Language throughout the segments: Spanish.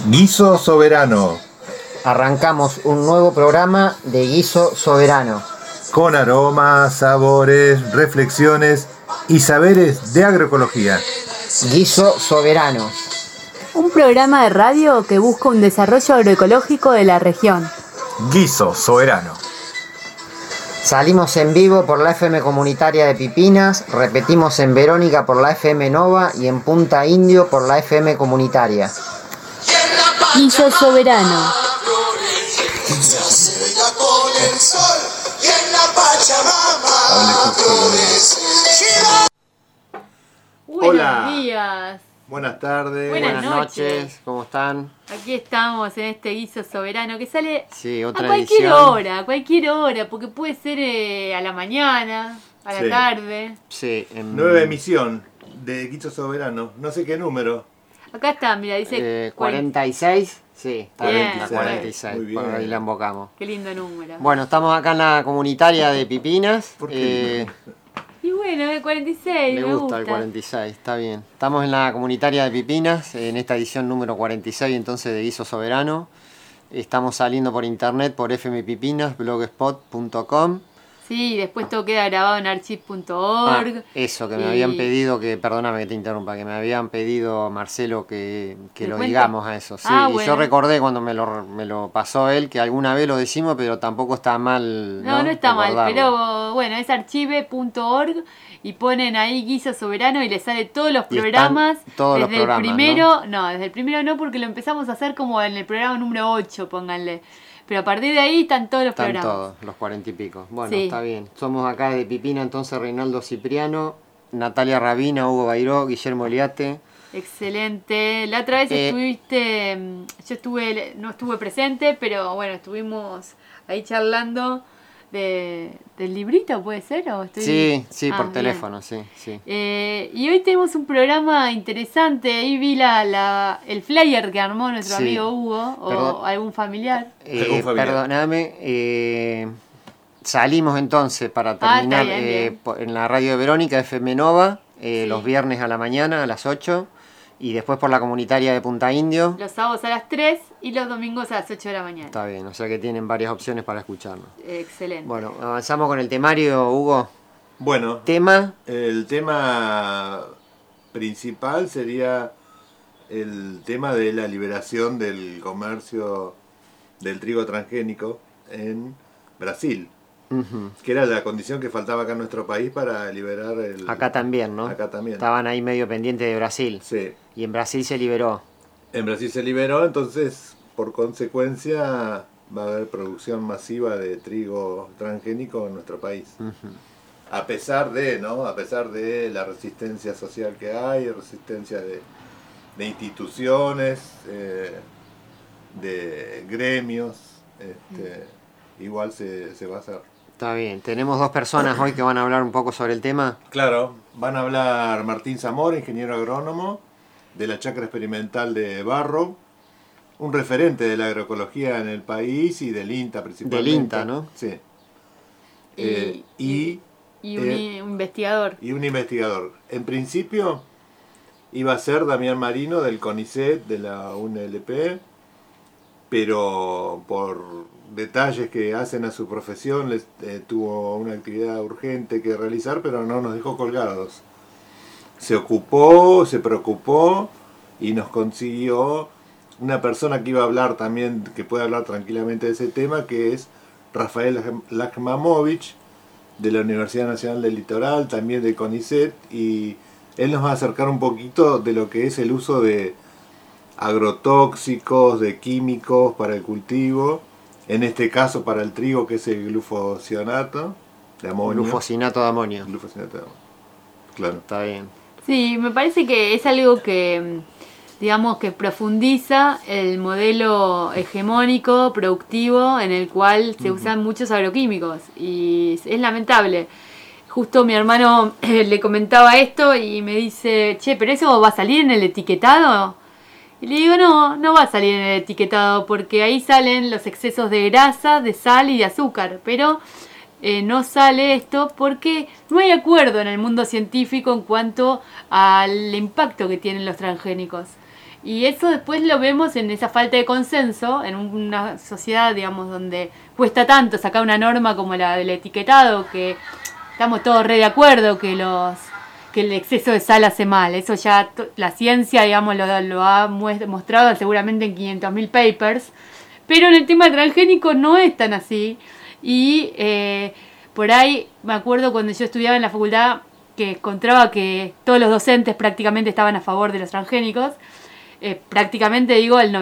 Guiso Soberano. Arrancamos un nuevo programa de Guiso Soberano. Con aromas, sabores, reflexiones y saberes de agroecología. Guiso Soberano. Un programa de radio que busca un desarrollo agroecológico de la región. Guiso Soberano. Salimos en vivo por la FM comunitaria de Pipinas, repetimos en Verónica por la FM Nova y en Punta Indio por la FM comunitaria. Guiso Soberano. Hola. Buenos días. Buenas tardes. Buenas noches, ¿cómo están? Aquí estamos en este Guiso Soberano que sale Sí, a otra cualquier edición. hora, porque puede ser a la mañana, a la Sí. tarde. Sí, Nueva emisión de Guiso Soberano. No sé qué número. Acá está, mira, dice 46. Sí, está Bien. bien, la 46. Muy bien. Por ahí la embocamos. Qué lindo número. Bueno, estamos acá en la comunitaria de Pipinas. ¿Por qué? Y bueno, el 46, Me gusta el 46, está bien. Estamos en la comunitaria de Pipinas, en esta edición número 46 entonces de Guiso Soberano. Estamos saliendo por internet por fmpipinas, blogspot.com. Sí, después todo queda grabado en archive.org. Eso, que me Y- habían pedido, perdóname que te interrumpa, que me habían pedido, Marcelo, que ¿Te lo cuente? digamos a eso. Sí, Ah, y bueno. yo recordé cuando me lo pasó él, que alguna vez lo decimos, pero tampoco está mal. No está mal, recordarlo. pero bueno, es archive.org y ponen ahí Guiso Soberano y les sale todos los Y están programas. todos los programas, desde el primero no, porque lo empezamos a hacer como en el programa número 8, pónganle. Pero a partir de ahí están todos los Están programas. todos, los 40 y pico. Bueno, Sí. está bien. Somos acá de Pipina, entonces Reinaldo Cipriano, Natalia Rabina, Hugo Bairó, Guillermo Eliate. Excelente. La otra vez estuviste, no estuve presente, pero bueno, estuvimos ahí charlando del librito, ¿puede ser? ¿O estoy- Sí, Ah, por bien. teléfono, sí. Y hoy tenemos un programa interesante. Ahí vi el flyer que armó nuestro Sí. amigo Hugo o Perdón. algún familiar. Algún familiar. Perdóname, salimos entonces para Ah, está terminar bien. en la radio de Verónica, FM Nova, Sí. los viernes a la mañana a las 8 y después por la comunitaria de Punta Indio. Los sábados a las 3 y los domingos a las 8 de la mañana. Está bien, o sea que tienen varias opciones para escucharnos. Excelente. Bueno, avanzamos con el temario, Hugo. Bueno, Tema, el tema principal sería el tema de la liberación del comercio del trigo transgénico en Brasil, ujú, que era la condición que faltaba acá en nuestro país para liberar el... acá también, ¿no? Acá también. Estaban ahí medio pendientes de Brasil. Sí. Y en Brasil se liberó. En Brasil se liberó, entonces por consecuencia va a haber producción masiva de trigo transgénico en nuestro país. Ujú. A pesar de, ¿no? A pesar de la resistencia social que hay, resistencia de instituciones, de gremios, igual se va a hacer. Está bien. Tenemos dos personas hoy que van a hablar un poco sobre el tema. Claro, van a hablar Martín Zamora, ingeniero agrónomo de la Chacra Experimental de Barro, un referente de la agroecología en el país y del INTA principalmente. Del INTA, ¿no? Sí. Y un investigador. Y un investigador. En principio iba a ser Damián Marino del CONICET, de la UNLP, pero por detalles que hacen a su profesión tuvo una actividad urgente que realizar, pero no nos dejó colgados. Se ocupó, se preocupó y nos consiguió una persona que iba a hablar también, que puede hablar tranquilamente de ese tema, que es Rafael Lajmamovich, de la Universidad Nacional del Litoral, también de CONICET, y él nos va a acercar un poquito de lo que es el uso de agrotóxicos, de químicos para el cultivo, en este caso para el trigo, que es el glufosinato de amonio. Glufosinato de amonio. Glufosinato de amonio. Claro. Está bien. Sí, me parece que es algo que, digamos, que profundiza el modelo hegemónico, productivo, en el cual se usan muchos agroquímicos. Y es lamentable. Justo mi hermano le comentaba esto y me dice, che, ¿pero eso va a salir en el etiquetado? Y le digo, no va a salir en el etiquetado porque ahí salen los excesos de grasa, de sal y de azúcar. Pero no sale esto porque no hay acuerdo en el mundo científico en cuanto al impacto que tienen los transgénicos. Y eso después lo vemos en esa falta de consenso, en una sociedad, digamos, donde cuesta tanto sacar una norma como la del etiquetado, que estamos todos re de acuerdo que el exceso de sal hace mal. Eso ya la ciencia, digamos, lo ha mostrado seguramente en 500.000 papers. Pero en el tema transgénico no es tan así. Y por ahí me acuerdo cuando yo estudiaba en la facultad que encontraba que todos los docentes prácticamente estaban a favor de los transgénicos. Prácticamente digo el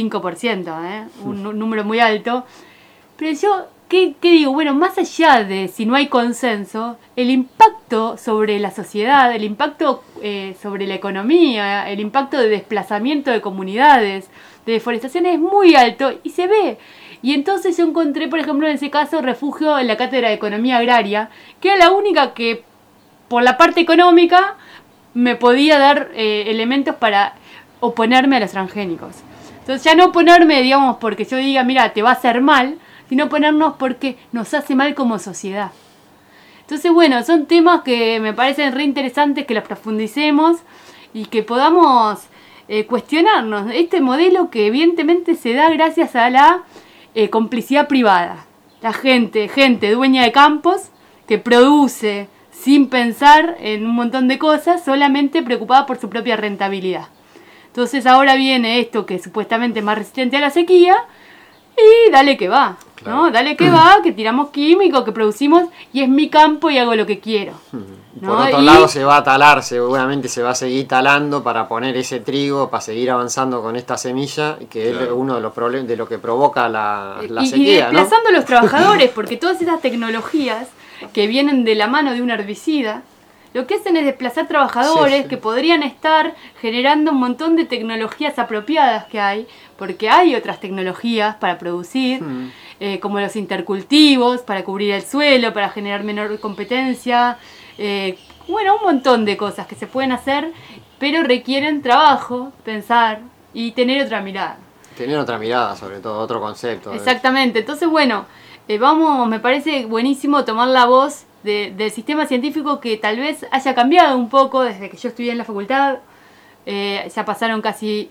95%, un número muy alto. Pero yo, ¿qué digo? Bueno, más allá de si no hay consenso, el impacto sobre la sociedad, el impacto sobre la economía, el impacto de desplazamiento de comunidades, de deforestación es muy alto y se ve. Y entonces yo encontré, por ejemplo, en ese caso, refugio en la Cátedra de Economía Agraria, que era la única que, por la parte económica, me podía dar elementos para oponerme a los transgénicos. Entonces ya no oponerme, digamos, porque yo diga, mira, te va a hacer mal, sino oponernos porque nos hace mal como sociedad. Entonces, bueno, son temas que me parecen re interesantes que los profundicemos y que podamos cuestionarnos. Este modelo que evidentemente se da gracias a la complicidad privada. La gente dueña de campos que produce sin pensar en un montón de cosas, solamente preocupada por su propia rentabilidad. Entonces ahora viene esto que supuestamente es más resistente a la sequía y dale que va, claro. ¿No? Dale que va, que tiramos químicos, que producimos y es mi campo y hago lo que quiero. ¿No? Por otro lado se va a talar, seguramente se va a seguir talando para poner ese trigo, para seguir avanzando con esta semilla, que claro. Es uno de los problemas, de lo que provoca la sequía. Y desplazando a los trabajadores, porque todas esas tecnologías que vienen de la mano de un herbicida, lo que hacen es desplazar trabajadores que podrían estar generando un montón de tecnologías apropiadas que hay, porque hay otras tecnologías para producir, como los intercultivos, para cubrir el suelo, para generar menor competencia, bueno, un montón de cosas que se pueden hacer, pero requieren trabajo, pensar y tener otra mirada. Tener otra mirada, sobre todo, otro concepto. Exactamente, entonces bueno, me parece buenísimo tomar la voz del sistema científico que tal vez haya cambiado un poco desde que yo estudié en la facultad. Ya pasaron casi,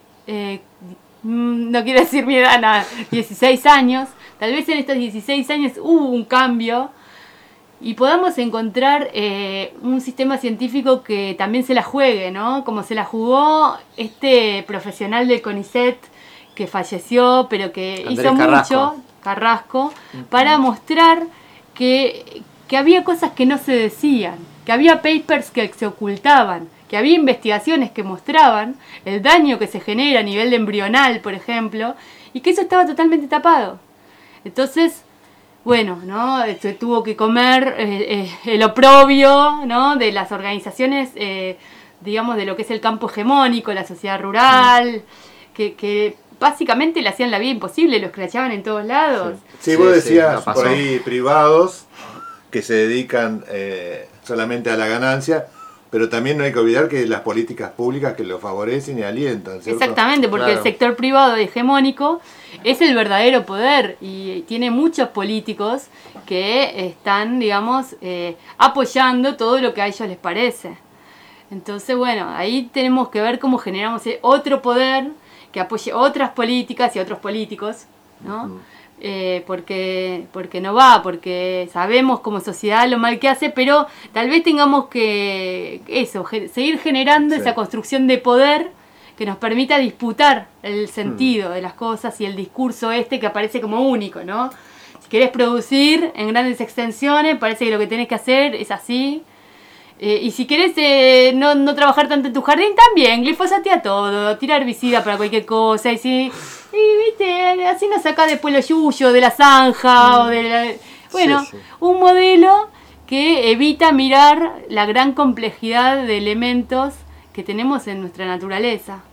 no quiero decir mi edad, nada, 16 años. Tal vez en estos 16 años hubo un cambio y podamos encontrar un sistema científico que también se la juegue, ¿no? Como se la jugó este profesional del CONICET que falleció, pero que Andrés hizo Carrasco. mucho, Carrasco, para mostrar que había cosas que no se decían, que había papers que se ocultaban, que había investigaciones que mostraban el daño que se genera a nivel embrional, por ejemplo, y que eso estaba totalmente tapado. Entonces, bueno, ¿no? Se tuvo que comer el oprobio, ¿no? De las organizaciones, digamos, de lo que es el campo hegemónico, la sociedad rural, que básicamente le hacían la vida imposible, lo escrachaban en todos lados. Sí, vos decías por ahí privados que se dedican solamente a la ganancia, pero también no hay que olvidar que las políticas públicas que lo favorecen y alientan, ¿cierto? Exactamente, porque el sector privado hegemónico es el verdadero poder y tiene muchos políticos que están, digamos, apoyando todo lo que a ellos les parece. Entonces, bueno, ahí tenemos que ver cómo generamos otro poder que apoye otras políticas y otros políticos, ¿no? Porque no va, porque sabemos como sociedad lo mal que hace, pero tal vez tengamos que seguir generando esa construcción de poder que nos permita disputar el sentido de las cosas y el discurso que aparece como único, ¿no? Si querés producir en grandes extensiones, parece que lo que tenés que hacer es así. Y si querés no trabajar tanto en tu jardín, también, glifosatea todo, tira herbicida para cualquier cosa, y viste, así nos saca después los yuyos de la zanja, o de la... Bueno, un modelo que evita mirar la gran complejidad de elementos que tenemos en nuestra naturaleza.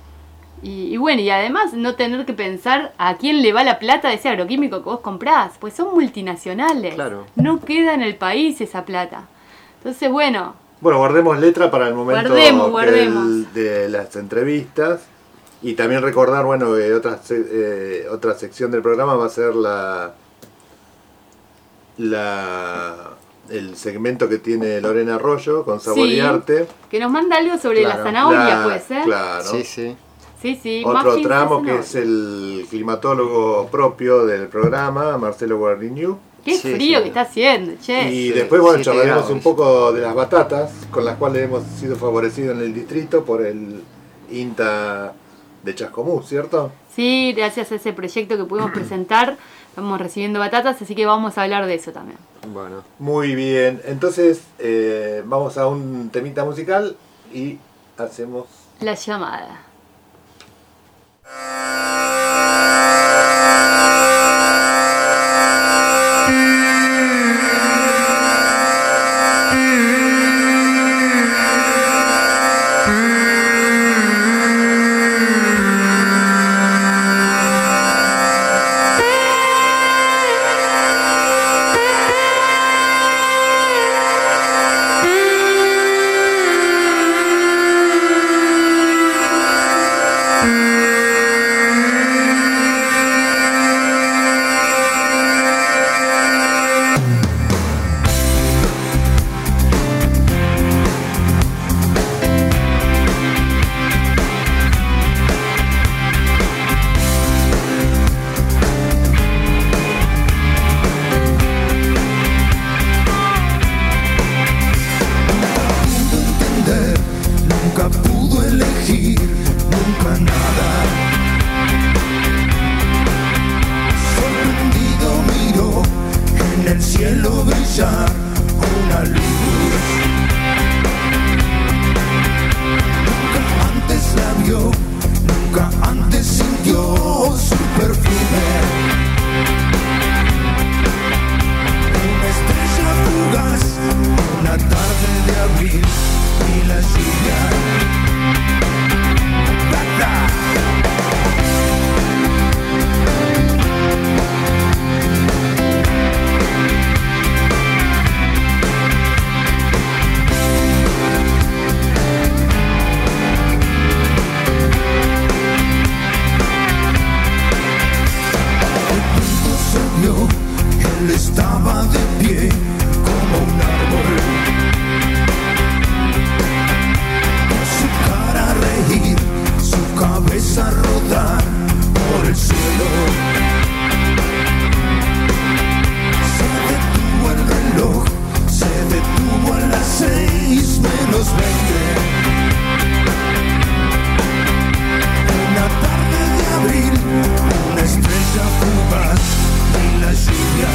Y bueno, y además no tener que pensar a quién le va la plata de ese agroquímico que vos comprás, pues son multinacionales, no queda en el país esa plata. Entonces, bueno, guardemos letra para el momento guardemos. De las entrevistas. Y también recordar, bueno, que otra sección del programa va a ser el segmento que tiene Lorena Arroyo con Sabor y Arte. Que nos manda algo sobre la zanahoria, ¿puede ser? Claro. Sí. Sí, Otro muffins tramo es que es el climatólogo propio del programa, Marcelo Guardiñú. Qué Sí, frío sí. que está haciendo, che. Y Sí, después, bueno, 7 charlaremos grados. un poco de las batatas, con las cuales hemos sido favorecidos en el distrito por el INTA de Chascomús, ¿cierto? Sí, gracias a ese proyecto que pudimos presentar, estamos recibiendo batatas, así que vamos a hablar de eso también. Bueno, Muy bien, entonces vamos a un temita musical y hacemos... La llamada. Nunca pudo elegir, nunca nada. Sorprendido miró en el cielo brillar una luz. Nunca antes la vio, nunca antes sintió su perfume. Una estrella fugaz, una tarde de abril y la lluvia. Él estaba de pie como un árbol, su cara reír, su cabeza rodar por el cielo. Se detuvo el reloj, se detuvo a las 6:20. Una tarde de abril, una estrella fugaz y la lluvia.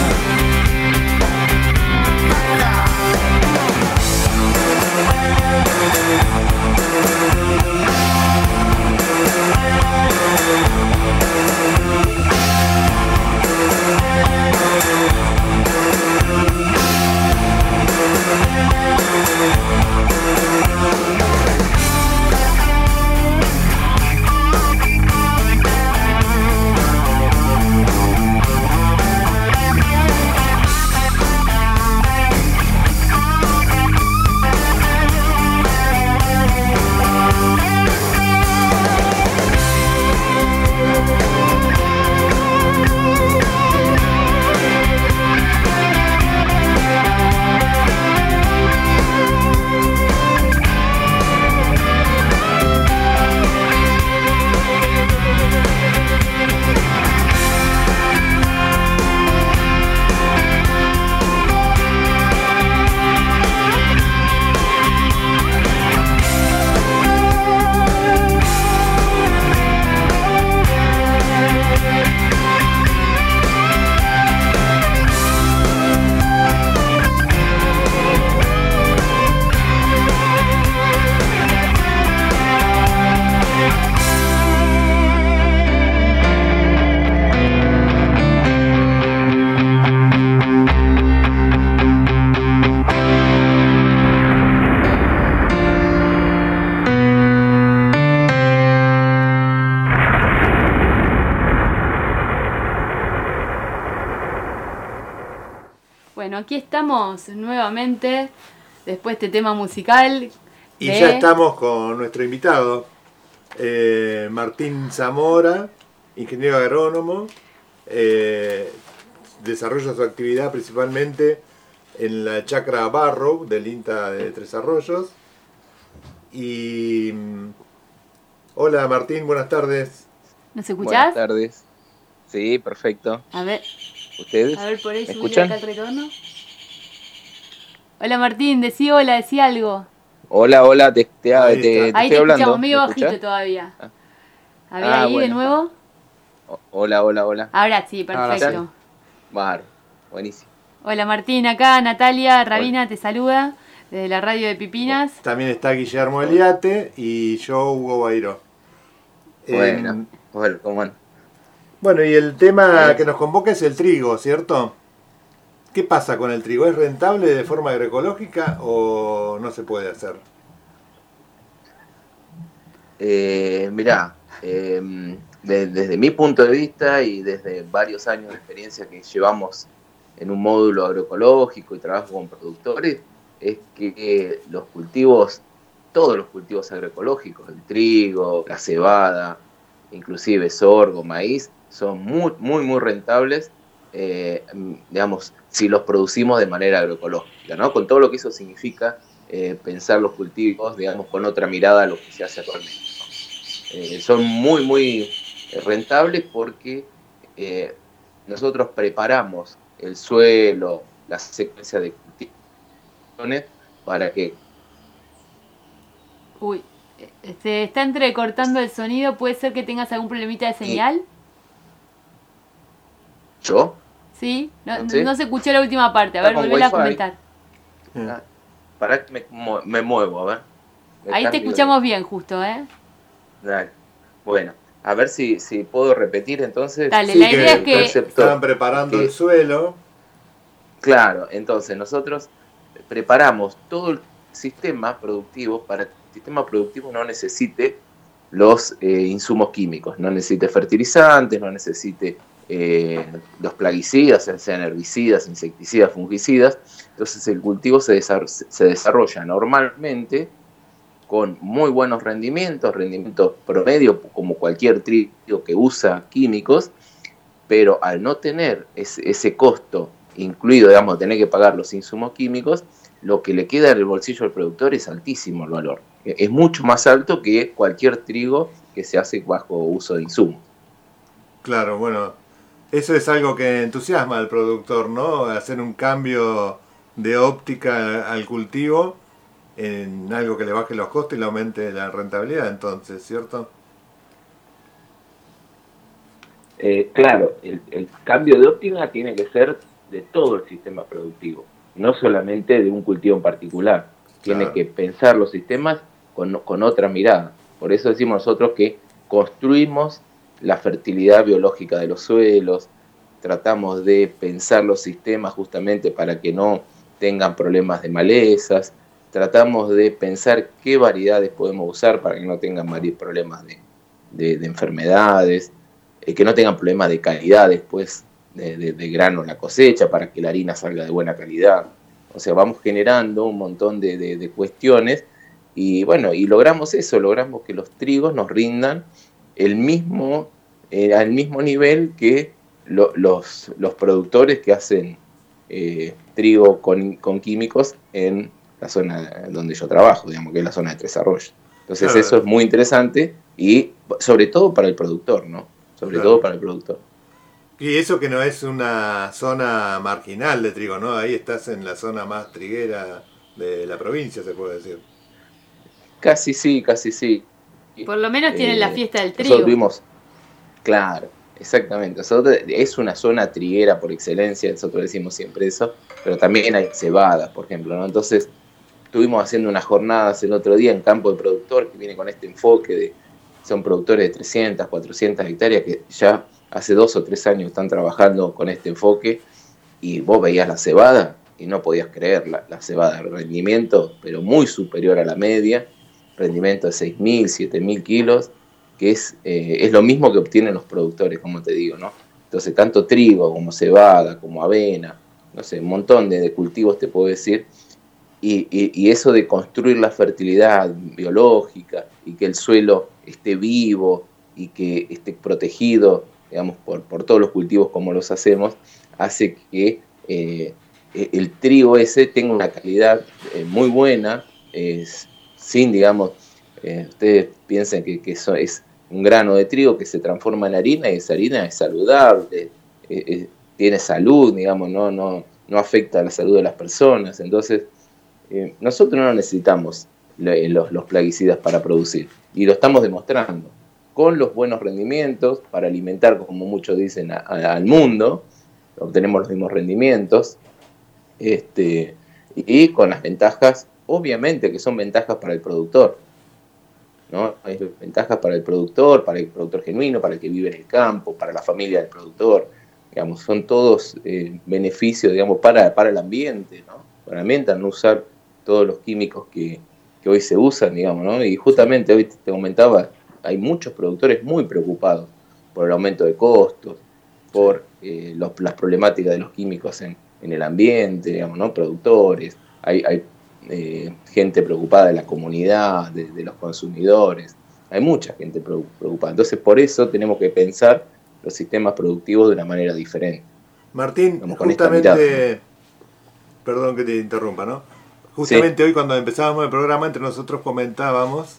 Bueno, aquí estamos nuevamente después de este tema musical. Y ya estamos con nuestro invitado, Martín Zamora, ingeniero agrónomo, desarrolla su actividad principalmente en la chacra Barrow del INTA de Tres Arroyos y Hola Martín, buenas tardes. ¿Nos escuchás? Buenas tardes. Sí, perfecto. A ver, ¿Ustedes? por ahí ¿Me subirle escuchan? acá el retorno. Hola Martín, decí hola, decí algo. Hola, hola, Ahí te está. Ahí estoy te escuchamos, hablando. ¿Me medio bajito escuchás? todavía. Ah, A ver ahí de bueno. nuevo. Hola, hola, hola. Ahora sí, Ahora perfecto. sí. Bar, buenísimo. Hola Martín, acá Natalia Rabina te saluda desde la radio de Pipinas. También está Guillermo Eliate y yo, Hugo Bairó. Bueno, ¿cómo van? Bueno, y el tema Bien. que nos convoca es el trigo, ¿cierto? ¿Qué pasa con el trigo? ¿Es rentable de forma agroecológica o no se puede hacer? Mirá, desde mi punto de vista y desde varios años de experiencia que llevamos en un módulo agroecológico y trabajo con productores, es que los cultivos, todos los cultivos agroecológicos, el trigo, la cebada, inclusive sorgo, maíz, son muy rentables, digamos, si los producimos de manera agroecológica, ¿no? Con todo lo que eso significa pensar los cultivos, digamos, con otra mirada a lo que se hace actualmente. Son muy rentables porque nosotros preparamos el suelo, la secuencia de cultivos para que... Uy, se está entrecortando el sonido, ¿puede ser que tengas algún problemita de señal? ¿Yo? ¿Sí? ¿Sí? No se escuchó la última parte, a Está ver, con volvela a Wi-Fi. comentar. Para que me muevo, a ver. Ahí te escuchamos bien justo, ¿eh? Dale. Bueno, a ver si puedo repetir entonces. Dale, Sí, la idea es que... estaban preparando que- el suelo. Claro, entonces nosotros preparamos todo el sistema productivo para que el sistema productivo no necesite los insumos químicos, no necesite fertilizantes, no necesite los plaguicidas, sean herbicidas, insecticidas, fungicidas. Entonces el cultivo se desarrolla normalmente con muy buenos rendimientos promedio, como cualquier trigo que usa químicos, pero al no tener ese costo incluido, digamos, tener que pagar los insumos químicos, lo que le queda en el bolsillo del productor es altísimo el valor. Es mucho más alto que cualquier trigo que se hace bajo uso de insumos. Claro, bueno, eso es algo que entusiasma al productor, ¿no? Hacer un cambio de óptica al cultivo en algo que le baje los costos y le aumente la rentabilidad, entonces, ¿cierto? Claro, el cambio de óptica tiene que ser de todo el sistema productivo, no solamente de un cultivo en particular. Tiene Claro. que pensar los sistemas con otra mirada. Por eso decimos nosotros que construimos la fertilidad biológica de los suelos, tratamos de pensar los sistemas justamente para que no tengan problemas de malezas, tratamos de pensar qué variedades podemos usar para que no tengan problemas de enfermedades, que no tengan problemas de calidad después de grano en la cosecha, para que la harina salga de buena calidad. O sea, vamos generando un montón de cuestiones y bueno, y logramos eso, logramos que los trigos nos rindan al mismo nivel que los productores que hacen trigo con químicos en la zona donde yo trabajo, digamos, que es la zona de Tres Arroyos. Entonces Claro. eso es muy interesante y sobre todo para el productor, ¿no? Sobre Claro. todo para el productor. Y eso que no es una zona marginal de trigo, ¿no? Ahí estás en la zona más triguera de la provincia, se puede decir. Casi sí, casi sí. Por lo menos tienen la fiesta del Nosotros trigo. tuvimos, claro, exactamente. Nosotros, es una zona triguera por excelencia, nosotros decimos siempre eso, pero también hay cebadas, por ejemplo, ¿no? Entonces, estuvimos haciendo unas jornadas el otro día en campo de productor que viene con este enfoque son productores de 300, 400 hectáreas que ya hace 2 o 3 años están trabajando con este enfoque y vos veías la cebada y no podías creer la cebada, el rendimiento, pero muy superior a la media, rendimiento de 6.000, 7.000 kilos, que es lo mismo que obtienen los productores, como te digo, ¿no? Entonces, tanto trigo como cebada, como avena, no sé, un montón de cultivos te puedo decir, y eso de construir la fertilidad biológica y que el suelo esté vivo y que esté protegido, digamos, por todos los cultivos como los hacemos, hace que el trigo ese tenga una calidad muy buena, sin, digamos, Ustedes piensen que eso es un grano de trigo que se transforma en harina, y esa harina es saludable, tiene salud, digamos, no afecta a la salud de las personas. Entonces, nosotros no necesitamos los plaguicidas para producir, y lo estamos demostrando con los buenos rendimientos para alimentar, como muchos dicen, al mundo. Obtenemos los mismos rendimientos, y con las ventajas, obviamente que son ventajas para el productor, ¿no? Hay ventajas para el productor genuino, para el que vive en el campo, para la familia del productor, digamos, son todos beneficios, digamos, para el ambiente, ¿no? Para el ambiente, al no usar todos los químicos que hoy se usan, digamos, ¿no? Y justamente hoy te comentaba, hay muchos productores muy preocupados por el aumento de costos, por las problemáticas de los químicos en el ambiente, digamos, ¿no? Productores, hay gente preocupada de la comunidad, de los consumidores, hay mucha gente preocupada. Entonces, por eso tenemos que pensar los sistemas productivos de una manera diferente. Martín, digamos, justamente, perdón que te interrumpa, ¿no? Justamente hoy, cuando empezábamos el programa, entre nosotros comentábamos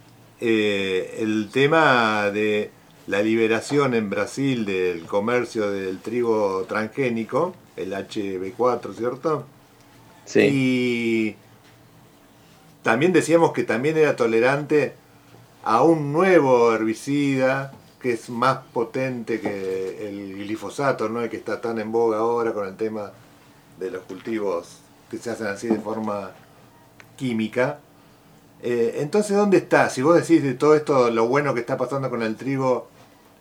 el tema de la liberación en Brasil del comercio del trigo transgénico, el HB4, ¿cierto? Sí. Y también decíamos que también era tolerante a un nuevo herbicida que es más potente que el glifosato, ¿no? El que está tan en boga ahora con el tema de los cultivos que se hacen así de forma química. Entonces, ¿dónde está? Si vos decís de todo esto, lo bueno que está pasando con el trigo,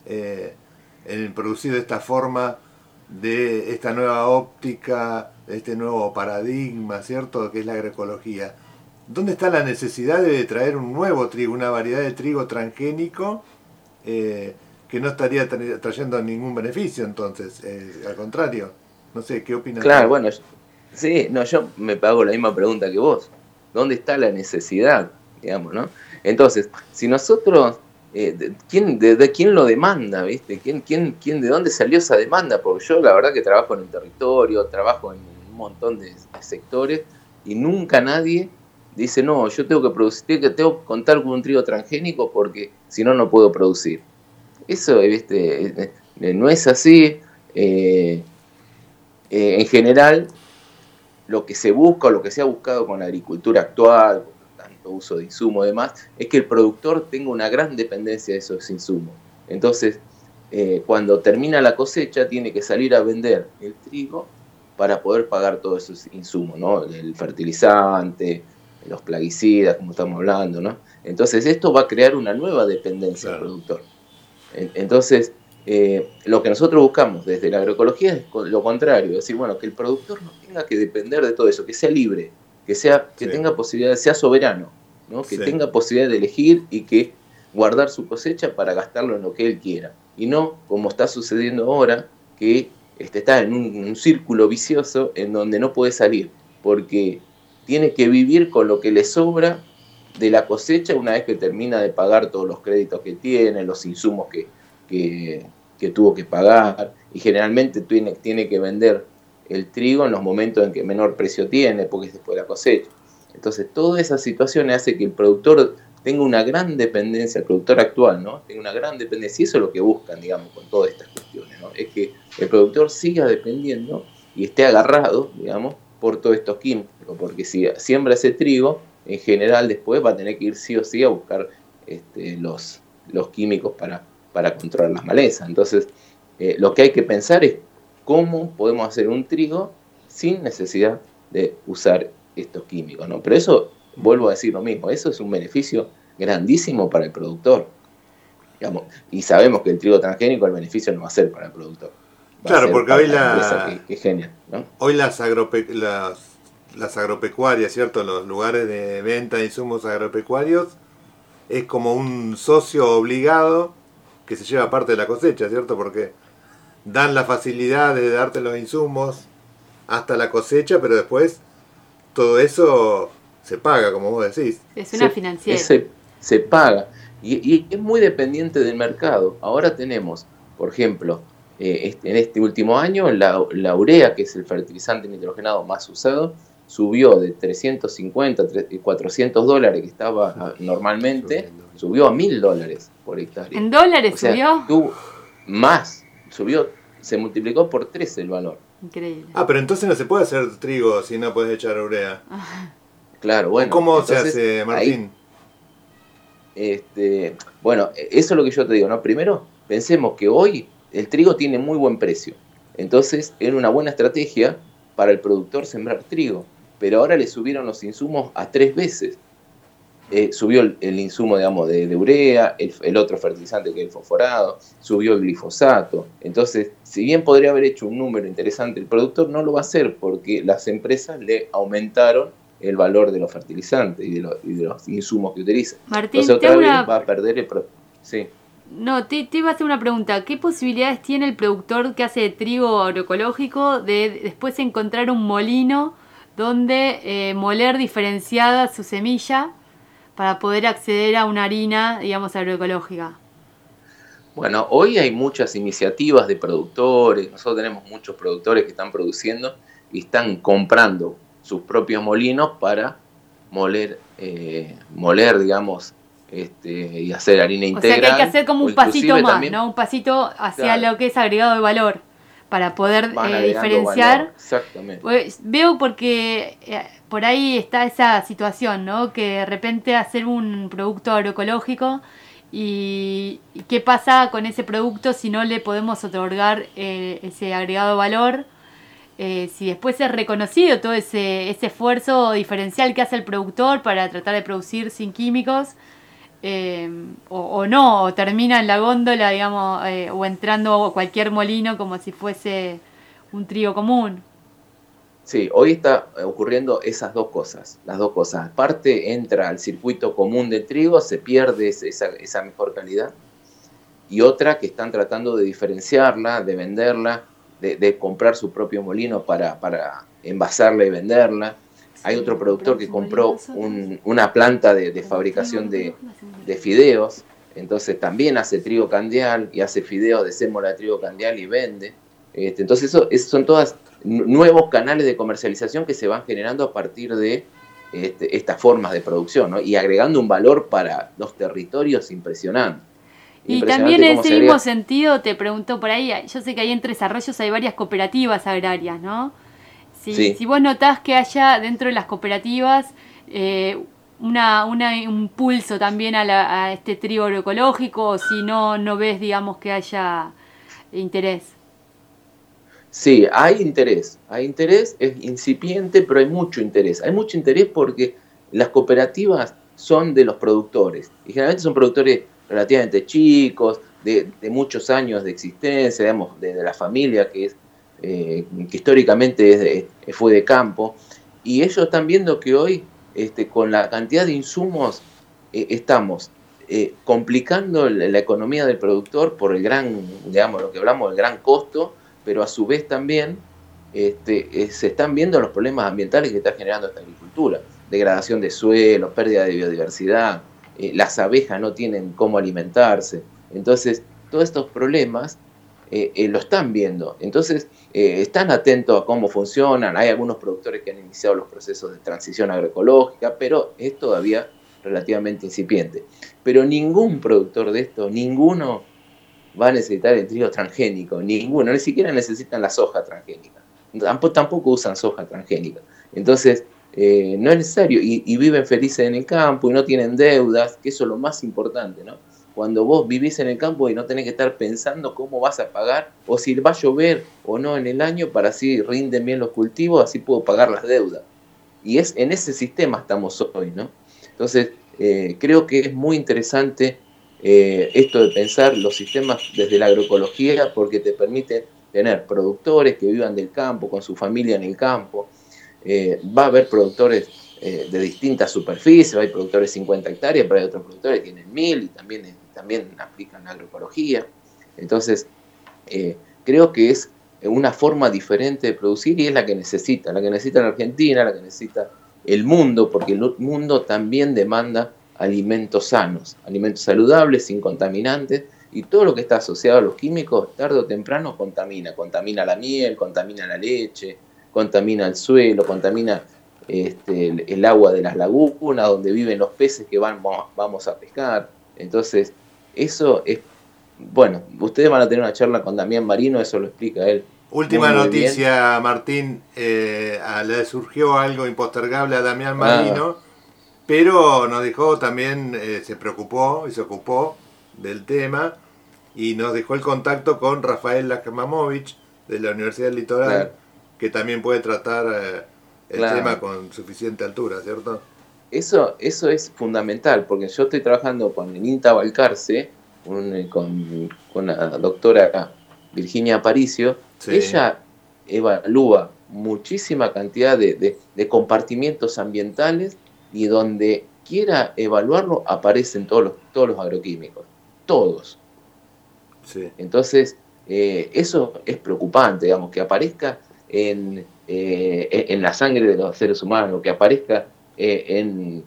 en producido de esta forma, de esta nueva óptica, de este nuevo paradigma, ¿cierto?, que es la agroecología. ¿Dónde está la necesidad de traer un nuevo trigo, una variedad de trigo transgénico que no estaría trayendo ningún beneficio? Entonces, al contrario, no sé, ¿qué opinas? Claro, bueno, sí, no, yo me hago la misma pregunta que vos. ¿Dónde está la necesidad, digamos, no? Entonces, si nosotros, ¿quién lo demanda, viste? ¿De dónde salió esa demanda? Porque yo, la verdad, que trabajo en el territorio, trabajo en un montón de sectores, y nunca nadie dice, no, yo tengo que producir, tengo que contar con un trigo transgénico porque si no, no puedo producir. Eso, viste, no es así. En general, lo que se busca o lo que se ha buscado con la agricultura actual, con tanto uso de insumos y demás, es que el productor tenga una gran dependencia de esos insumos. Entonces, cuando termina la cosecha, tiene que salir a vender el trigo para poder pagar todos esos insumos, ¿no? El fertilizante, los plaguicidas, como estamos hablando, ¿no? Entonces, esto va a crear una nueva dependencia del productor. Entonces, lo que nosotros buscamos desde la agroecología es lo contrario, es decir, bueno, que el productor no tenga que depender de todo eso, que sea libre, que tenga posibilidad, sea soberano, ¿no? Que tenga posibilidad de elegir y que guardar su cosecha para gastarlo en lo que él quiera. Y no, como está sucediendo ahora, que está en un círculo vicioso en donde no puede salir, porque tiene que vivir con lo que le sobra de la cosecha una vez que termina de pagar todos los créditos que tiene, los insumos que tuvo que pagar, y generalmente tiene que vender el trigo en los momentos en que menor precio tiene, porque es después de la cosecha. Entonces, todas esas situaciones hacen que el productor tenga una gran dependencia, el productor actual, ¿no? Tenga una gran dependencia, y eso es lo que buscan, digamos, con todas estas cuestiones, ¿no? Es que el productor siga dependiendo y esté agarrado, digamos, por todos estos químicos, porque si siembra ese trigo, en general después va a tener que ir sí o sí a buscar los químicos para controlar las malezas. Entonces, lo que hay que pensar es cómo podemos hacer un trigo sin necesidad de usar estos químicos, ¿no? Pero eso, vuelvo a decir lo mismo, eso es un beneficio grandísimo para el productor, digamos, y sabemos que el trigo transgénico, el beneficio no va a ser para el productor. Claro, porque hoy que genial, ¿no? Hoy las agropecuarias, ¿cierto? Los lugares de venta de insumos agropecuarios es como un socio obligado que se lleva parte de la cosecha, ¿cierto? Porque dan la facilidad de darte los insumos hasta la cosecha, pero después todo eso se paga, como vos decís. Es una financiera. Se paga. Y es muy dependiente del mercado. Ahora tenemos, por ejemplo, en este último año, la urea, que es el fertilizante nitrogenado más usado, subió de 350, $400 que estaba normalmente, subió a $1.000 por hectárea. ¿En dólares O sea, subió? Subió, se multiplicó por 3 el valor. Increíble. Pero entonces no se puede hacer trigo si no puedes echar urea. Claro, bueno. ¿Cómo entonces, se hace, Martín? Bueno, eso es lo que yo te digo, ¿no? Primero, pensemos que hoy el trigo tiene muy buen precio. Entonces, era una buena estrategia para el productor sembrar trigo. Pero ahora le subieron los insumos a 3 veces. Subió el insumo, digamos, de urea, el otro fertilizante que es el fosforado, subió el glifosato. Entonces, si bien podría haber hecho un número interesante, el productor no lo va a hacer porque las empresas le aumentaron el valor de los fertilizantes y de los insumos que utiliza. Martín, entonces otra vez va a perder el sí. No, te iba a hacer una pregunta. ¿Qué posibilidades tiene el productor que hace trigo agroecológico de después encontrar un molino donde moler diferenciada su semilla para poder acceder a una harina, digamos, agroecológica? Bueno, hoy hay muchas iniciativas de productores. Nosotros tenemos muchos productores que están produciendo y están comprando sus propios molinos para moler, digamos, y hacer harina integral. O sea que hay que hacer como un pasito más, también, ¿no? Un pasito hacia claro, lo que es agregado de valor para poder diferenciar. valor. Exactamente. Pues, veo porque por ahí está esa situación, ¿no? Que de repente hacer un producto agroecológico y qué pasa con ese producto si no le podemos otorgar ese agregado de valor. Si después es reconocido todo ese esfuerzo diferencial que hace el productor para tratar de producir sin químicos, o no, o termina en la góndola, digamos, o entrando a cualquier molino como si fuese un trigo común. Sí, hoy está ocurriendo esas dos cosas, las dos cosas. Aparte entra al circuito común del trigo, se pierde esa mejor calidad, y otra que están tratando de diferenciarla, de venderla, de comprar su propio molino para envasarla y venderla. Hay otro productor que compró una planta de fabricación de fideos, entonces también hace trigo candial y hace fideos de sémola de trigo candial y vende. Entonces eso son todas nuevos canales de comercialización que se van generando a partir de estas formas de producción, ¿no? Y agregando un valor para los territorios impresionante. Y también en ese mismo sentido te pregunto por ahí, yo sé que ahí en Tres Arroyos hay varias cooperativas agrarias, ¿no? Si vos notás que haya dentro de las cooperativas un pulso también a este trigo agroecológico, o si no ves, digamos, que haya interés. Sí, hay interés, es incipiente, pero hay mucho interés. Hay mucho interés porque las cooperativas son de los productores, y generalmente son productores relativamente chicos, de muchos años de existencia, digamos, de la familia que históricamente fue de campo, y ellos están viendo que hoy, con la cantidad de insumos, estamos complicando la economía del productor por el gran, digamos, lo que hablamos, el gran costo, pero a su vez también se están viendo los problemas ambientales que está generando esta agricultura, degradación de suelo, pérdida de biodiversidad, las abejas no tienen cómo alimentarse. Entonces, todos estos problemas lo están viendo. Entonces, están atentos a cómo funcionan. Hay algunos productores que han iniciado los procesos de transición agroecológica, pero es todavía relativamente incipiente. Pero ningún productor de esto, ninguno va a necesitar el trigo transgénico, ninguno, ni siquiera necesitan la soja transgénica. Tampoco usan soja transgénica. Entonces, no es necesario, y viven felices en el campo y no tienen deudas, que eso es lo más importante, ¿no? Cuando vos vivís en el campo y no tenés que estar pensando cómo vas a pagar, o si va a llover o no en el año, para así rinden bien los cultivos, así puedo pagar las deudas. Y en ese sistema estamos hoy, ¿no? Entonces, creo que es muy interesante esto de pensar los sistemas desde la agroecología, porque te permite tener productores que vivan del campo, con su familia en el campo. Va a haber productores de distintas superficies, hay productores de 50 hectáreas, pero hay otros productores que tienen 1000 y también aplican la agroecología. Entonces, creo que es una forma diferente de producir, y es la que necesita la Argentina, la que necesita el mundo, porque el mundo también demanda alimentos sanos, alimentos saludables, sin contaminantes, y todo lo que está asociado a los químicos, tarde o temprano contamina la miel, contamina la leche, contamina el suelo, contamina el agua de las lagunas, donde viven los peces que vamos a pescar. Entonces, eso es, bueno, ustedes van a tener una charla con Damián Marino, eso lo explica él. Última noticia, Martín, le surgió algo impostergable a Damián Marino, pero nos dejó también, se preocupó y se ocupó del tema, y nos dejó el contacto con Rafael Lakamovich de la Universidad del Litoral, claro, que también puede tratar el tema con suficiente altura, ¿cierto? Eso es fundamental, porque yo estoy trabajando con Ninta Balcarce, con la doctora Virginia Aparicio. Sí. Ella evalúa muchísima cantidad de compartimientos ambientales, y donde quiera evaluarlo aparecen todos los agroquímicos, todos. Sí. Entonces, eso es preocupante, digamos, que aparezca en la sangre de los seres humanos, que aparezca en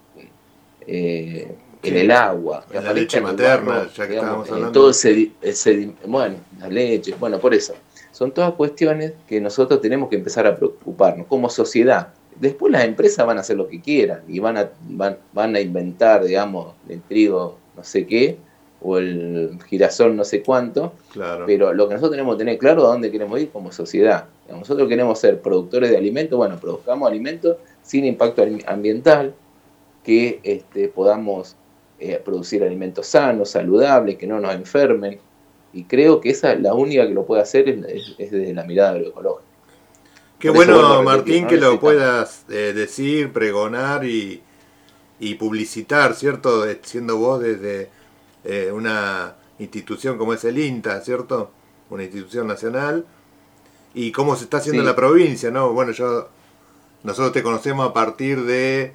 el agua, que en la leche materna, barro, ya que digamos, estábamos hablando. Todo bueno, la leche, bueno, por eso. Son todas cuestiones que nosotros tenemos que empezar a preocuparnos como sociedad. Después las empresas van a hacer lo que quieran y van a inventar, digamos, el trigo no sé qué, o el girasol no sé cuánto, claro, pero lo que nosotros tenemos que tener claro es a dónde queremos ir como sociedad. Nosotros queremos ser productores de alimentos, bueno, produzcamos alimentos sin impacto ambiental, que podamos producir alimentos sanos, saludables, que no nos enfermen, y creo que esa es la única que lo puede hacer es desde la mirada agroecológica. Qué bueno, Martín, que lo puedas decir, pregonar y publicitar, ¿cierto? Siendo vos desde una institución como es el INTA, ¿cierto? Una institución nacional. Y cómo se está haciendo en la provincia, ¿no? Bueno, nosotros te conocemos a partir de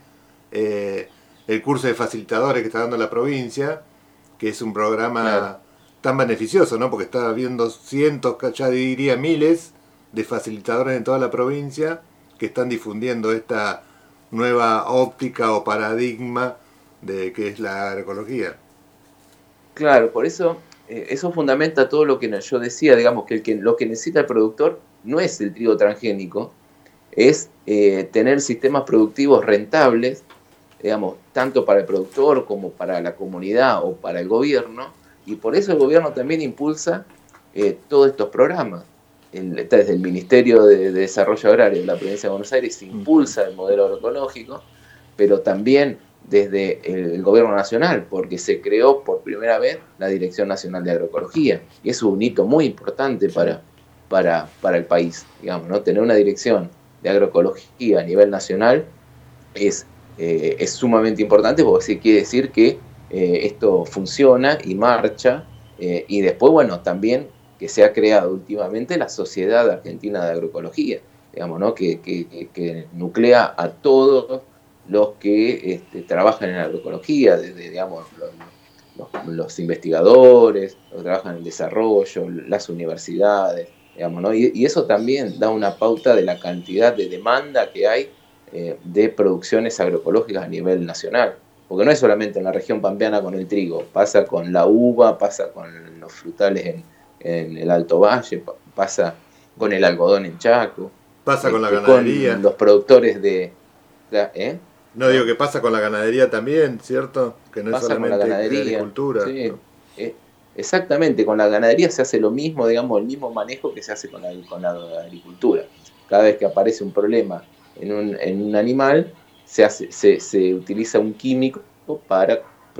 el curso de facilitadores que está dando la provincia, que es un programa tan beneficioso, ¿no? Porque está habiendo cientos, ya diría miles, de facilitadores en toda la provincia que están difundiendo esta nueva óptica o paradigma de que es la agroecología. Claro, por eso eso fundamenta todo lo que yo decía, digamos, que lo que necesita el productor no es el trigo transgénico, es tener sistemas productivos rentables, digamos, tanto para el productor como para la comunidad o para el gobierno, y por eso el gobierno también impulsa todos estos programas. Desde el Ministerio de Desarrollo Agrario de la Provincia de Buenos Aires se impulsa el modelo agroecológico, pero también desde el gobierno nacional, porque se creó por primera vez la Dirección Nacional de Agroecología, y es un hito muy importante para el país, digamos, ¿no? Tener una dirección de agroecología a nivel nacional es sumamente importante, porque sí quiere decir que esto funciona y marcha, y después, bueno, también que se ha creado últimamente la Sociedad Argentina de Agroecología, digamos, ¿no? que nuclea a todos los que trabajan en agroecología, desde, digamos, los investigadores, los que trabajan en el desarrollo, las universidades, digamos, ¿no? Y eso también da una pauta de la cantidad de demanda que hay de producciones agroecológicas a nivel nacional, porque no es solamente en la región pampeana con el trigo, pasa con la uva, pasa con los frutales en el Alto Valle, pasa con el algodón en Chaco, pasa con la ganadería, con los productores de... No, digo que pasa con la ganadería también, ¿cierto? Que no pasa es solamente con la ganadería, agricultura. Sí, ¿no? Exactamente, con la ganadería se hace lo mismo, digamos, el mismo manejo que se hace con la agricultura. Cada vez que aparece un problema en un animal, se utiliza un químico para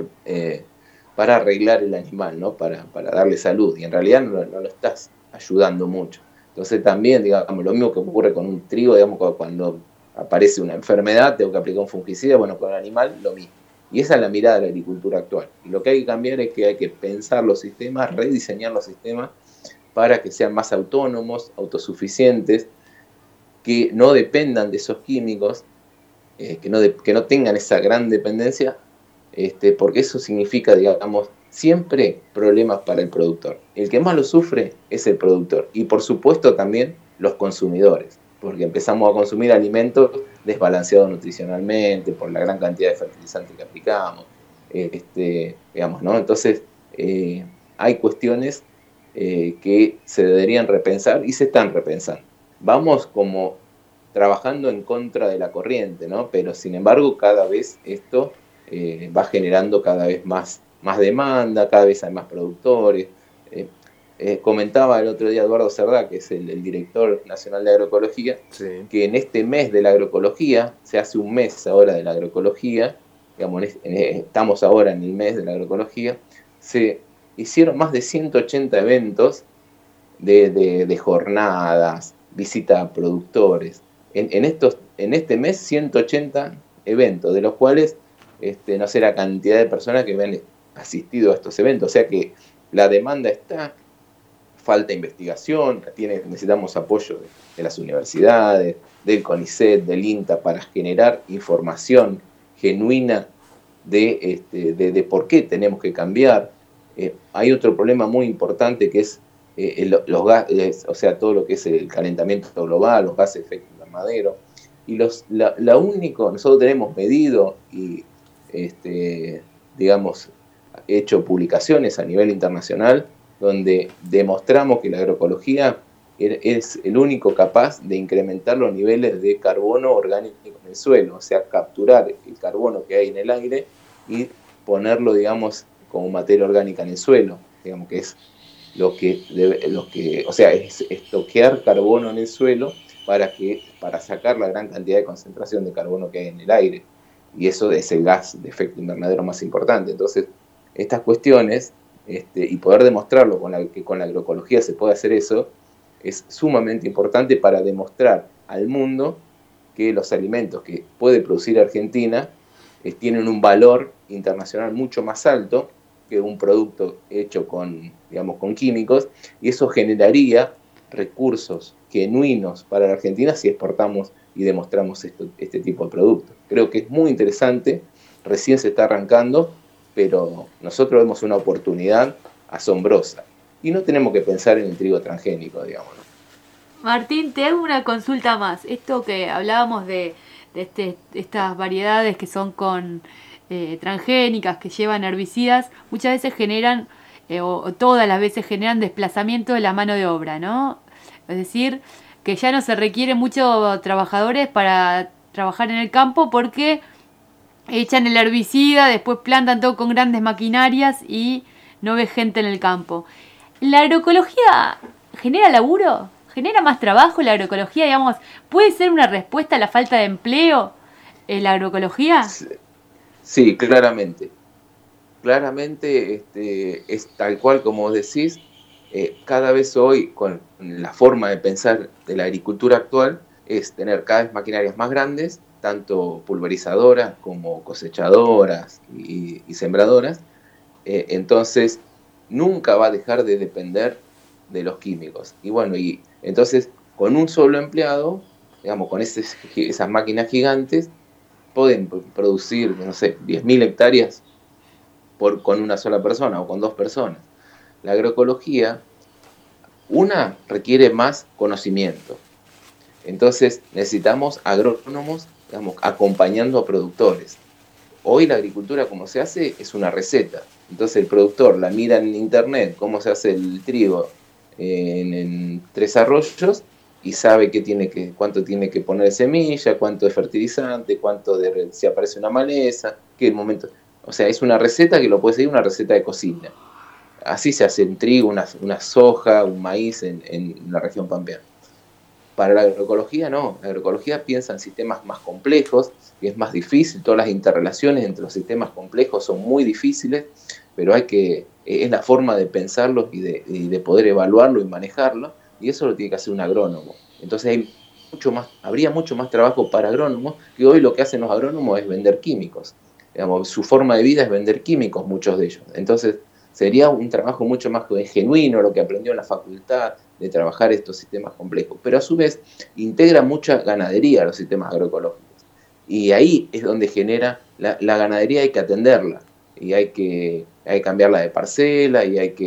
arreglar el animal, ¿no? Para darle salud, y en realidad no lo estás ayudando mucho. Entonces también, digamos, lo mismo que ocurre con un trigo, digamos, cuando aparece una enfermedad, tengo que aplicar un fungicida, bueno, con el animal lo mismo. Y esa es la mirada de la agricultura actual. Y lo que hay que cambiar es que hay que pensar los sistemas, rediseñar los sistemas para que sean más autónomos, autosuficientes, que no dependan de esos químicos, que no tengan esa gran dependencia, porque eso significa, digamos, siempre problemas para el productor. El que más lo sufre es el productor, y por supuesto también los consumidores, porque empezamos a consumir alimentos desbalanceados nutricionalmente por la gran cantidad de fertilizantes que aplicamos, digamos, ¿no? Entonces hay cuestiones que se deberían repensar y se están repensando. Vamos como trabajando en contra de la corriente, ¿no? Pero sin embargo cada vez esto va generando cada vez más demanda, cada vez hay más productores. Comentaba el otro día Eduardo Cerdá, que es el director nacional de agroecología, Sí. que en este mes de la agroecología, se hace un mes ahora de la agroecología, digamos, estamos ahora en el mes de la agroecología, se hicieron más de 180 eventos de jornadas, visita a productores. En este mes 180 eventos, de los cuales no sé la cantidad de personas que han asistido a estos eventos. O sea que la demanda está, falta investigación, necesitamos apoyo de las universidades, del CONICET, del INTA, para generar información genuina de por qué tenemos que cambiar. Hay otro problema muy importante que es los gases, o sea, todo lo que es el calentamiento global, los gases de efecto invernadero. Y nosotros tenemos medido y, digamos, hecho publicaciones a nivel internacional donde demostramos que la agroecología es el único capaz de incrementar los niveles de carbono orgánico en el suelo, o sea, capturar el carbono que hay en el aire y ponerlo, digamos, como materia orgánica en el suelo, digamos que es o sea, es estoquear carbono en el suelo para sacar la gran cantidad de concentración de carbono que hay en el aire, y eso es el gas de efecto invernadero más importante. Entonces, estas cuestiones, y poder demostrarlo que con la agroecología se puede hacer eso, es sumamente importante para demostrar al mundo que los alimentos que puede producir Argentina tienen un valor internacional mucho más alto que un producto hecho con químicos, y eso generaría recursos genuinos para la Argentina si exportamos y demostramos este tipo de productos. Creo que es muy interesante, recién se está arrancando, pero nosotros vemos una oportunidad asombrosa y no tenemos que pensar en el trigo transgénico, digamos, ¿no? Martín, te hago una consulta más. Esto que hablábamos de estas variedades que son con transgénicas, que llevan herbicidas, muchas veces generan, o todas las veces generan desplazamiento de la mano de obra, ¿no? Es decir, que ya no se requiere muchos trabajadores para trabajar en el campo porque echan el herbicida, después plantan todo con grandes maquinarias y no ves gente en el campo. ¿La agroecología genera laburo? ¿Genera más trabajo la agroecología? Digamos, ¿puede ser una respuesta a la falta de empleo en la agroecología? Sí, claramente. Claramente es tal cual como vos decís. Cada vez hoy, con la forma de pensar de la agricultura actual, es tener cada vez maquinarias más grandes, tanto pulverizadoras como cosechadoras y sembradoras. Entonces, nunca va a dejar de depender de los químicos. Y bueno, y entonces, con un solo empleado, digamos, con esas máquinas gigantes, pueden producir, no sé, 10.000 hectáreas con una sola persona o con 2 personas. La agroecología, requiere más conocimiento. Entonces necesitamos agrónomos, digamos, acompañando a productores. Hoy la agricultura, como se hace, es una receta. Entonces el productor la mira en internet, cómo se hace el trigo en 3 Arroyos, y sabe cuánto tiene que poner de semilla, cuánto de fertilizante, si aparece una maleza, qué momento. O sea, es una receta que lo puede seguir, una receta de cocina. Así se hace un trigo, una soja, un maíz en la región pampeana. Para la agroecología no, la agroecología piensa en sistemas más complejos, que es más difícil, todas las interrelaciones entre los sistemas complejos son muy difíciles, pero es la forma de pensarlos y de poder evaluarlo y manejarlo, y eso lo tiene que hacer un agrónomo. Entonces habría mucho más trabajo para agrónomos, que hoy lo que hacen los agrónomos es vender químicos. Digamos, su forma de vida es vender químicos, muchos de ellos. Entonces sería un trabajo mucho más genuino, lo que aprendió en la facultad, de trabajar estos sistemas complejos. Pero a su vez integra mucha ganadería a los sistemas agroecológicos. Y ahí es donde genera, la ganadería hay que atenderla, y hay que cambiarla de parcela,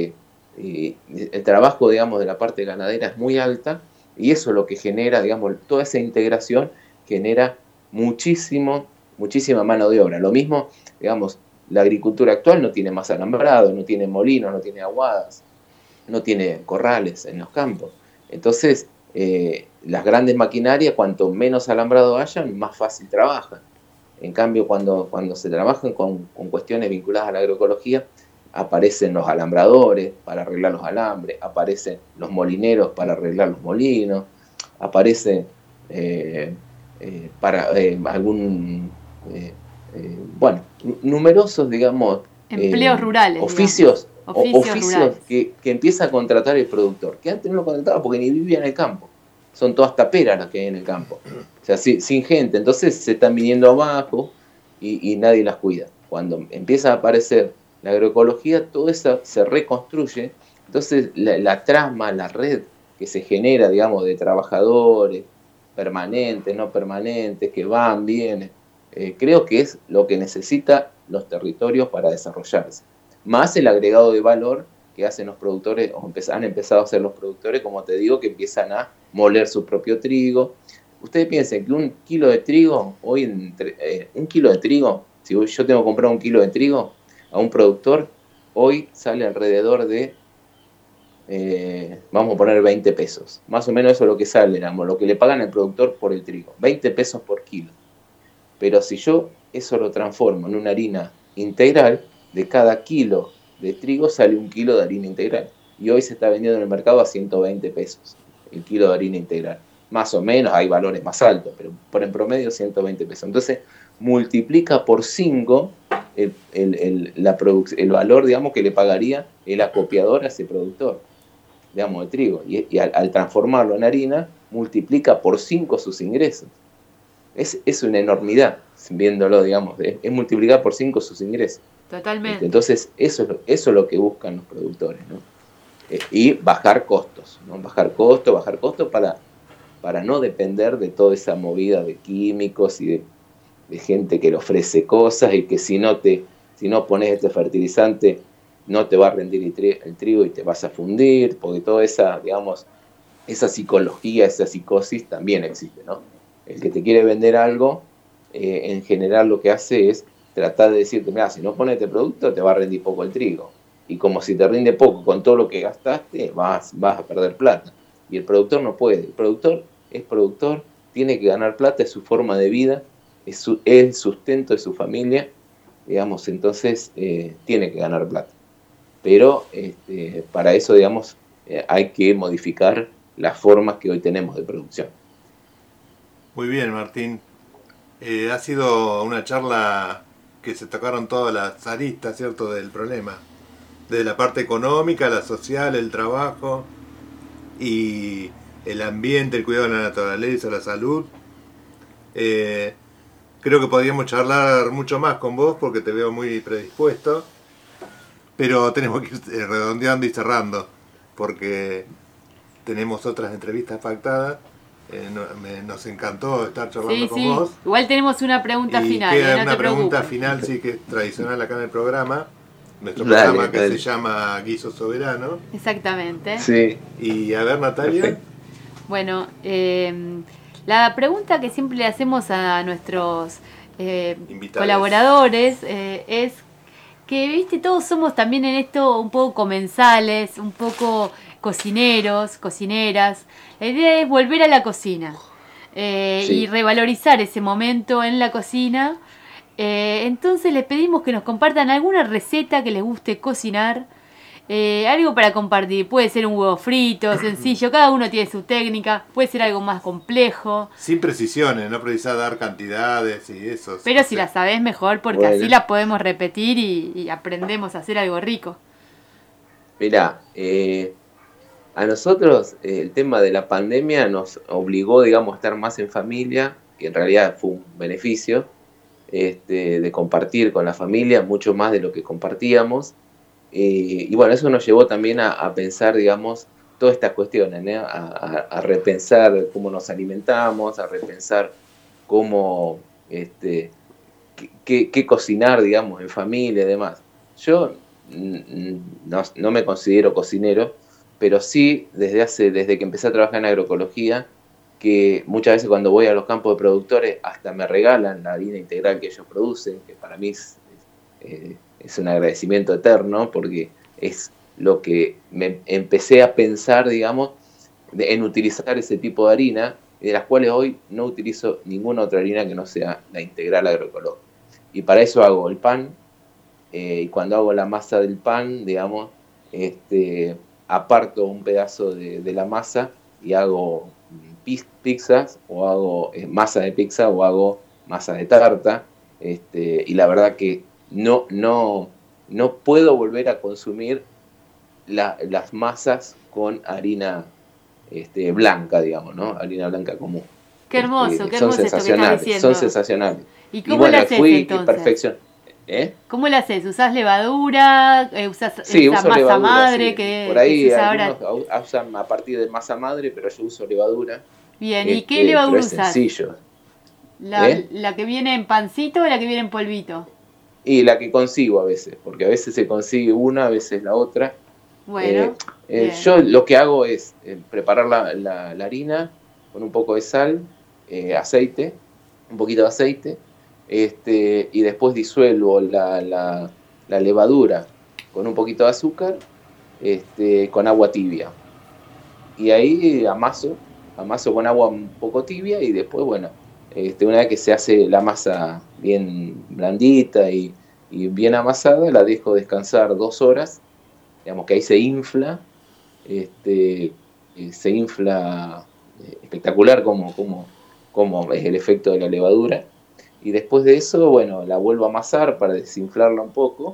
el trabajo, digamos, de la parte ganadera es muy alta, y eso es lo que genera, digamos, toda esa integración genera muchísima mano de obra. Lo mismo, digamos, la agricultura actual no tiene más alambrado, no tiene molinos, no tiene aguadas, no tiene corrales en los campos. Entonces, las grandes maquinarias, cuanto menos alambrado hayan, más fácil trabajan. En cambio, cuando se trabajan con cuestiones vinculadas a la agroecología, aparecen los alambradores para arreglar los alambres, aparecen los molineros para arreglar los molinos, aparecen para numerosos, digamos, empleos rurales, oficios rurales. que empieza a contratar el productor, que antes no lo contrataba porque ni vivía en el campo. Son todas taperas las que hay en el campo, o sea, sin gente. Entonces se están viniendo abajo y nadie las cuida. Cuando empieza a aparecer la agroecología, todo eso se reconstruye. Entonces la trama, la red que se genera, digamos, de trabajadores permanentes, no permanentes, que van, vienen, creo que es lo que necesitan los territorios para desarrollarse. Más el agregado de valor que hacen los productores, o han empezado a hacer los productores, como te digo, que empiezan a moler su propio trigo. Ustedes piensen que un kilo de trigo, un kilo de trigo, si yo tengo que comprar un kilo de trigo a un productor, hoy sale alrededor de, vamos a poner 20 pesos. Más o menos eso es lo que sale, digamos, lo que le pagan al productor por el trigo. 20 pesos por kilo. Pero si yo eso lo transformo en una harina integral, de cada kilo de trigo sale un kilo de harina integral. Y hoy se está vendiendo en el mercado a 120 pesos el kilo de harina integral. Más o menos, hay valores más altos, pero por en promedio 120 pesos. Entonces, multiplica por 5 el valor, digamos, que le pagaría el acopiador a ese productor, digamos, de trigo. Y al transformarlo en harina, multiplica por 5 sus ingresos. Es una enormidad, viéndolo, digamos, es multiplicar por 5 sus ingresos. Totalmente. Entonces, eso es lo que buscan los productores, ¿no? Y bajar costos, ¿no? Bajar costos para no depender de toda esa movida de químicos y de gente que le ofrece cosas y que si no pones este fertilizante no te va a rendir el trigo y te vas a fundir, porque toda esa, digamos, esa psicología, esa psicosis también existe, ¿no? El que te quiere vender algo, en general lo que hace es tratar de decirte, mira, si no pones este producto te va a rendir poco el trigo. Y como si te rinde poco con todo lo que gastaste, vas a perder plata. Y el productor no puede. El productor es productor, tiene que ganar plata, es su forma de vida, es el sustento de su familia, digamos, entonces tiene que ganar plata. Pero para eso, digamos, hay que modificar las formas que hoy tenemos de producción. Muy bien, Martín. Ha sido una charla que se tocaron todas las aristas, ¿cierto?, del problema. Desde la parte económica, la social, el trabajo y el ambiente, el cuidado de la naturaleza, la salud. Creo que podríamos charlar mucho más con vos porque te veo muy predispuesto, pero tenemos que ir redondeando y cerrando porque tenemos otras entrevistas pactadas. Nos encantó estar charlando con vos. Igual tenemos una pregunta final. Queda no una te pregunta preocupes. final, sí, que es tradicional acá en el programa. Nuestro Dale, programa que dale. se llama Guiso Soberano. Exactamente. Sí. Y a ver, Natalia. Perfecto. Bueno, la pregunta que siempre le hacemos a nuestros Invitados. colaboradores es que, viste, todos somos también en esto un poco comensales, un poco cocineros, cocineras. La idea es volver a la cocina Sí. y revalorizar ese momento en la cocina. Entonces les pedimos que nos compartan alguna receta que les guste cocinar, algo para compartir. Puede ser un huevo frito, sencillo, cada uno tiene su técnica, puede ser algo más complejo, Sin precisiones, no precisás dar cantidades y eso. pero si las sabés mejor, porque Bueno. así las podemos repetir y aprendemos a hacer algo rico. Mirá, a nosotros el tema de la pandemia nos obligó, digamos, a estar más en familia, que en realidad fue un beneficio, de compartir con la familia mucho más de lo que compartíamos. Y bueno, eso nos llevó también a pensar, digamos, todas estas cuestiones, ¿no? A repensar cómo nos alimentamos, a repensar cómo, qué cocinar, digamos, en familia y demás. Yo no me considero cocinero, pero sí, desde que empecé a trabajar en agroecología, que muchas veces cuando voy a los campos de productores hasta me regalan la harina integral que ellos producen, que para mí es un agradecimiento eterno, porque es lo que me empecé a pensar, digamos, en utilizar ese tipo de harina, de las cuales hoy no utilizo ninguna otra harina que no sea la integral agroecológica. Y para eso hago el pan, y cuando hago la masa del pan, digamos, aparto un pedazo de la masa y hago pizzas, o hago masa de pizza, o hago masa de tarta, y la verdad que no puedo volver a consumir las masas con harina blanca, digamos, ¿no? Harina blanca común. Qué hermoso, qué son hermoso esto que estás sensacionales, diciendo. son sensacionales. ¿Y cómo lo haces entonces? ¿Cómo lo haces? ¿Usás levadura? ¿Usás sí, esa uso masa levadura, madre sí. que por ahí se usa ahora? algunos usan a partir de masa madre, pero yo uso levadura. Bien, ¿y qué levadura pero es usás? sencillo. ¿La que viene en pancito o la que viene en polvito? Y la que consigo a veces, porque a veces se consigue una, a veces la otra. Bueno, yo lo que hago es preparar la harina con un poco de sal, aceite, un poquito de aceite, y después disuelvo la levadura con un poquito de azúcar, con agua tibia. Y ahí amaso con agua un poco tibia, y después, bueno, una vez que se hace la masa bien blandita y bien amasada, la dejo descansar 2 horas, digamos que ahí se infla, espectacular como es el efecto de la levadura. Y después de eso, bueno, la vuelvo a amasar para desinflarla un poco.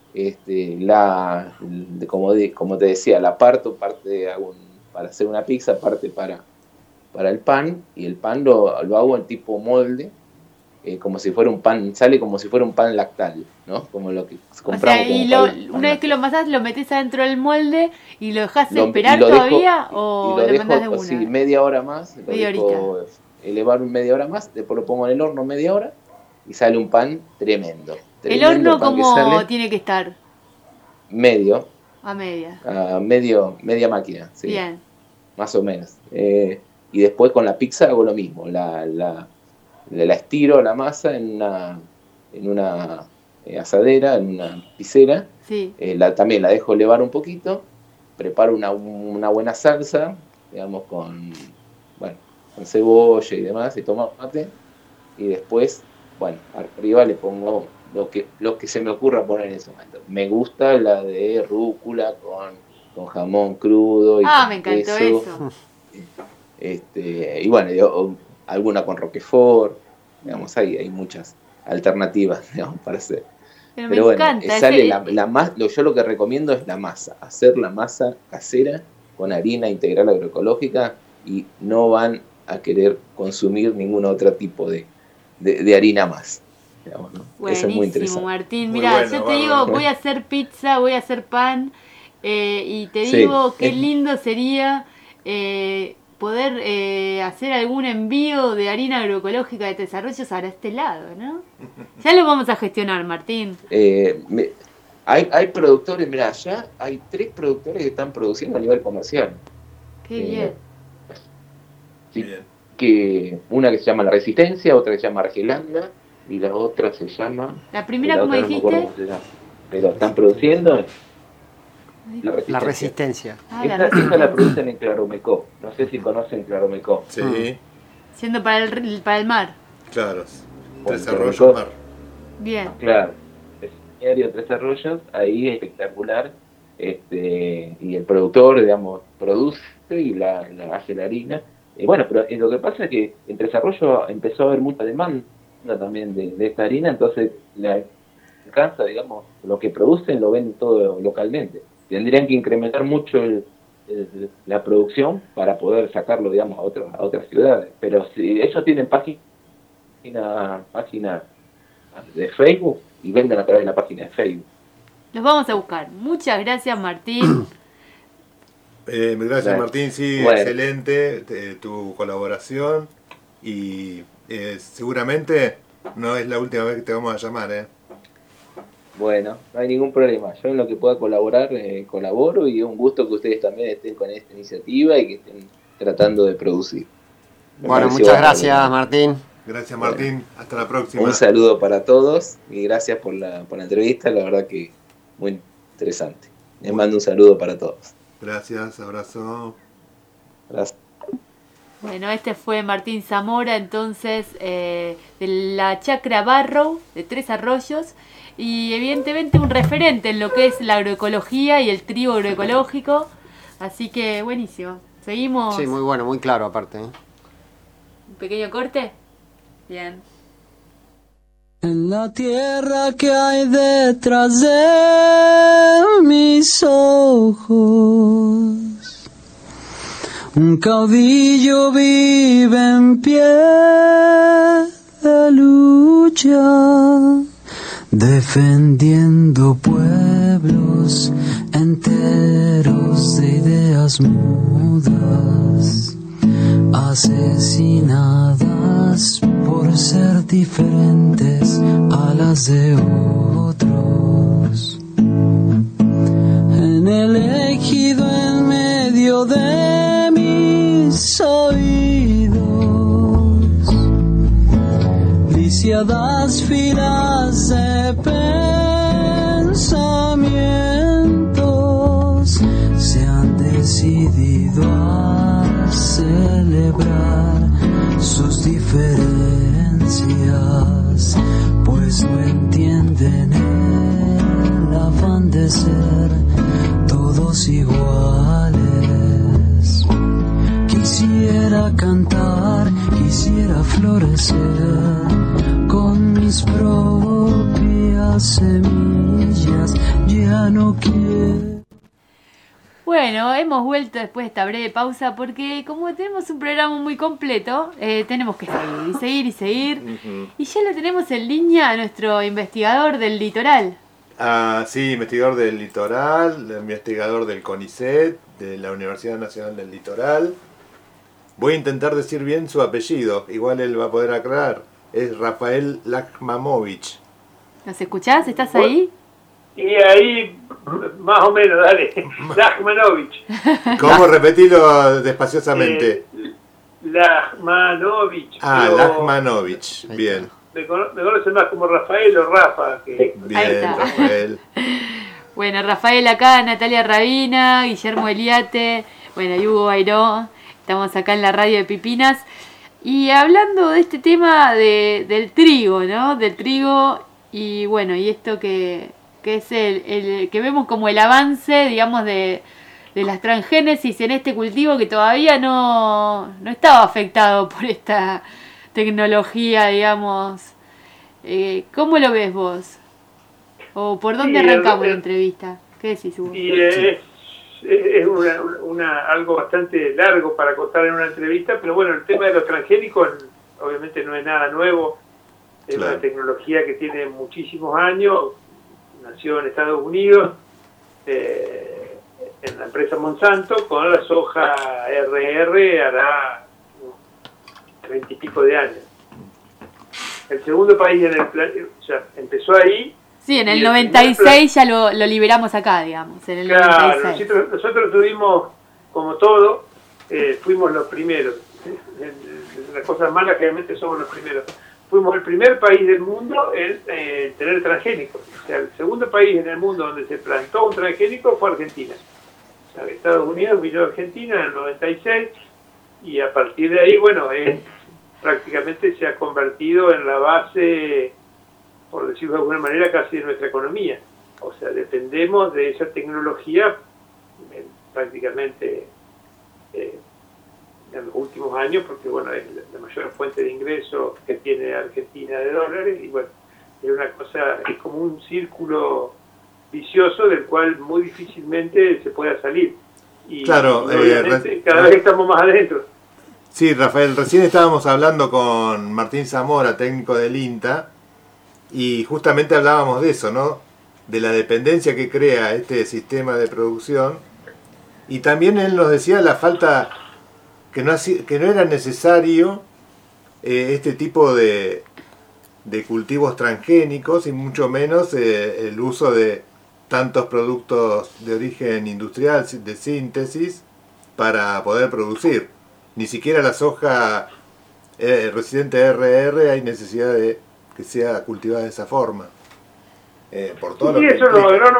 Como te decía, la parto, parte para hacer una pizza, parte para el pan, y el pan lo hago en tipo molde, como si fuera un pan, sale como si fuera un pan lactal, ¿no? Como lo que compramos. O sea, una vez que lo amasás, lo metés adentro del molde y lo dejás esperar todavía, o lo mandás de una. Sí, media hora más, lo dejo elevar media hora más, después lo pongo en el horno media hora y sale un pan tremendo. ¿El horno cómo tiene que estar? Medio. A media. Media máquina, sí. Bien. Más o menos. Y después con la pizza hago lo mismo. La estiro la masa en una asadera, en una piscera. Sí. También la dejo elevar un poquito. Preparo una buena salsa, digamos, con cebolla y demás, y tomate. Y después, bueno, arriba le pongo lo que se me ocurra poner en ese momento. Me gusta la de rúcula con jamón crudo y me encantó eso. Y bueno, alguna con roquefort, digamos, hay muchas alternativas, digamos, para hacer. Pero bueno, encanta, sale yo lo que recomiendo es la masa, hacer la masa casera con harina integral agroecológica, y no van a querer consumir ningún otro tipo de harina más. Digamos, ¿no? Eso es muy interesante. Martín, mira, yo te digo, voy a hacer pizza, voy a hacer pan, y te digo qué lindo sería poder hacer algún envío de harina agroecológica de Tres Arroyos para este lado, ¿no? Ya lo vamos a gestionar, Martín. Hay productores, mira, ya hay 3 productores que están produciendo a nivel comercial. Qué bien. Sí, que una que se llama La Resistencia, otra que se llama Argelanda, y la otra se llama... ¿La primera cómo dijiste? Pero están produciendo... La Resistencia. Esta la producen en Claromecó. No sé si conocen Claromecó. Sí. Siendo para el mar. Claro. Tres Arroyos, mar. Bien. Claro. Es diario Tres Arroyos, ahí es espectacular. Y el productor, digamos, produce y la hace la harina. Bueno, pero lo que pasa es que en Tres Arroyos empezó a haber mucha demanda también de esta harina, entonces le alcanza, digamos, lo que producen lo venden todo localmente. Tendrían que incrementar mucho la producción para poder sacarlo, digamos, a otras ciudades. Pero si ellos tienen página de Facebook y venden a través de la página de Facebook. Los vamos a buscar. Muchas gracias, Martín. Gracias, Martín. Sí, bueno. Excelente tu colaboración. Y seguramente no es la última vez que te vamos a llamar, Bueno, no hay ningún problema. Yo en lo que pueda colaborar, colaboro, y es un gusto que ustedes también estén con esta iniciativa y que estén tratando de producir. Bueno, muchas gracias, Martín. Gracias, Martín. Bueno, hasta la próxima. Un saludo para todos y gracias por la entrevista. La verdad que muy interesante. Les mando un saludo para todos. Gracias, abrazo. Gracias. Bueno, este fue Martín Zamora, entonces, de la Chacra Barrow, de Tres Arroyos, y evidentemente un referente en lo que es la agroecología y el trigo agroecológico. Así que buenísimo. Seguimos. Sí, muy bueno, muy claro aparte. Un pequeño corte. Bien. En la tierra que hay detrás de mis ojos, un caudillo vive en pie de lucha, defendiendo pueblos enteros de ideas mudas, asesinadas por ser diferentes a las de otros. En el ejido en medio de mis oídos, lisiadas filas de pensamientos se han decidido a celebrar sus diferencias, pues no entienden el afán de ser todos iguales. Quisiera cantar, quisiera florecer con mis propias semillas, ya no quiero. Bueno, hemos vuelto después de esta breve pausa porque como tenemos un programa muy completo, tenemos que seguir y seguir y seguir. Y ya lo tenemos en línea a nuestro investigador del litoral. Ah, sí, investigador del litoral, investigador del CONICET, de la Universidad Nacional del Litoral. Voy a intentar decir bien su apellido, igual él va a poder aclarar. Es Rafael Lachmanovich. ¿Nos escuchás? ¿Estás ahí? Y ahí, más o menos, dale. Lachmanovich. ¿Cómo? Repetilo despaciosamente. Lachmanovich. Ah, Lachmanovich. Bien. Me conocen más como Rafael o Rafa. Que... Bien, Rafael. Bueno, Rafael acá, Natalia Rabina, Guillermo Eliate, bueno, y Hugo Bairó. Estamos acá en la radio de Pipinas. Y hablando de este tema del trigo, ¿no? Del trigo y bueno, y esto que es el que vemos como el avance, digamos, de las transgénesis en este cultivo que todavía no estaba afectado por esta tecnología, digamos. ¿Cómo lo ves vos? ¿O por dónde arrancamos la entrevista? ¿Qué decís, Hugo? Y es algo bastante largo para contar en una entrevista, pero bueno, el tema de los transgénicos obviamente no es nada nuevo. Es Claro. una tecnología que tiene muchísimos años. Nació en Estados Unidos, en la empresa Monsanto, con la soja RR hará 30 y pico de años. El segundo país en el planeta, o sea, empezó ahí. Sí, en el y 96 ya lo liberamos acá, digamos, en el Claro, 96. nosotros tuvimos, como todo, fuimos los primeros. Las cosas malas generalmente somos los primeros. Fuimos el primer país del mundo en tener transgénicos. O sea, el segundo país en el mundo donde se plantó un transgénico fue Argentina. O sea, Estados Unidos vino a Argentina en el 96 y a partir de ahí, bueno, prácticamente se ha convertido en la base, por decirlo de alguna manera, casi de nuestra economía. O sea, dependemos de esa tecnología prácticamente en los últimos años, porque bueno, es la mayor fuente de ingreso que tiene Argentina de dólares, y bueno, es una cosa, es como un círculo vicioso del cual muy difícilmente se pueda salir. Y Claro, obviamente, cada vez estamos más adentro. Sí, Rafael, recién estábamos hablando con Martín Zamora, técnico del INTA, y justamente hablábamos de eso, ¿no? De la dependencia que crea este sistema de producción, y también él nos decía la falta, que no era necesario este tipo de cultivos transgénicos, y mucho menos el uso de tantos productos de origen industrial, de síntesis, para poder producir. Ni siquiera la soja residente RR hay necesidad de que sea cultivada de esa forma. Por todo Sí, lo que eso los implica. agrónomos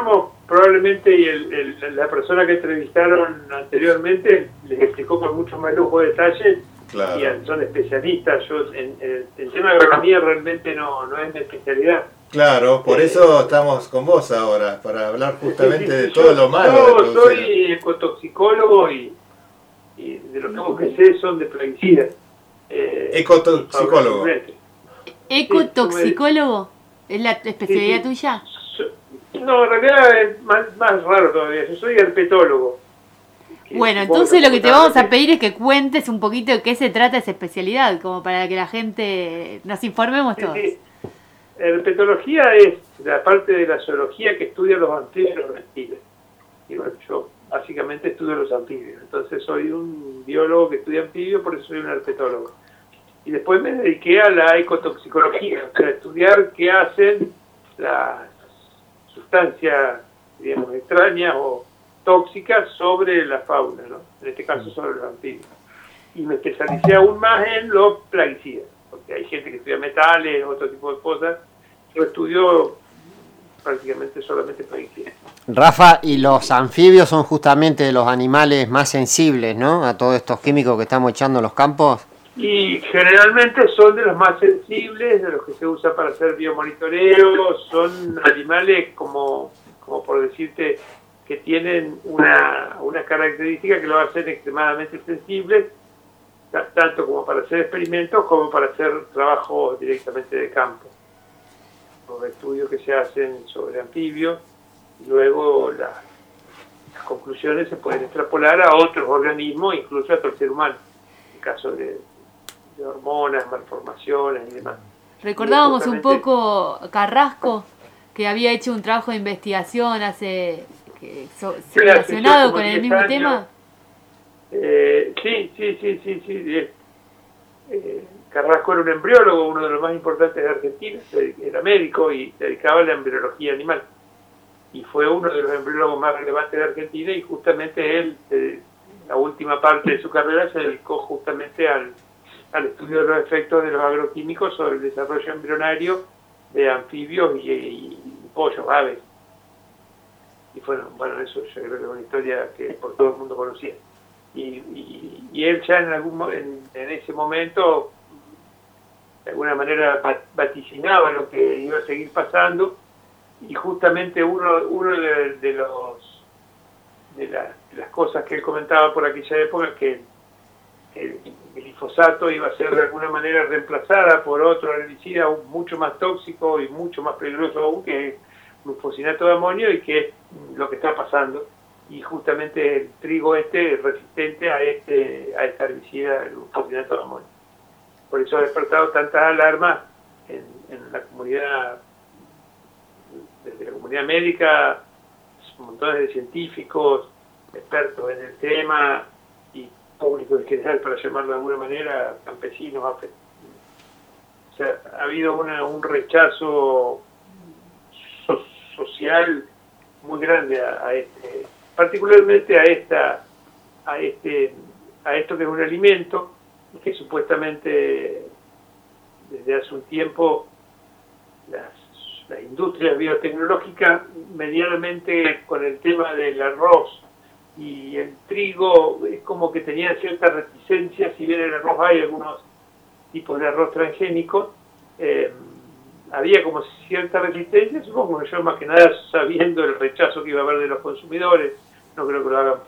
probablemente la persona que entrevistaron anteriormente les explicó con mucho más lujo de detalle. Claro. Y son especialistas. Yo en el tema de agronomía realmente no es mi especialidad. Claro, por eso estamos con vos ahora, para hablar justamente de todo lo malo. Yo soy ecotoxicólogo y de los pocos que sé son de plaguicidas. Ecotoxicólogo. ¿Ecotoxicólogo? ¿Es la especialidad tuya? No, en realidad es más raro todavía. Yo soy herpetólogo. Bueno, entonces lo que te vamos a pedir es que cuentes un poquito de qué se trata esa especialidad, como para que la gente nos informemos todos. Sí. Herpetología es la parte de la zoología que estudia los anfibios y los reptiles. Y bueno, yo básicamente estudio los anfibios. Entonces soy un biólogo que estudia anfibios, por eso soy un herpetólogo. Y después me dediqué a la ecotoxicología, o sea, a estudiar qué hacen las sustancias, digamos, extrañas o tóxicas sobre la fauna, ¿no? En este caso sobre los anfibios. Y me especialicé aún más en los plaguicidas, porque hay gente que estudia metales, otro tipo de cosas. Yo estudio prácticamente solamente plaguicidas. Rafa, y los anfibios son justamente los animales más sensibles, ¿no? A todos estos químicos que estamos echando en los campos. Y generalmente son de los más sensibles, de los que se usa para hacer biomonitoreo. Son animales como por decirte, que tienen una característica que lo hacen extremadamente sensibles, tanto como para hacer experimentos como para hacer trabajos directamente de campo. Los estudios que se hacen sobre anfibios, y luego las conclusiones se pueden extrapolar a otros organismos, incluso hasta el ser humano, en caso de hormonas, malformaciones y demás. Recordábamos un poco Carrasco, que había hecho un trabajo de investigación relacionado con el mismo años. Tema. Sí. Carrasco era un embriólogo, uno de los más importantes de Argentina, era médico y se dedicaba a la embriología animal. Y fue uno de los embriólogos más relevantes de Argentina, y justamente él, la última parte de su carrera, se dedicó justamente al estudio de los efectos de los agroquímicos sobre el desarrollo embrionario de anfibios y pollos, aves. Y bueno, eso yo creo que es una historia que por todo el mundo conocía. Y él ya en ese momento de alguna manera vaticinaba lo que iba a seguir pasando, y justamente uno de las cosas que él comentaba por aquella época es que el glifosato iba a ser de alguna manera reemplazada por otro herbicida mucho más tóxico y mucho más peligroso aún, que es glufosinato de amonio, y que es lo que está pasando. Y justamente el trigo es resistente a esta herbicida, el glufosinato de amonio. Por eso ha despertado tantas alarmas en la comunidad, desde la comunidad médica, montones de científicos, expertos en el tema, y público en general, para llamarlo de alguna manera, campesinos. O sea, ha habido un rechazo social muy grande particularmente a esto que es un alimento, que supuestamente desde hace un tiempo las industrias biotecnológicas, medianamente con el tema del arroz y el trigo, es como que tenían cierta reticencia. Si bien en el arroz hay algunos tipos de arroz transgénicos, había como cierta resistencia, supongo que yo más que nada sabiendo el rechazo que iba a haber de los consumidores. No creo que lo hagan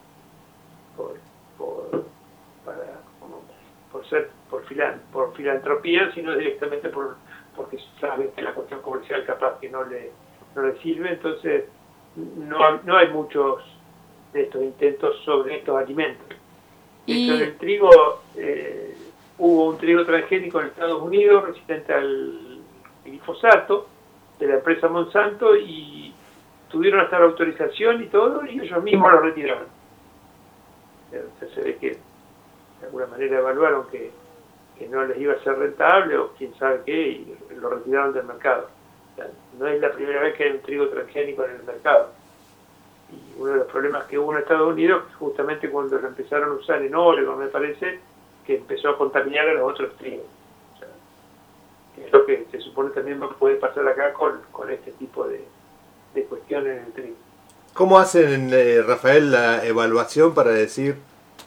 por filantropía, sino directamente porque saben que la cuestión comercial capaz que no le sirve. Entonces no hay muchos de estos intentos sobre estos alimentos. Y el trigo, hubo un trigo transgénico en Estados Unidos resistente al glifosato de la empresa Monsanto, y tuvieron hasta la autorización y todo, y ellos mismos lo retiraron. Entonces se ve que de alguna manera evaluaron que no les iba a ser rentable, o quién sabe qué, y lo retiraron del mercado. O sea, no es la primera vez que hay un trigo transgénico en el mercado. Y uno de los problemas que hubo en Estados Unidos, justamente cuando lo empezaron a usar en Oregon, me parece, que empezó a contaminar a los otros trigos. O sea, es lo que se supone también puede pasar acá con este tipo de cuestiones en el trigo. ¿Cómo hacen, Rafael, la evaluación para decir,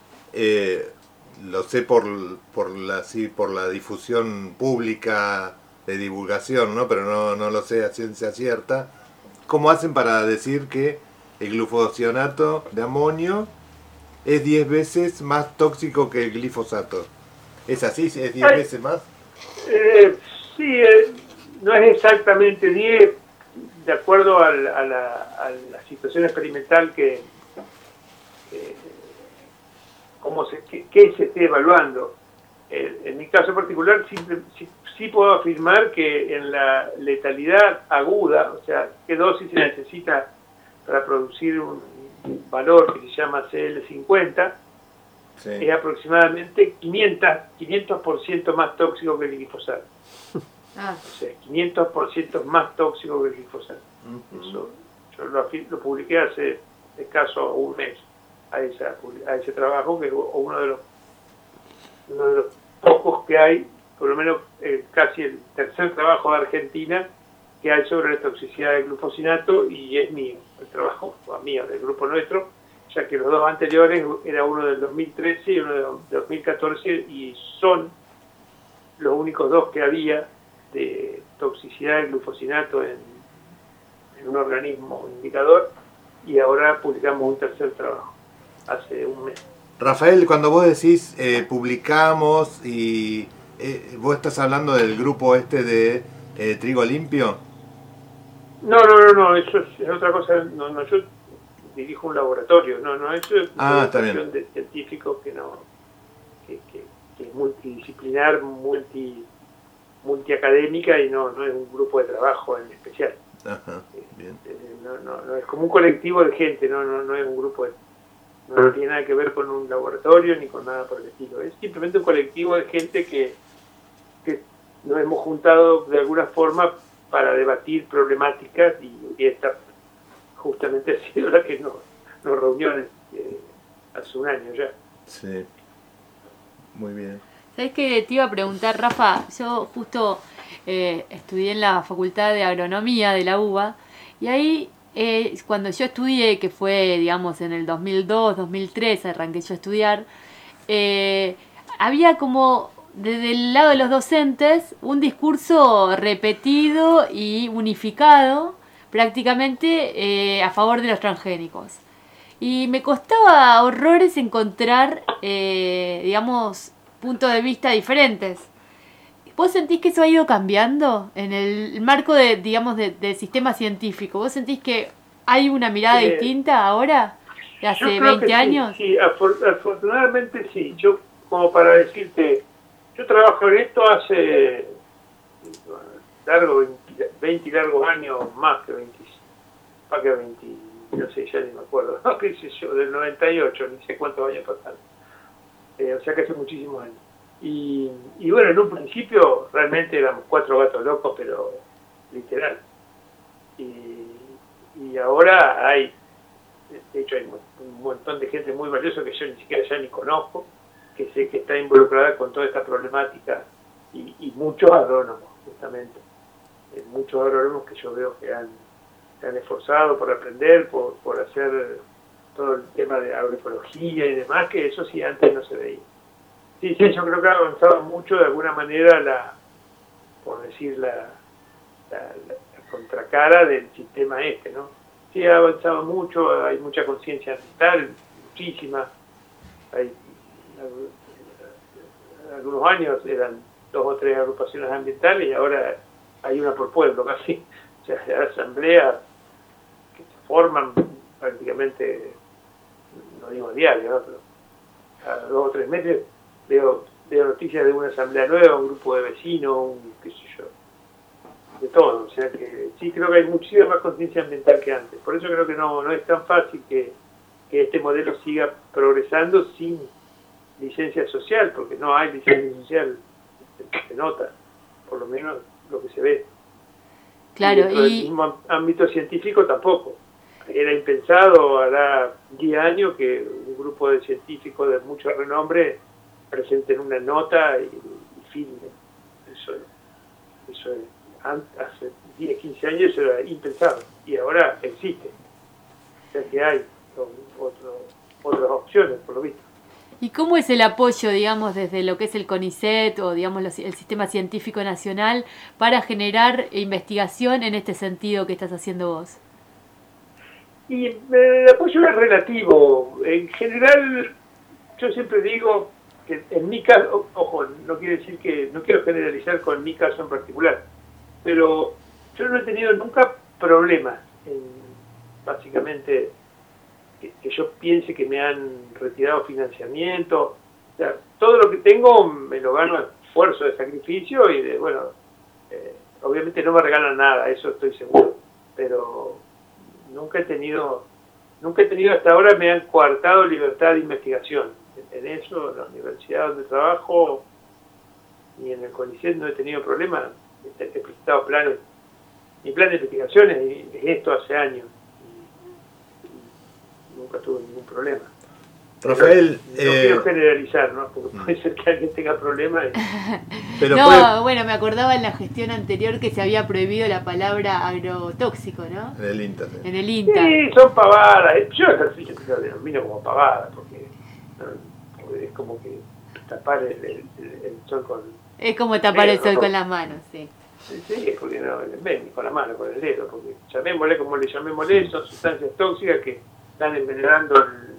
lo sé por la difusión pública de divulgación, ¿no? Pero no lo sé a ciencia cierta? ¿Cómo hacen para decir que el glufosinato de amonio es 10 veces más tóxico que el glifosato? ¿Es así? ¿Es 10 veces más? Sí, no es exactamente 10, de acuerdo a la situación experimental que se esté evaluando. En mi caso particular, sí puedo afirmar que en la letalidad aguda, o sea, qué dosis se necesita para producir un valor que se llama CL50, Sí. es aproximadamente 500% más tóxico que el glifosato. Ah, O sea, 500% más tóxico que el glifosato. Eso yo lo publiqué hace escaso un mes a ese trabajo, que es uno de los pocos que hay, por lo menos casi el tercer trabajo de Argentina que hay sobre la toxicidad del glufosinato, y es mío, el trabajo mío, del grupo nuestro, ya que los dos anteriores era uno del 2013 y uno del 2014, y son los únicos dos que había de toxicidad del glufosinato en un organismo indicador, y ahora publicamos un tercer trabajo hace un mes. Rafael, cuando vos decís publicamos y vos estás hablando del grupo este de Trigo Limpio. No, eso es otra cosa. No, yo dirijo un laboratorio. No, eso es una está bien. cuestión de científicos que es multidisciplinar, multiacadémica, y no es un grupo de trabajo en especial. Ajá, bien. No es como un colectivo de gente, no es un grupo no tiene nada que ver con un laboratorio ni con nada por el estilo. Es simplemente un colectivo de gente que nos hemos juntado de alguna forma para debatir problemáticas, y esta justamente ha sido la que nos reunió hace un año ya. Sí, muy bien. ¿Sabés qué te iba a preguntar, Rafa? Yo justo estudié en la Facultad de Agronomía de la UBA, y ahí cuando yo estudié, que fue, digamos, en el 2002, 2003, arranqué yo a estudiar, había como, desde el lado de los docentes, un discurso repetido y unificado, prácticamente a favor de los transgénicos. Y me costaba horrores encontrar, digamos, puntos de vista diferentes. ¿Vos sentís que eso ha ido cambiando en el marco del sistema científico? ¿Vos sentís que hay una mirada distinta ahora, de hace 20 años? Sí, afortunadamente sí. Yo, como para decirte, yo trabajo en esto hace 20 largos años, más que 20, no sé, ya ni me acuerdo, no, qué sé yo, del 98, ni sé cuántos años pasaron. O sea que hace muchísimos años. Y bueno, en un principio realmente éramos 4 gatos locos, pero literal. Y ahora hay, de hecho hay un montón de gente muy valiosa que yo ni siquiera ya ni conozco, que sé que está involucrada con toda esta problemática, y muchos agrónomos, justamente. Muchos agrónomos que yo veo que se han esforzado por aprender, por hacer todo el tema de agroecología y demás, que eso sí antes no se veía. Sí, yo creo que ha avanzado mucho de alguna manera la contracara del sistema este, ¿no? Sí, ha avanzado mucho, hay mucha conciencia ambiental, muchísima. Hay algunos años eran 2 o 3 agrupaciones ambientales, y ahora hay una por pueblo casi. O sea, hay asambleas que se forman prácticamente, no digo diario, ¿no? Pero cada 2 o 3 meses veo noticias de una asamblea nueva, un grupo de vecinos, qué sé yo, de todo. O sea que sí, creo que hay muchísima más conciencia ambiental que antes. Por eso creo que no es tan fácil que este modelo siga progresando sin licencia social, porque no hay licencia social, se nota, por lo menos lo que se ve. Claro, y el mismo ámbito científico tampoco. Era impensado hará 10 años que un grupo de científicos de mucho renombre presenten una nota y filmen. Eso hace 10, 15 años era impensado, y ahora existe. sea que hay otras opciones, por lo visto. ¿Y cómo es el apoyo, digamos, desde lo que es el CONICET o, digamos, el Sistema Científico Nacional para generar investigación en este sentido que estás haciendo vos? Y el apoyo es relativo. En general, yo siempre digo que en mi caso, ojo, no quiere decir que, no quiero generalizar con mi caso en particular, pero yo no he tenido nunca problemas en, básicamente, que yo piense que me han retirado financiamiento. O sea, todo lo que tengo me lo gano a esfuerzo, de sacrificio y de, bueno, obviamente no me regalan nada, eso estoy seguro, pero nunca he tenido hasta ahora, me han coartado libertad de investigación. En eso, en la universidad donde trabajo y en el CONICET no he tenido problemas. He presentado mi plan de investigaciones y esto hace años. Nunca tuve ningún problema. Rafael, no quiero generalizar, ¿no? Porque puede ser que alguien tenga problemas. Pero bueno, me acordaba en la gestión anterior que se había prohibido la palabra agrotóxico, ¿no? En el INTA. En el INTA. Sí, son pavadas. Yo lo denomino como pavada, porque es como que tapar el sol con... Es como tapar el sol con las manos, sí. Sí, porque no, ven con la mano, con el dedo, porque llamémosle como le llamémosle, son sustancias tóxicas que están envenenando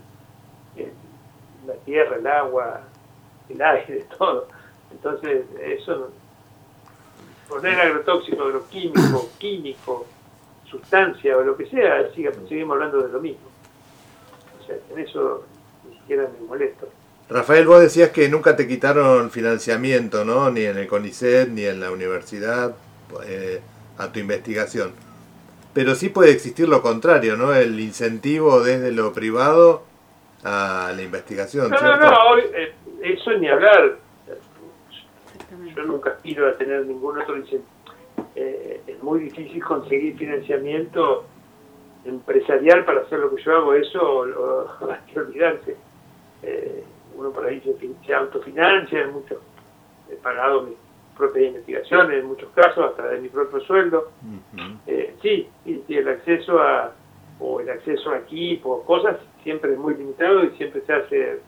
la tierra, el agua, el aire, todo. Entonces, eso, poner agrotóxico, agroquímico, químico, sustancia o lo que sea, seguimos hablando de lo mismo. O sea, en eso ni siquiera me molesto. Rafael, vos decías que nunca te quitaron financiamiento, ¿no? Ni en el CONICET, ni en la universidad, a tu investigación. Pero sí puede existir lo contrario, ¿no? El incentivo desde lo privado a la investigación, ¿cierto? No, eso ni hablar. Yo nunca aspiro a tener ningún otro incentivo. Es muy difícil conseguir financiamiento empresarial para hacer lo que yo hago, eso hay que olvidarse. Uno por ahí se autofinancia, he pagado mis propias investigaciones, en muchos casos, hasta de mi propio sueldo. Sí, el acceso a equipo, cosas, siempre es muy limitado y siempre se hace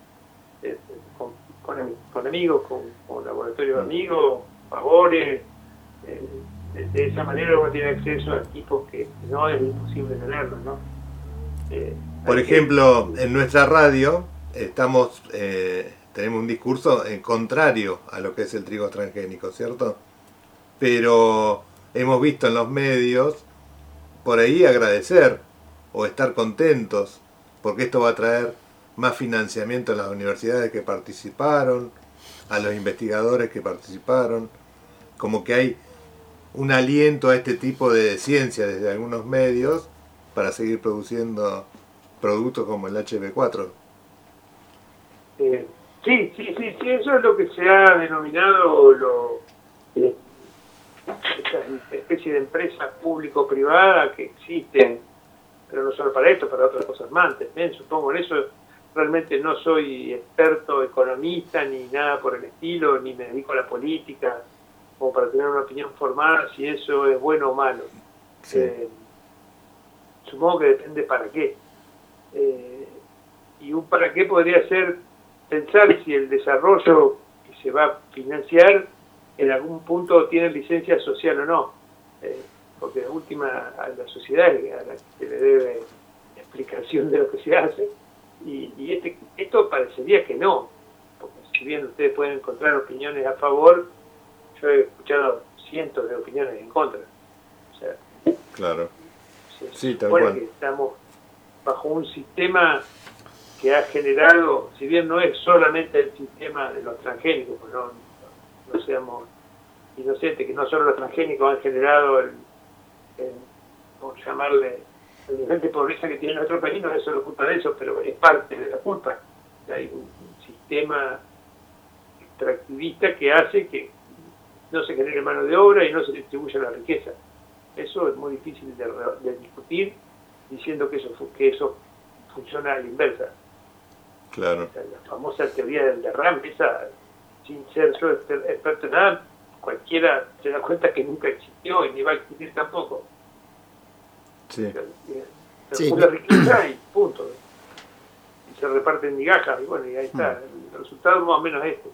con amigos, con laboratorios amigos, favores. De esa manera uno tiene acceso a equipos que no es imposible tenerlos, ¿no? Por ejemplo, en nuestra radio tenemos un discurso en contrario a lo que es el trigo transgénico, ¿cierto? Pero hemos visto en los medios por ahí agradecer o estar contentos porque esto va a traer más financiamiento a las universidades que participaron, a los investigadores que participaron, como que hay un aliento a este tipo de ciencia desde algunos medios para seguir produciendo productos como el HB4. Sí, eso es lo que se ha denominado esa especie de empresas público-privada que existen, pero no solo para esto, para otras cosas más. Supongo en eso realmente no soy experto economista ni nada por el estilo, ni me dedico a la política como para tener una opinión formada si eso es bueno o malo. Sí. Supongo que depende para qué. Y un para qué podría ser pensar si el desarrollo que se va a financiar en algún punto tiene licencia social o no, porque de última a la sociedad a la que se le debe explicación de lo que se hace, y esto parecería que no, porque si bien ustedes pueden encontrar opiniones a favor, yo he escuchado cientos de opiniones en contra. O sea, claro. Se supone que estamos bajo un sistema que ha generado, si bien no es solamente el sistema de los transgénicos, pues no seamos inocentes, que no solo los transgénicos han generado ¿cómo llamarle?, el nivel de pobreza que tiene nuestro país, no es solo culpa de eso, pero es parte de la culpa. Hay un sistema extractivista que hace que no se genere mano de obra y no se distribuya la riqueza. Eso es muy difícil de discutir diciendo que eso funciona a la inversa. Claro. O sea, la famosa teoría del derrame, esa, sin ser yo experto en nada, cualquiera se da cuenta que nunca existió y ni va a existir tampoco. Sí. Se Sí. acumula riqueza y punto. Y se reparten migajas y bueno, y ahí está. El resultado más o menos es este.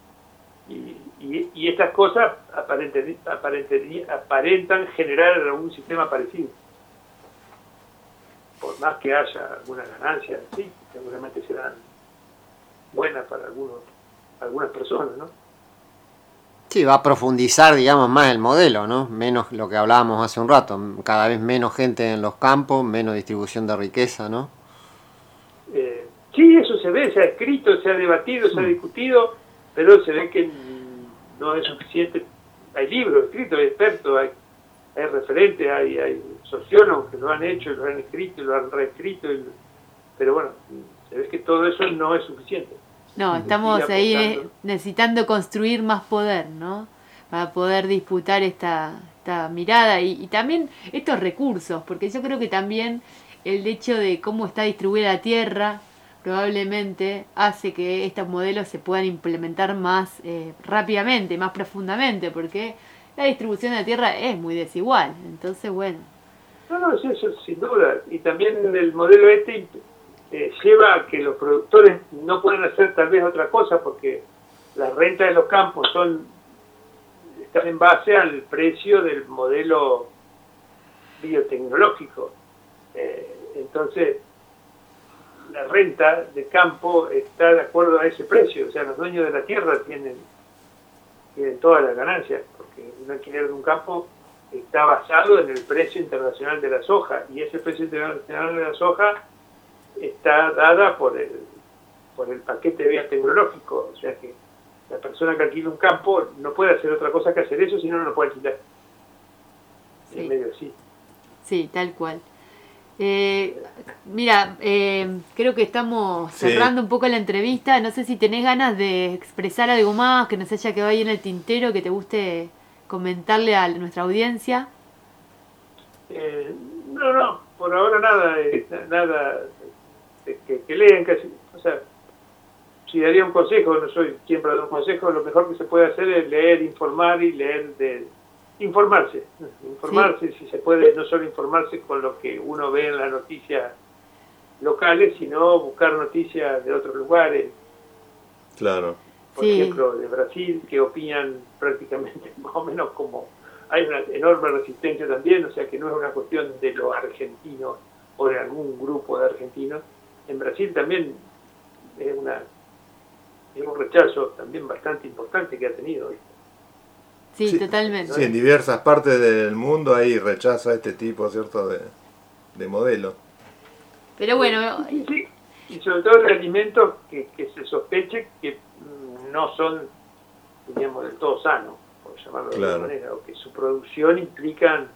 Y estas cosas aparentan generar algún sistema parecido. Por más que haya algunas ganancias, sí, seguramente serán buenas para algunas personas, ¿no? Sí, va a profundizar, digamos, más el modelo, ¿no? Menos lo que hablábamos hace un rato, cada vez menos gente en los campos, menos distribución de riqueza, ¿no? Sí, eso se ve, se ha escrito, se ha debatido, se ha discutido, pero se ve que no es suficiente. Hay libros escritos, hay expertos, hay referentes, hay sociólogos que lo han hecho, lo han escrito, lo han reescrito, pero bueno, se ve que todo eso no es suficiente. No, estamos ahí necesitando construir más poder, ¿no? Para poder disputar esta mirada y también estos recursos, porque yo creo que también el hecho de cómo está distribuida la tierra probablemente hace que estos modelos se puedan implementar más rápidamente, más profundamente, porque la distribución de la tierra es muy desigual. Entonces, bueno. No, eso sin duda. Y también el modelo lleva a que los productores no pueden hacer tal vez otra cosa, porque las rentas de los campos están en base al precio del modelo biotecnológico. Entonces, la renta de campo está de acuerdo a ese precio. O sea, los dueños de la tierra tienen todas las ganancias, porque un alquiler de un campo está basado en el precio internacional de la soja, y ese precio internacional de la soja está dada por el paquete biotecnológico. O sea que la persona que alquila un campo no puede hacer otra cosa que hacer eso, si no, no lo puede alquilar. Sí. Es medio así. Sí, tal cual. Mira, creo que estamos cerrando un poco la entrevista. No sé si tenés ganas de expresar algo más que nos haya quedado ahí en el tintero, que te guste comentarle a nuestra audiencia. No, por ahora nada que lean, o sea, si daría un consejo, no soy quien para dar un consejo, lo mejor que se puede hacer es leer, informar y leer informarse, sí. Si se puede, no solo informarse con lo que uno ve en las noticias locales, sino buscar noticias de otros lugares. Claro. Por ejemplo, de Brasil, que opinan prácticamente más o menos como hay una enorme resistencia también, o sea que no es una cuestión de los argentinos o de algún grupo de argentinos. En Brasil también es un rechazo también bastante importante que ha tenido. Sí, totalmente. Sí, en diversas partes del mundo hay rechazo a este tipo, ¿cierto?, de modelo. Pero bueno... Sí, y sobre todo de alimentos que se sospeche que no son, digamos, del todo sanos, por llamarlo de alguna manera, o que su producción implican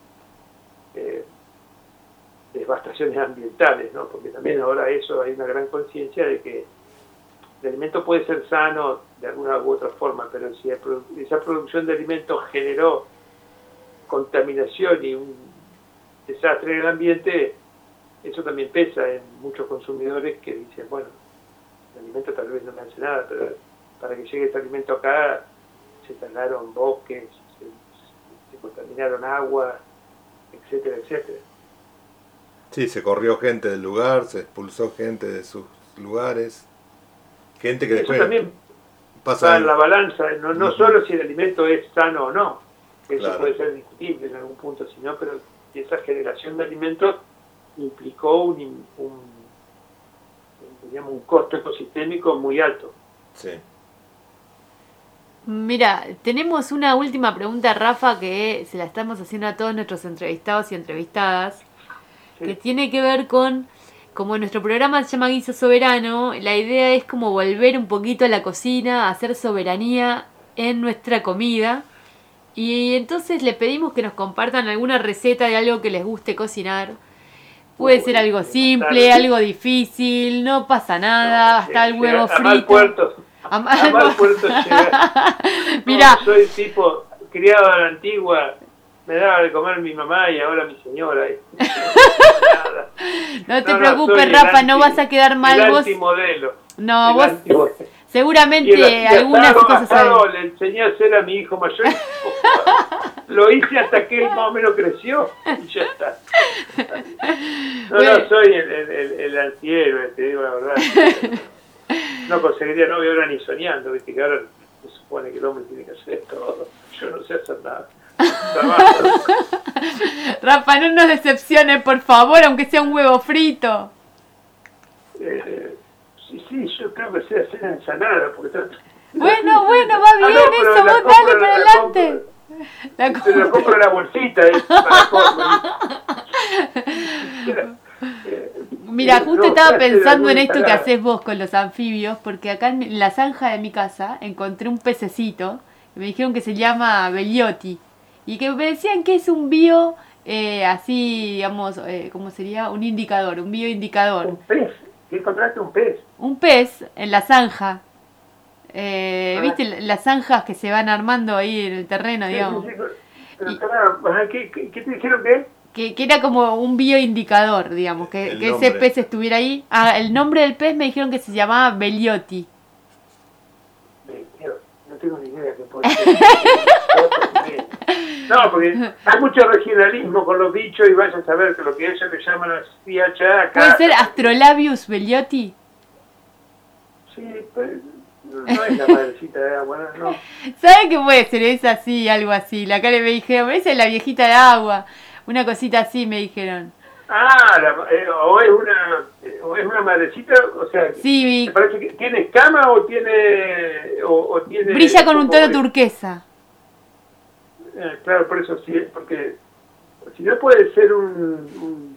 devastaciones ambientales, ¿no? Porque también ahora eso hay una gran conciencia de que el alimento puede ser sano de alguna u otra forma, pero si esa producción de alimentos generó contaminación y un desastre en el ambiente, eso también pesa en muchos consumidores que dicen, bueno, el alimento tal vez no me hace nada, pero para que llegue este alimento acá se talaron bosques, se contaminaron agua, etcétera, etcétera. Sí, se corrió gente del lugar, se expulsó gente de sus lugares, gente que después también pasa en la balanza, no solo si el alimento es sano o no, eso Claro. puede ser discutible en algún punto, sino, pero esa generación de alimentos implicó un costo ecosistémico muy alto. Sí. Mira, tenemos una última pregunta, Rafa, que se la estamos haciendo a todos nuestros entrevistados y entrevistadas, que tiene que ver con, como nuestro programa se llama Guiso Soberano, la idea es como volver un poquito a la cocina, hacer soberanía en nuestra comida, y entonces le pedimos que nos compartan alguna receta de algo que les guste cocinar. Puede ser algo simple, algo difícil, no pasa nada, hasta el huevo frito. A mal puerto llegar. Mira, No, soy tipo criado a la antigua, me daba de comer mi mamá y ahora mi señora. No te preocupes, Rafa, no vas a quedar mal el vos. Antimodelo. No, vos Antimodelo. seguramente algunas cosas sabes. Le enseñé a hacer a mi hijo mayor. Lo hice hasta que él más o menos creció y ya está. No, soy el antihéroe, te digo la verdad. No conseguiría novio ahora ni soñando, viste que ahora se supone que el hombre tiene que hacer todo. Yo no sé hacer nada. Trabajo. Rafa, no nos decepciones, por favor, aunque sea un huevo frito. Sí, yo creo que sé hacer ensalada. Porque Bueno, va bien pero eso, vos dale para adelante. Pero la compro en la bolsita, Mira, justo estaba pensando en esto que haces vos con los anfibios, porque acá en la zanja de mi casa encontré un pececito, que me dijeron que se llama Beliotti, y que me decían que es un bio, así, digamos, ¿cómo sería? Un indicador, un bioindicador. ¿Un pez? ¿Qué encontraste un pez? Un pez en la zanja. ¿Viste las zanjas que se van armando ahí en el terreno, digamos? Sí, pero, ¿qué te dijeron que? Que era como un bioindicador, digamos, que ese pez estuviera ahí. El nombre del pez me dijeron que se llamaba Beliotti. No tengo ni idea que puede ser. No, porque hay mucho regionalismo con los bichos y vaya a saber que lo que ellos le llaman así acá. ¿Puede ser Astrolabius Beliotti? Sí, pero no es la madrecita de agua, no. ¿Sabe qué puede ser? Es así, algo así. La cara me dijeron, esa es la viejita de agua. Una cosita así me dijeron. O es una madrecita, o sea, sí, me parece que tiene escama o tiene... Brilla con un tono turquesa. Claro, por eso sí, porque si no puede ser un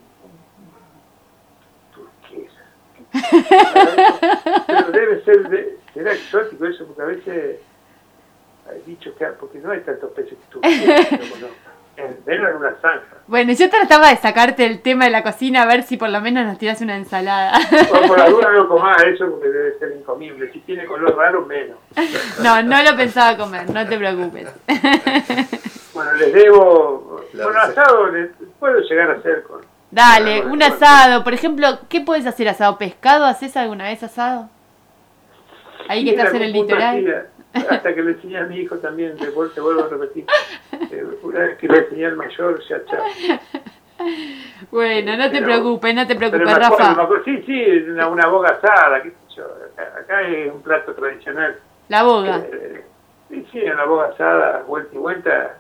turquesa. Pero debe ser, será exótico eso, porque a veces hay dicho que, porque no hay tantos peces turqueses, Verlo en una zanja. Bueno, yo trataba de sacarte el tema de la cocina a ver si por lo menos nos tiras una ensalada. Por la duda no comas eso porque debe ser incomible. Si tiene color raro, menos. No lo pensaba comer, no te preocupes. Bueno, les debo... Bueno, asado les puedo llegar a hacer con... Dale, un asado. Por ejemplo, ¿qué puedes hacer asado? ¿Pescado? ¿Haces alguna vez asado? Ahí que estás en el litoral. Hasta que le enseñé a mi hijo también, te vuelvo a repetir. Una vez que le enseñé al mayor, ya chao. Bueno, no te preocupes, Rafa. Sí, una boga asada, qué sé yo. Acá es un plato tradicional. La boga. Sí, una boga asada, vuelta y vuelta.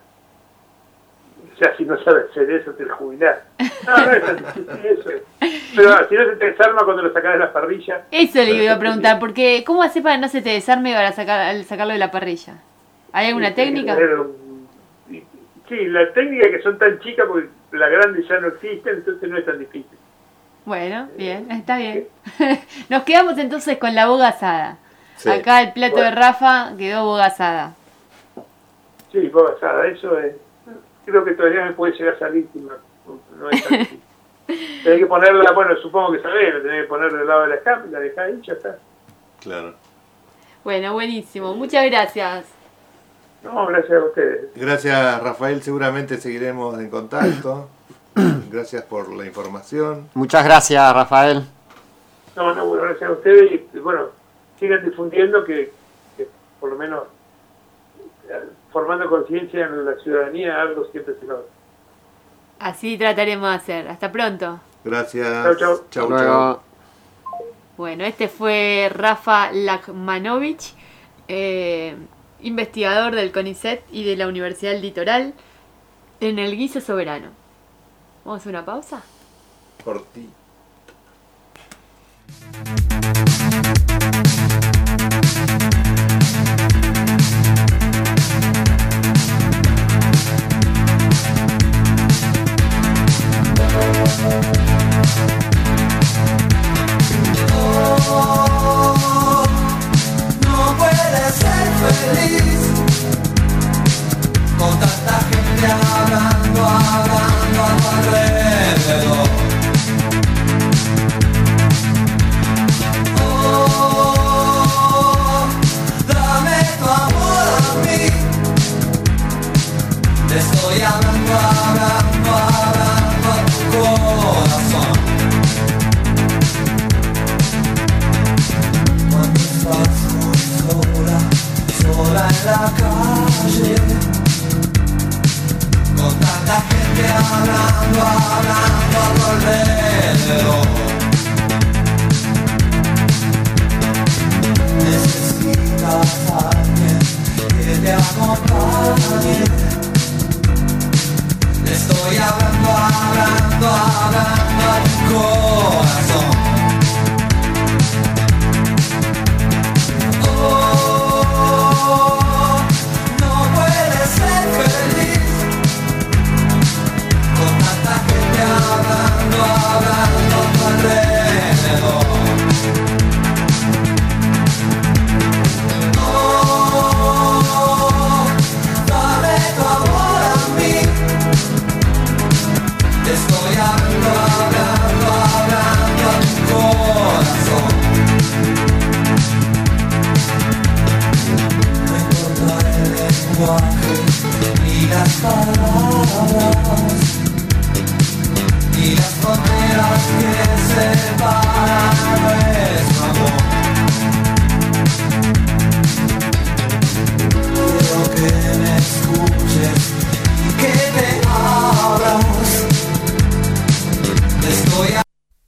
O sea, si no sabes hacer eso, te jubilás. No es tan difícil eso. Pero si no se te desarma cuando lo sacás de la parrilla. Eso le iba a preguntar, porque ¿cómo haces para que no se te desarme al sacarlo de la parrilla? ¿Hay alguna técnica? Sí, la técnica que son tan chicas porque la grande ya no existe, entonces no es tan difícil. Bueno, bien, está bien. Nos quedamos entonces con la boga asada. Sí. Acá el plato de Rafa quedó boga asada. Sí, boga asada, eso es. Creo que todavía me puede llegar a salir, no es tan difícil. Tenés que ponerla, bueno, supongo que sabés, tenés que poner del lado de la escama, la dejás ahí y ya está. Claro. Bueno, buenísimo, muchas gracias. No, gracias a ustedes. Gracias, Rafael, seguramente seguiremos en contacto. Gracias por la información. Muchas gracias, Rafael. No, bueno, gracias a ustedes y bueno, sigan difundiendo que por lo menos formando conciencia en la ciudadanía, algo siempre se logra. Así trataremos de hacer. Hasta pronto. Gracias. Chau. Bueno, este fue Rafa Lagmanovich, investigador del CONICET y de la Universidad del Litoral, en el guiso soberano. ¿Vamos a hacer una pausa? Por ti. No puedes ser feliz con tanta gente hablando a tu alrededor. gente hablando a tu alrededor. Necesitas a alguien que te acompañe. Estoy hablando a tu corazón. Oh, no puedes ser feliz con tanta gente hablando a tu alrededor. Oh, dame tu amor a mí. Estoy hablando a tu corazón. No importa el lenguaje, ni las palabras, ni las fronteras que separan nuestro amor. Quiero que me escuches y que te abras. Estoy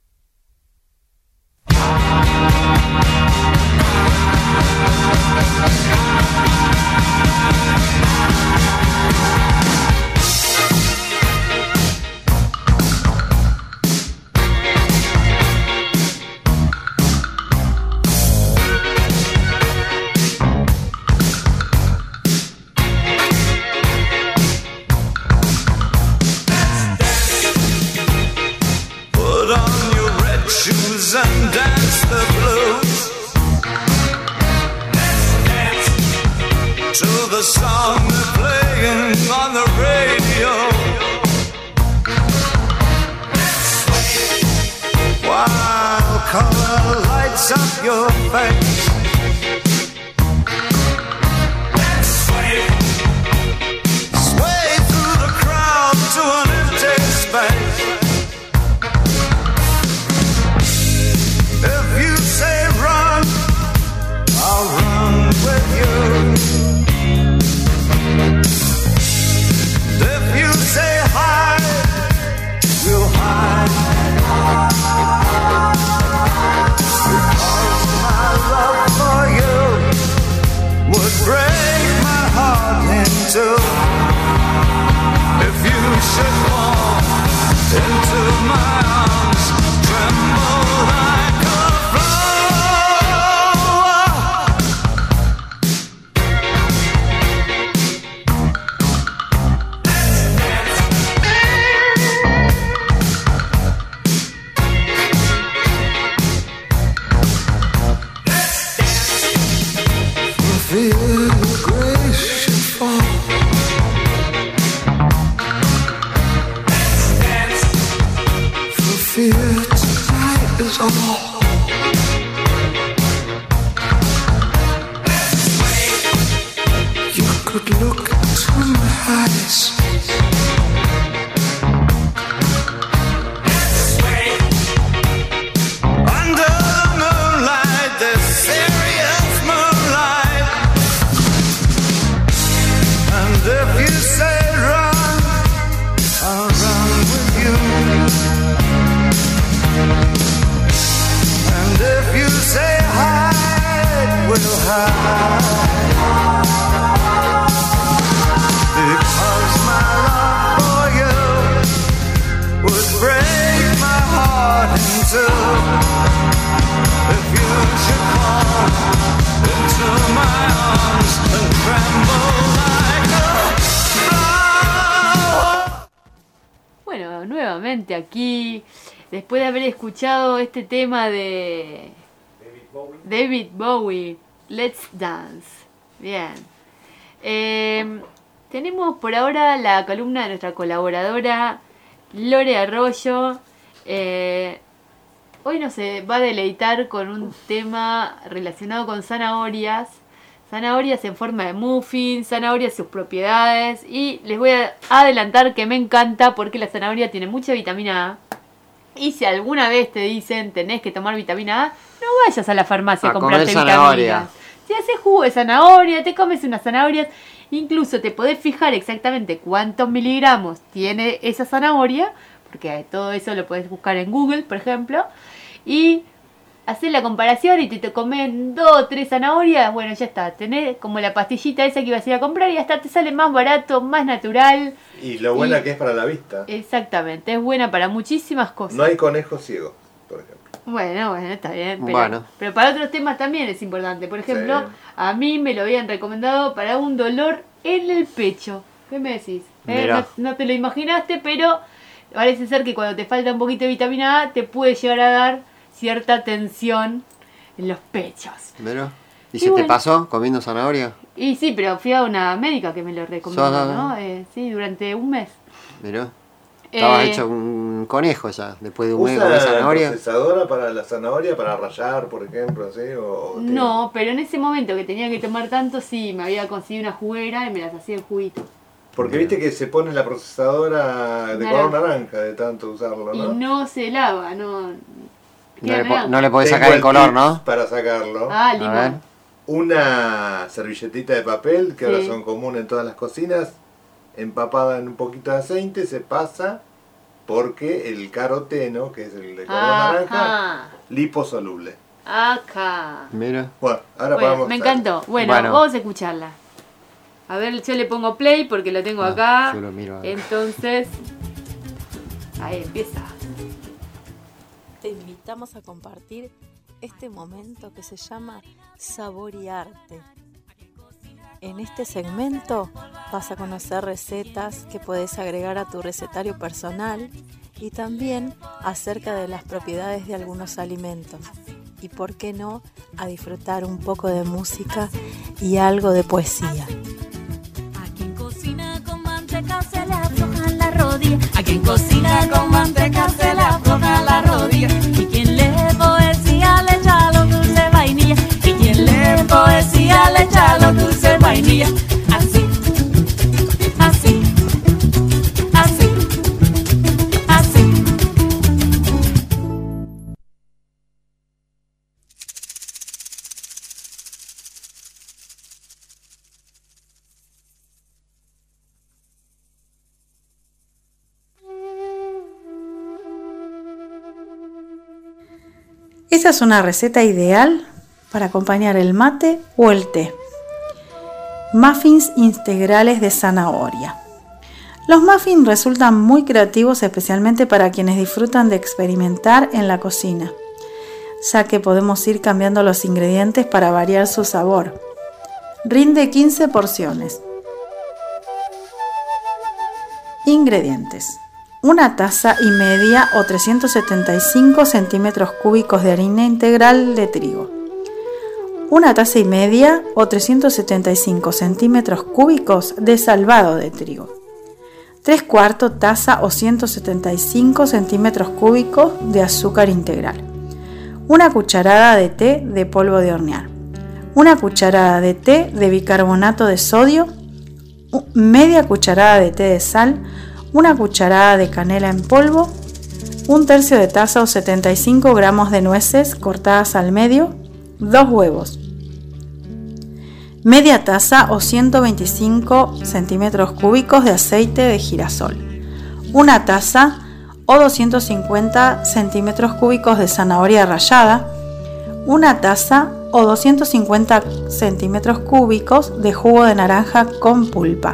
aquí, después de haber escuchado este tema de David Bowie, Let's Dance. Bien. Tenemos por ahora la columna de nuestra colaboradora Lore Arroyo. Hoy nos va a deleitar con un tema relacionado con zanahorias. Zanahorias en forma de muffin, zanahorias sus propiedades. Y les voy a adelantar que me encanta porque la zanahoria tiene mucha vitamina A. Y si alguna vez te dicen tenés que tomar vitamina A, no vayas a la farmacia a comprarte vitaminas. Si haces jugo de zanahoria, te comes unas zanahorias Incluso te podés fijar exactamente cuántos miligramos tiene esa zanahoria, porque todo eso lo podés buscar en Google, por ejemplo, y hacer la comparación y te comen 2 o 3 zanahorias, bueno, ya está, tenés como la pastillita esa que ibas a ir a comprar y hasta te sale más barato, más natural. Y lo buena que es para la vista. Exactamente, es buena para muchísimas cosas. No hay conejos ciegos, por ejemplo. Bueno, está bien, Bueno. pero para otros temas también es importante. Por ejemplo, Sí. a mí me lo habían recomendado para un dolor en el pecho. ¿Qué me decís? Mirá. No te lo imaginaste, pero parece ser que cuando te falta un poquito de vitamina A te puede llegar a dar cierta tensión en los pechos. ¿Pero? ¿Y Y se te bueno. pasó comiendo zanahoria? Y sí, pero fui a una médica que me lo recomendó, Solo- ¿no? Sí, durante un mes. ¿Pero? Estabas Eh, hecho un conejo ya, después de un mes de ¿Usa zanahoria. procesadora para la zanahoria, para rallar, por ejemplo, así? O No, pero en ese momento que tenía que tomar tanto, sí, me había conseguido una juguera y me las hacía en juguito. Porque viste que se pone la procesadora de color Naranja. naranja de tanto usarlo, Y ¿no? no se lava, no. No le, Queda no le podés Tengo sacar el color, tip ¿no? Para sacarlo. Ah, A ver. limón. Una servilletita de papel, que ahora Sí. son comunes en todas las cocinas, empapada en un poquito de aceite, se pasa porque el caroteno, que es el de color naranja, Ajá. liposoluble. Acá. Mira. Bueno, ahora Bueno, podemos me usar. encantó. Bueno, Bueno. vamos a escucharla. A ver, yo le pongo play porque lo tengo acá. yo lo miro ahora. Entonces, ahí empieza. Te invitamos a compartir este momento que se llama Saborearte. En este segmento vas a conocer recetas que puedes agregar a tu recetario personal y también acerca de las propiedades de algunos alimentos. Y por qué no, a disfrutar un poco de música y algo de poesía. A quien cocina con manteca se le aflojan las rodillas. A quien cocina con manteca se le aflojan las rodillas. Y quien lee poesía le echa los dulces vainilla. Y quien lee poesía le echa los dulces vainilla. Así, así, así, así. Esa es una receta ideal para acompañar el mate o el té. Muffins integrales de zanahoria. Los muffins resultan muy creativos, especialmente para quienes disfrutan de experimentar en la cocina, ya que podemos ir cambiando los ingredientes para variar su sabor. Rinde 15 porciones. Ingredientes: 1,5 tazas o 375 centímetros cúbicos de harina integral de trigo, 1,5 tazas o 375 centímetros cúbicos de salvado de trigo, 3/4 taza o 175 centímetros cúbicos de azúcar integral, 1 cucharada de té de polvo de hornear, 1 cucharada de té de bicarbonato de sodio, media cucharada de té de sal, 1 cucharada de canela en polvo, 1/3 de taza o 75 gramos de nueces cortadas al medio, 2 huevos, media taza o 125 centímetros cúbicos de aceite de girasol, 1 taza o 250 centímetros cúbicos de zanahoria rallada, 1 taza o 250 centímetros cúbicos de jugo de naranja con pulpa.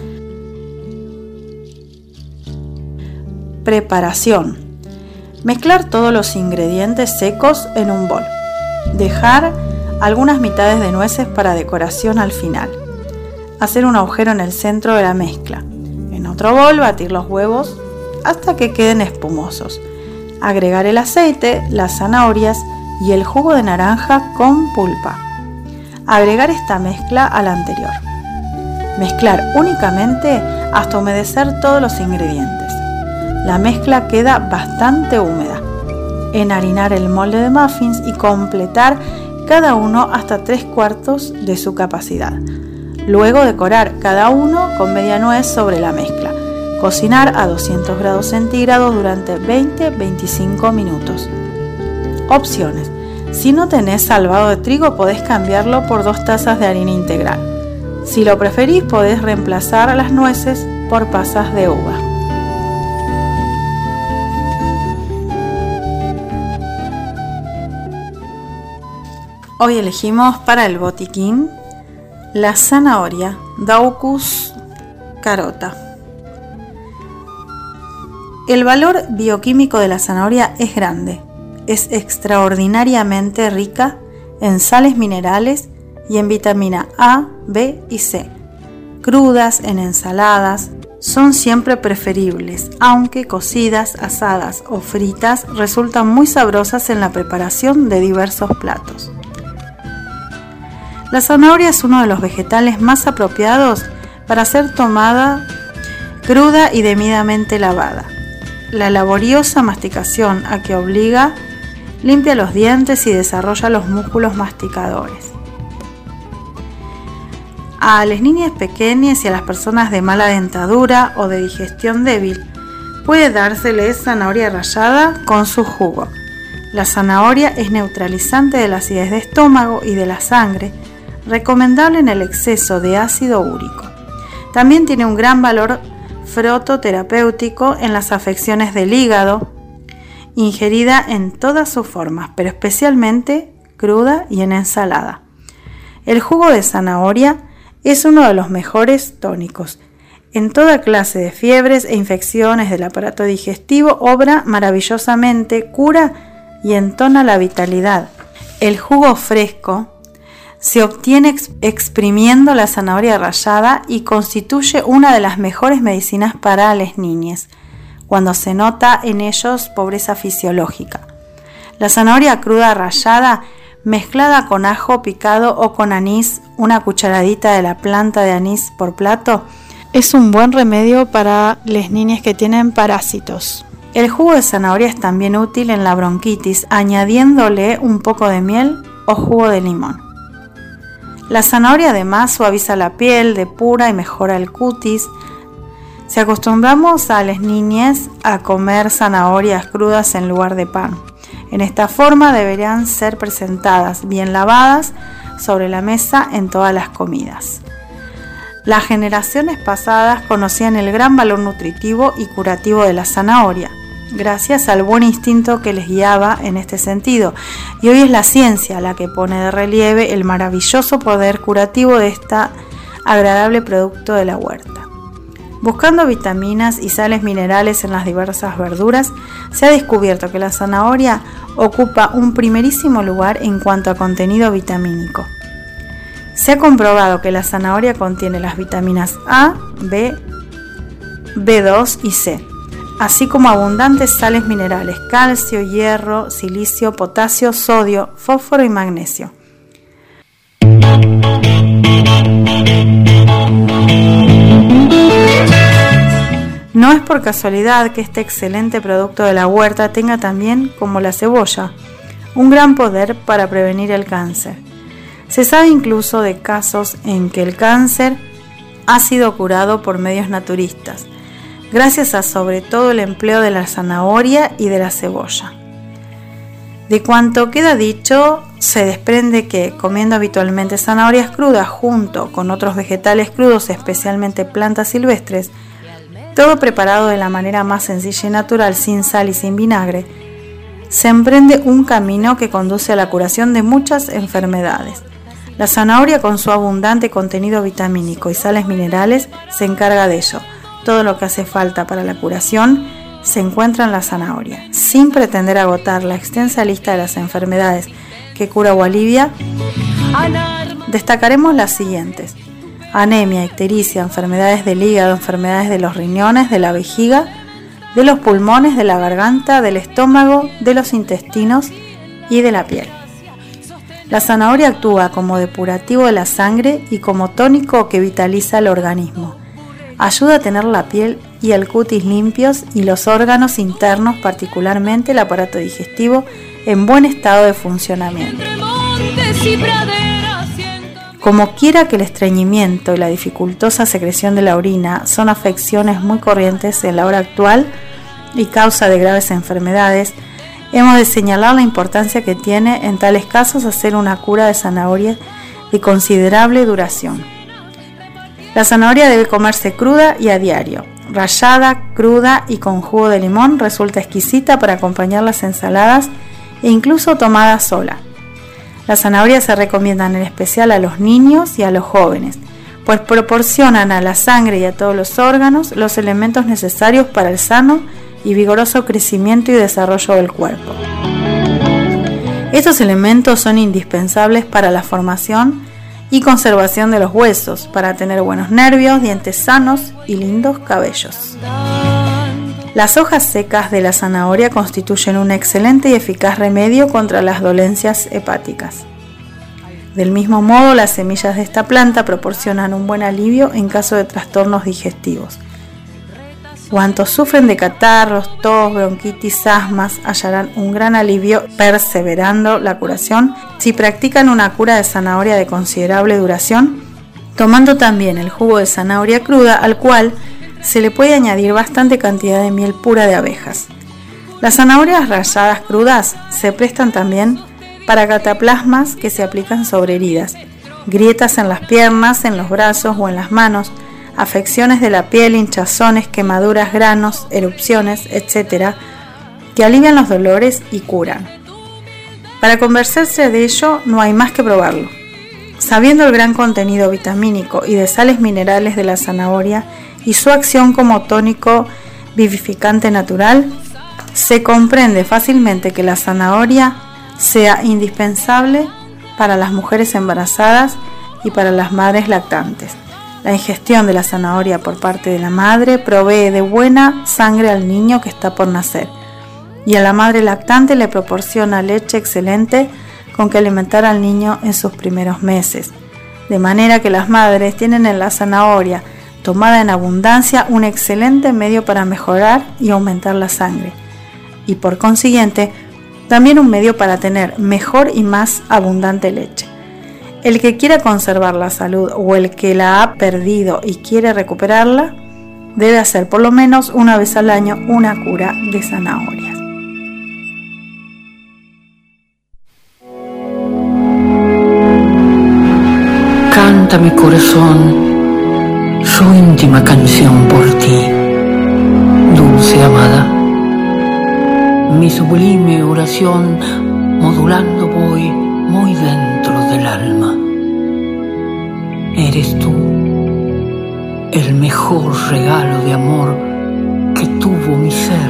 Preparación: mezclar todos los ingredientes secos en un bol. Dejar algunas mitades de nueces para decoración al final. Hacer un agujero en el centro de la mezcla. En otro bol batir los huevos hasta que queden espumosos. Agregar el aceite, las zanahorias y el jugo de naranja con pulpa. Agregar esta mezcla a la anterior. Mezclar únicamente hasta humedecer todos los ingredientes. La mezcla queda bastante húmeda. Enharinar el molde de muffins y completar cada uno hasta 3/4 de su capacidad. Luego decorar cada uno con media nuez sobre la mezcla. Cocinar a 200 grados centígrados durante 20-25 minutos. Opciones: si no tenés salvado de trigo, podés cambiarlo por 2 tazas de harina integral. Si lo preferís, podés reemplazar las nueces por pasas de uva. Hoy elegimos para el botiquín la zanahoria Daucus carota. El valor bioquímico de la zanahoria es grande. Es extraordinariamente rica en sales minerales y en vitamina A, B y C. Crudas, en ensaladas, son siempre preferibles, aunque cocidas, asadas o fritas resultan muy sabrosas en la preparación de diversos platos. La zanahoria es uno de los vegetales más apropiados para ser tomada cruda y debidamente lavada. La laboriosa masticación a que obliga limpia los dientes y desarrolla los músculos masticadores. A las niñas pequeñas y a las personas de mala dentadura o de digestión débil puede dárseles zanahoria rallada con su jugo. La zanahoria es neutralizante de la acidez de estómago y de la sangre, recomendable en el exceso de ácido úrico. También tiene un gran valor frototerapéutico en las afecciones del hígado, ingerida en todas sus formas, pero especialmente cruda y en ensalada. El jugo de zanahoria es uno de los mejores tónicos. En toda clase de fiebres e infecciones del aparato digestivo obra maravillosamente, cura y entona la vitalidad. El jugo fresco se obtiene exprimiendo la zanahoria rallada y constituye una de las mejores medicinas para las niñas, cuando se nota en ellos pobreza fisiológica. La zanahoria cruda rallada, mezclada con ajo picado o con anís, una cucharadita de la planta de anís por plato, es un buen remedio para las niñas que tienen parásitos. El jugo de zanahoria es también útil en la bronquitis, añadiéndole un poco de miel o jugo de limón. La zanahoria además suaviza la piel, depura y mejora el cutis. Si acostumbramos a las niñas a comer zanahorias crudas en lugar de pan, en esta forma deberían ser presentadas bien lavadas sobre la mesa en todas las comidas. Las generaciones pasadas conocían el gran valor nutritivo y curativo de la zanahoria, gracias al buen instinto que les guiaba en este sentido, y hoy es la ciencia la que pone de relieve el maravilloso poder curativo de este agradable producto de la huerta. Buscando vitaminas y sales minerales en las diversas verduras, se ha descubierto que la zanahoria ocupa un primerísimo lugar en cuanto a contenido vitamínico. Se ha comprobado que la zanahoria contiene las vitaminas A, B, B2 y C, así como abundantes sales minerales, calcio, hierro, silicio, potasio, sodio, fósforo y magnesio. No es por casualidad que este excelente producto de la huerta tenga también, como la cebolla, un gran poder para prevenir el cáncer. Se sabe incluso de casos en que el cáncer ha sido curado por medios naturistas, gracias a sobre todo el empleo de la zanahoria y de la cebolla. De cuanto queda dicho, se desprende que, comiendo habitualmente zanahorias crudas junto con otros vegetales crudos, especialmente plantas silvestres, todo preparado de la manera más sencilla y natural, sin sal y sin vinagre, se emprende un camino que conduce a la curación de muchas enfermedades. La zanahoria, con su abundante contenido vitamínico y sales minerales, se encarga de ello. Todo lo que hace falta para la curación se encuentra en la zanahoria. Sin pretender agotar la extensa lista de las enfermedades que cura o alivia, destacaremos las siguientes: anemia, ictericia, enfermedades del hígado, enfermedades de los riñones, de la vejiga, de los pulmones, de la garganta, del estómago, de los intestinos y de la piel. La zanahoria actúa como depurativo de la sangre y como tónico que vitaliza el organismo. Ayuda a tener la piel y el cutis limpios y los órganos internos, particularmente el aparato digestivo, en buen estado de funcionamiento. Como quiera que el estreñimiento y la dificultosa secreción de la orina son afecciones muy corrientes en la hora actual y causa de graves enfermedades, hemos de señalar la importancia que tiene en tales casos hacer una cura de zanahoria de considerable duración. La zanahoria debe comerse cruda y a diario. Rallada, cruda y con jugo de limón resulta exquisita para acompañar las ensaladas e incluso tomada sola. Las zanahorias se recomiendan en especial a los niños y a los jóvenes, pues proporcionan a la sangre y a todos los órganos los elementos necesarios para el sano y vigoroso crecimiento y desarrollo del cuerpo. Estos elementos son indispensables para la formación y conservación de los huesos, para tener buenos nervios, dientes sanos y lindos cabellos. Las hojas secas de la zanahoria constituyen un excelente y eficaz remedio contra las dolencias hepáticas. Del mismo modo, las semillas de esta planta proporcionan un buen alivio en caso de trastornos digestivos. Cuantos sufren de catarros, tos, bronquitis, asmas, hallarán un gran alivio perseverando la curación si practican una cura de zanahoria de considerable duración, tomando también el jugo de zanahoria cruda, al cual se le puede añadir bastante cantidad de miel pura de abejas. Las zanahorias ralladas crudas se prestan también para cataplasmas que se aplican sobre heridas, grietas en las piernas, en los brazos o en las manos, afecciones de la piel, hinchazones, quemaduras, granos, erupciones, etc., que alivian los dolores y curan. Para convencerse de ello no hay más que probarlo. Sabiendo el gran contenido vitamínico y de sales minerales de la zanahoria y su acción como tónico vivificante natural, se comprende fácilmente que la zanahoria sea indispensable para las mujeres embarazadas y para las madres lactantes. La ingestión de la zanahoria por parte de la madre provee de buena sangre al niño que está por nacer, y a la madre lactante le proporciona leche excelente con que alimentar al niño en sus primeros meses. De manera que las madres tienen en la zanahoria, tomada en abundancia, un excelente medio para mejorar y aumentar la sangre, y por consiguiente también un medio para tener mejor y más abundante leche. El que quiera conservar la salud o el que la ha perdido y quiere recuperarla, debe hacer por lo menos una vez al año una cura de zanahorias. Canta mi corazón su íntima canción por ti, dulce amada. Mi sublime oración modulando voy muy dentro del alma. Eres tú el mejor regalo de amor que tuvo mi ser,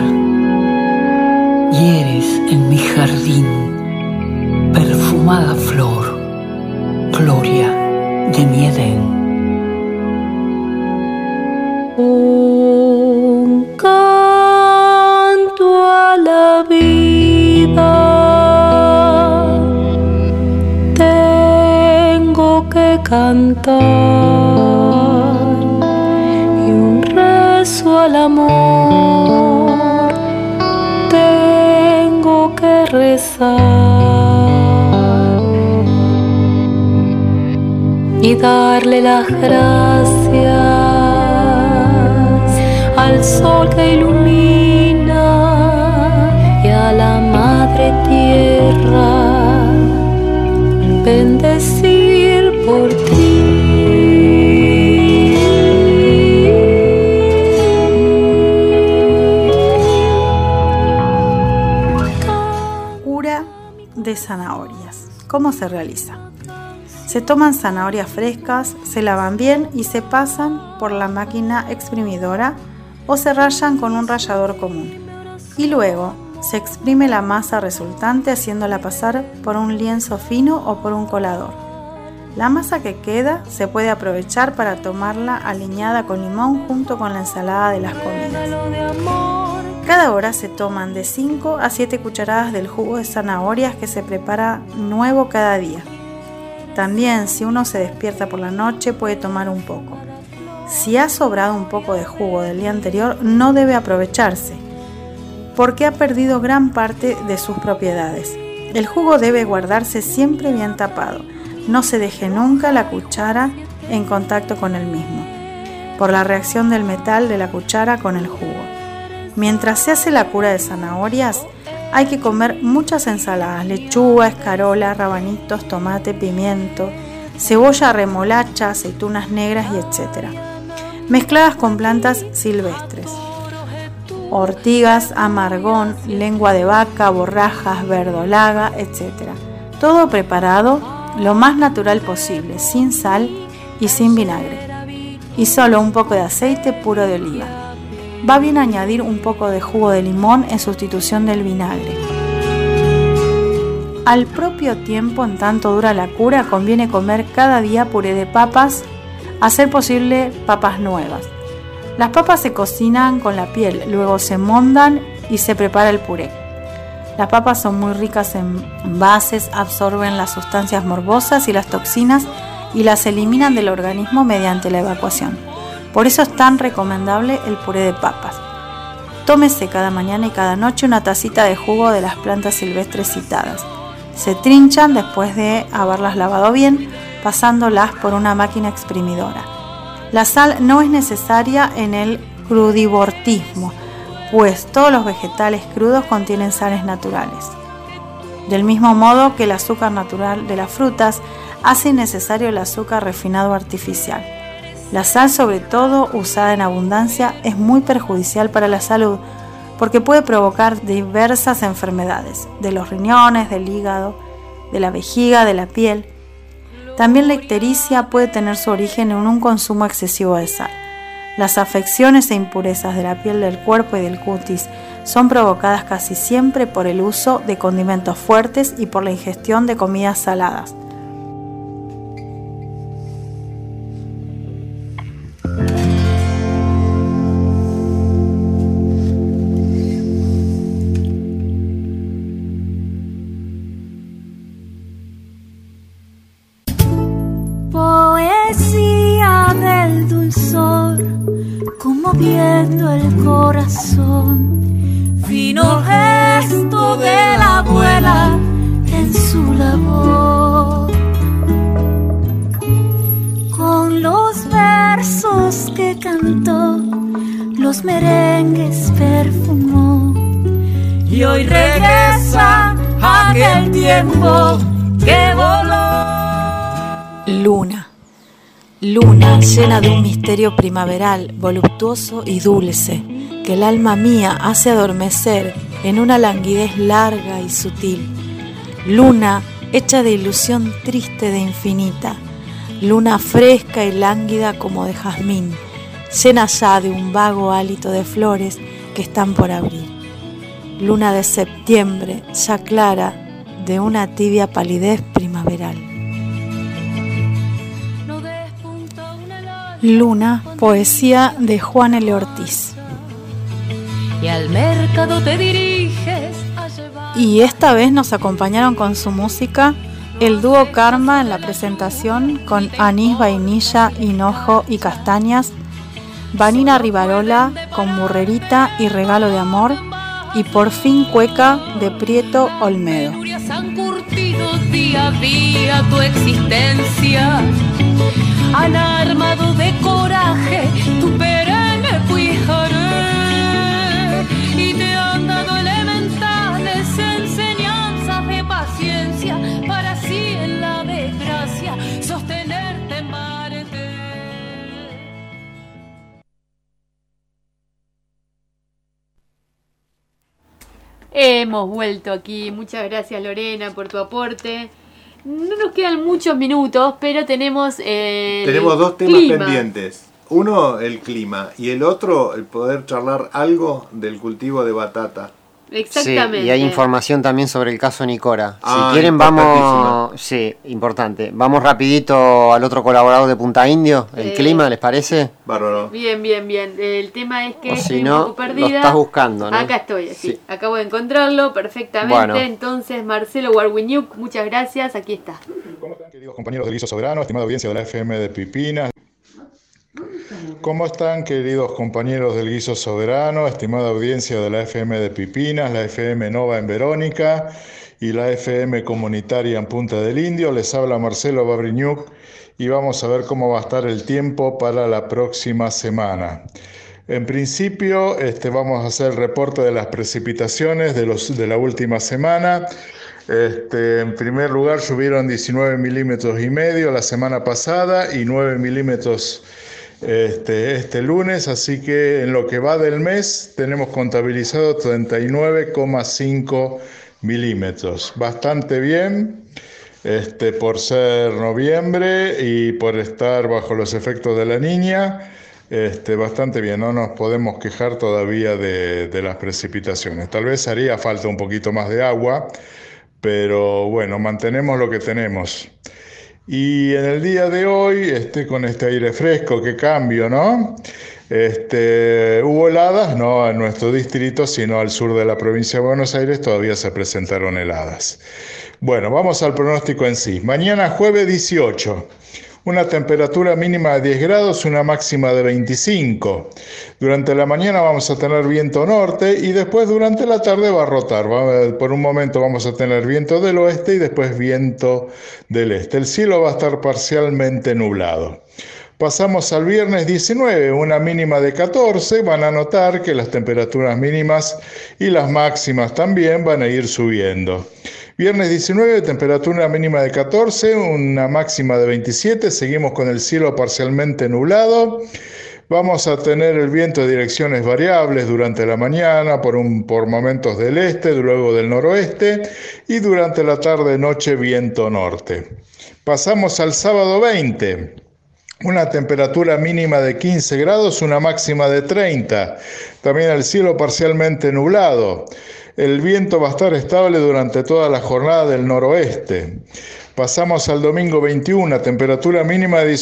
y eres en mi jardín perfumada flor, gloria de mi Edén. Un canto a la vida tengo que cantar, y un rezo al amor tengo que rezar, y darle las gracias al sol que ilumina y a la madre tierra bendecir por ti. Cura de zanahorias. ¿Cómo se realiza? Se toman zanahorias frescas, se lavan bien y se pasan por la máquina exprimidora o se rayan con un rallador común. Y luego se exprime la masa resultante haciéndola pasar por un lienzo fino o por un colador. La masa que queda se puede aprovechar para tomarla aliñada con limón junto con la ensalada de las comidas. Cada hora se toman de 5 a 7 cucharadas del jugo de zanahorias que se prepara nuevo cada día. También, si uno se despierta por la noche, puede tomar un poco. Si ha sobrado un poco de jugo del día anterior, no debe aprovecharse, porque ha perdido gran parte de sus propiedades. El jugo debe guardarse siempre bien tapado. No se deje nunca la cuchara en contacto con el mismo, por la reacción del metal de la cuchara con el jugo. Mientras se hace la cura de zanahorias, hay que comer muchas ensaladas, lechuga, escarola, rabanitos, tomate, pimiento, cebolla, remolacha, aceitunas negras y etc., mezcladas con plantas silvestres, ortigas, amargón, lengua de vaca, borrajas, verdolaga, etc. Todo preparado lo más natural posible, sin sal y sin vinagre, y solo un poco de aceite puro de oliva. Va bien añadir un poco de jugo de limón en sustitución del vinagre. Al propio tiempo, en tanto dura la cura, conviene comer cada día puré de papas, a ser posible papas nuevas. Las papas se cocinan con la piel, luego se mondan y se prepara el puré. Las papas son muy ricas en bases, absorben las sustancias morbosas y las toxinas y las eliminan del organismo mediante la evacuación. Por eso es tan recomendable el puré de papas. Tómese cada mañana y cada noche una tacita de jugo de las plantas silvestres citadas. Se trinchan después de haberlas lavado bien, pasándolas por una máquina exprimidora. La sal no es necesaria en el crudivortismo, pues todos los vegetales crudos contienen sales naturales. Del mismo modo que el azúcar natural de las frutas hace innecesario el azúcar refinado artificial. La sal, sobre todo usada en abundancia, es muy perjudicial para la salud, porque puede provocar diversas enfermedades, de los riñones, del hígado, de la vejiga, de la piel. También la ictericia puede tener su origen en un consumo excesivo de sal. Las afecciones e impurezas de la piel, del cuerpo y del cutis son provocadas casi siempre por el uso de condimentos fuertes y por la ingestión de comidas saladas. Moviendo el corazón, fino gesto de la abuela en su labor, con los versos que cantó, los merengues perfumó, y hoy regresa aquel tiempo que voló. Luna. Luna llena de un misterio primaveral, voluptuoso y dulce, que el alma mía hace adormecer en una languidez larga y sutil. Luna hecha de ilusión triste de infinita, luna fresca y lánguida como de jazmín, llena ya de un vago hálito de flores que están por abrir. Luna de septiembre, ya clara, de una tibia palidez primaveral. Luna, poesía de Juan L. Ortiz. Y al mercado te diriges a llevar. Y esta vez nos acompañaron con su música el dúo Karma en la presentación, con anís, vainilla, hinojo y castañas, Vanina Rivarola con Burrerita y Regalo de Amor, y Por fin Cueca de Prieto Olmedo. Han curtido día a día tu existencia, han armado de coraje tu perenne puijaré, y te han dado elementales enseñanzas de paciencia, para así en la desgracia sostenerte en parte. Hemos vuelto aquí. Muchas gracias, Lorena, por tu aporte. No nos quedan muchos minutos, pero tenemos dos temas pendientes. Uno, el clima, y el otro, el poder charlar algo del cultivo de batata. Exactamente. Sí, y hay información también sobre el caso Nicora. Ah, si quieren vamos... Sí, importante. Vamos rapidito al otro colaborador de Punta Indio, el clima, ¿les parece? Bárbaro. Bien. El tema es que estoy si no, un poco perdida. lo estás buscando, ¿no? Acá estoy, sí. Sí. Acabo de encontrarlo perfectamente. Bueno. Entonces, Marcelo Warwinyuk, muchas gracias. Aquí está. ¿Cómo están, queridos compañeros del Guiso Soberano, estimada audiencia de la FM de Pipinas? ¿Cómo están, queridos compañeros del Guiso Soberano, estimada audiencia de la FM de Pipinas, la FM Nova en Verónica y la FM Comunitaria en Punta del Indio? Les habla Marcelo Warwinyuk y vamos a ver cómo va a estar el tiempo para la próxima semana. En principio, vamos a hacer el reporte de las precipitaciones de la última semana. En primer lugar, llovieron 19 milímetros y medio la semana pasada y 9 milímetros este lunes, así que en lo que va del mes tenemos contabilizado 39,5 milímetros. Bastante bien, por ser noviembre y por estar bajo los efectos de la Niña. Bastante bien, no nos podemos quejar todavía de las precipitaciones. Tal vez haría falta un poquito más de agua, pero bueno, mantenemos lo que tenemos. Y en el día de hoy, con este aire fresco, qué cambio, ¿no? Hubo heladas, no en nuestro distrito, sino al sur de la provincia de Buenos Aires todavía se presentaron heladas. Bueno, vamos al pronóstico en sí. Mañana jueves 18. Una temperatura mínima de 10 grados, una máxima de 25. Durante la mañana vamos a tener viento norte y después durante la tarde va a rotar. Por un momento vamos a tener viento del oeste y después viento del este. El cielo va a estar parcialmente nublado. Pasamos al viernes 19, una mínima de 14. Van a notar que las temperaturas mínimas y las máximas también van a ir subiendo. Viernes 19, temperatura mínima de 14, una máxima de 27, seguimos con el cielo parcialmente nublado. Vamos a tener el viento de direcciones variables durante la mañana, por momentos del este, luego del noroeste, y durante la tarde-noche viento norte. Pasamos al sábado 20. Una temperatura mínima de 15 grados, una máxima de 30. También el cielo parcialmente nublado. El viento va a estar estable durante toda la jornada del noroeste. Pasamos al domingo 21, temperatura mínima de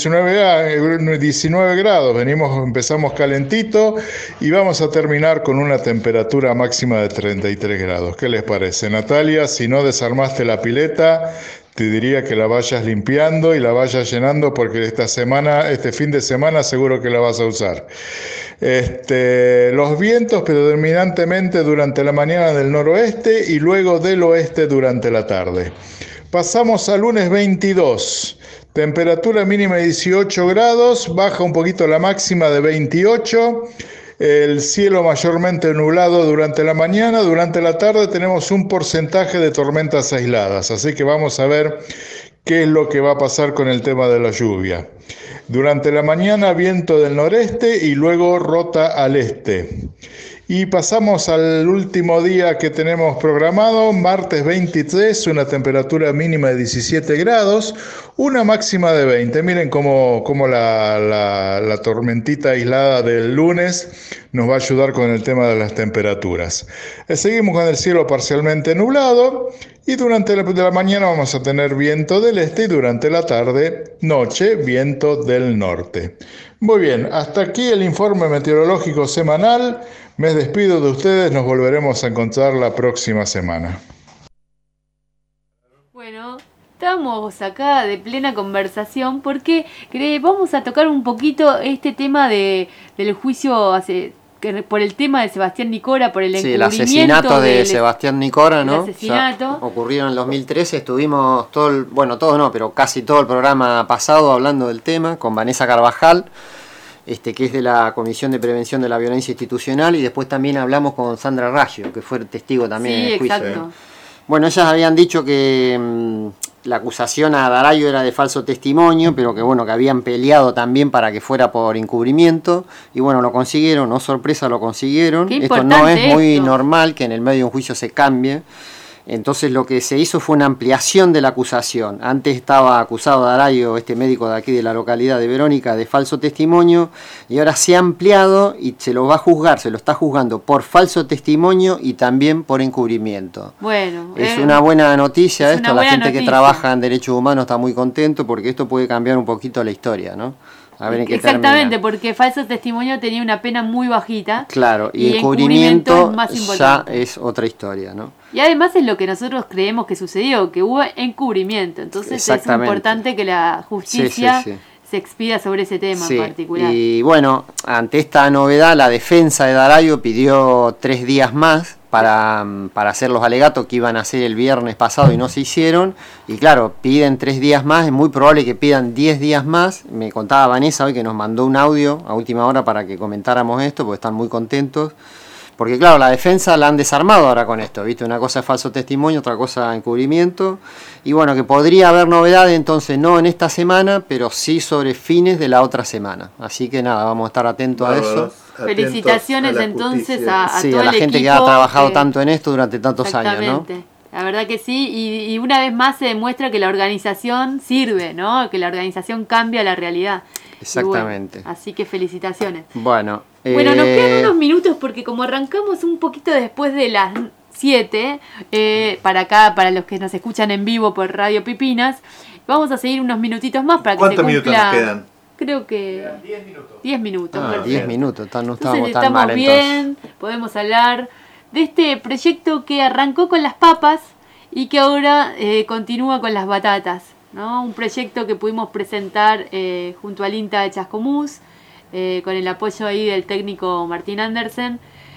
19 grados. Empezamos calentito y vamos a terminar con una temperatura máxima de 33 grados. ¿Qué les parece, Natalia? Si no desarmaste la pileta, te diría que la vayas limpiando y la vayas llenando porque este fin de semana seguro que la vas a usar. Los vientos predominantemente durante la mañana del noroeste y luego del oeste durante la tarde. Pasamos al lunes 22, temperatura mínima de 18 grados, baja un poquito la máxima de 28, el cielo mayormente nublado durante la mañana, durante la tarde tenemos un porcentaje de tormentas aisladas, así que vamos a ver qué es lo que va a pasar con el tema de la lluvia. Durante la mañana viento del noreste y luego rota al este. Y pasamos al último día que tenemos programado, martes 23, una temperatura mínima de 17 grados, una máxima de 20. Miren cómo la tormentita aislada del lunes nos va a ayudar con el tema de las temperaturas. Seguimos con el cielo parcialmente nublado y durante la mañana vamos a tener viento del este y durante la tarde, noche, viento del norte. Muy bien, hasta aquí el informe meteorológico semanal. Me despido de ustedes, nos volveremos a encontrar la próxima semana. Bueno, estamos acá de plena conversación porque vamos a tocar un poquito este tema del juicio por el tema de Sebastián Nicora, por el encubrimiento. Sí, el asesinato de Sebastián Nicora, ¿no? El asesinato. Ya ocurrió en el 2013, estuvimos pero casi todo el programa pasado hablando del tema con Vanessa Carvajal, que es de la Comisión de Prevención de la Violencia Institucional, y después también hablamos con Sandra Raggio, que fue testigo también en el juicio. Exacto. Bueno, ellas habían dicho que la acusación a Darayo era de falso testimonio, pero que habían peleado también para que fuera por encubrimiento, y lo consiguieron, no sorpresa, lo consiguieron. Esto no es muy normal que en el medio de un juicio se cambie. Entonces lo que se hizo fue una ampliación de la acusación. Antes estaba acusado Darayo, este médico de aquí de la localidad de Verónica, de falso testimonio, y ahora se ha ampliado y se lo está juzgando por falso testimonio y también por encubrimiento. Bueno, es una buena noticia esto, la gente que trabaja en derechos humanos está muy contento porque esto puede cambiar un poquito la historia, ¿no? A ver en qué exactamente, termina. Porque falso testimonio tenía una pena muy bajita. Claro, y encubrimiento es más importante. Ya es otra historia, ¿no? Y además es lo que nosotros creemos que sucedió, que hubo encubrimiento. Entonces es importante que la justicia se expida sobre ese tema en particular. Y ante esta novedad, la defensa de Darayo pidió 3 días más para hacer los alegatos que iban a hacer el viernes pasado y no se hicieron. Y claro, piden 3 días más, es muy probable que pidan 10 días más. Me contaba Vanessa hoy que nos mandó un audio a última hora para que comentáramos esto, porque están muy contentos. Porque claro, la defensa la han desarmado ahora con esto, ¿viste? Una cosa es falso testimonio, otra cosa encubrimiento. Y bueno, que podría haber novedades entonces no en esta semana, pero sí sobre fines de la otra semana. Así que nada, vamos a estar atentos a eso. Felicitaciones entonces a sí, todo a la el gente equipo que ha trabajado tanto en esto durante tantos años, ¿no? Exactamente. La verdad que sí, y una vez más se demuestra que la organización sirve, ¿no? Que la organización cambia la realidad. Exactamente. Bueno, así que felicitaciones. Bueno, nos quedan unos minutos porque como arrancamos un poquito después de las 7, para los que nos escuchan en vivo por Radio Pipinas, vamos a seguir unos minutitos más para que se cumpla. ¿Cuántos minutos nos quedan? Creo que 10 minutos. 10 minutos, no Entonces, estábamos tan mal entonces. Bien, podemos hablar de este proyecto que arrancó con las papas y que ahora continúa con las batatas, ¿no? Un proyecto que pudimos presentar junto al INTA de Chascomús, con el apoyo ahí del técnico Martín Andersen,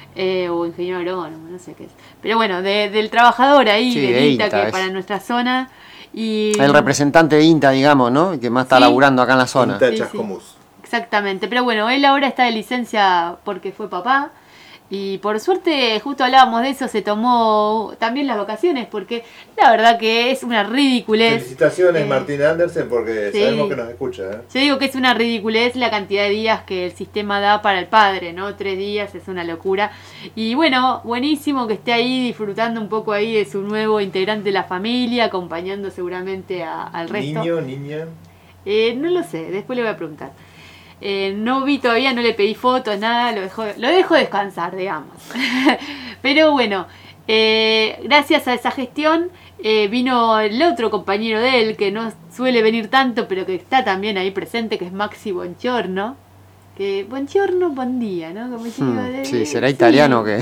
o ingeniero agrónomo, no sé qué es. Pero bueno, del trabajador ahí, sí, del INTA, que es para nuestra zona. Y el representante de INTA, digamos, ¿no? Que más está laburando acá en la zona. INTA de Chascomús. Sí, exactamente, pero bueno, él ahora está de licencia porque fue papá. Y por suerte, justo hablábamos de eso, se tomó también las vacaciones, porque la verdad que es una ridiculez. Felicitaciones Martín Andersen, porque sí, sabemos que nos escucha. Yo digo que es una ridiculez la cantidad de días que el sistema da para el padre, ¿no? 3 días es una locura. Y bueno, buenísimo que esté ahí disfrutando un poco ahí de su nuevo integrante de la familia, acompañando seguramente al resto. ¿Niño, niña? No lo sé, después le voy a preguntar. No vi todavía, no le pedí fotos, nada, lo dejo descansar, digamos. Pero bueno, gracias a esa gestión vino el otro compañero de él, que no suele venir tanto, pero que está también ahí presente, que es Maxi Bongiorno. Que Bongiorno, buen día, ¿no? Como sí, será italiano que...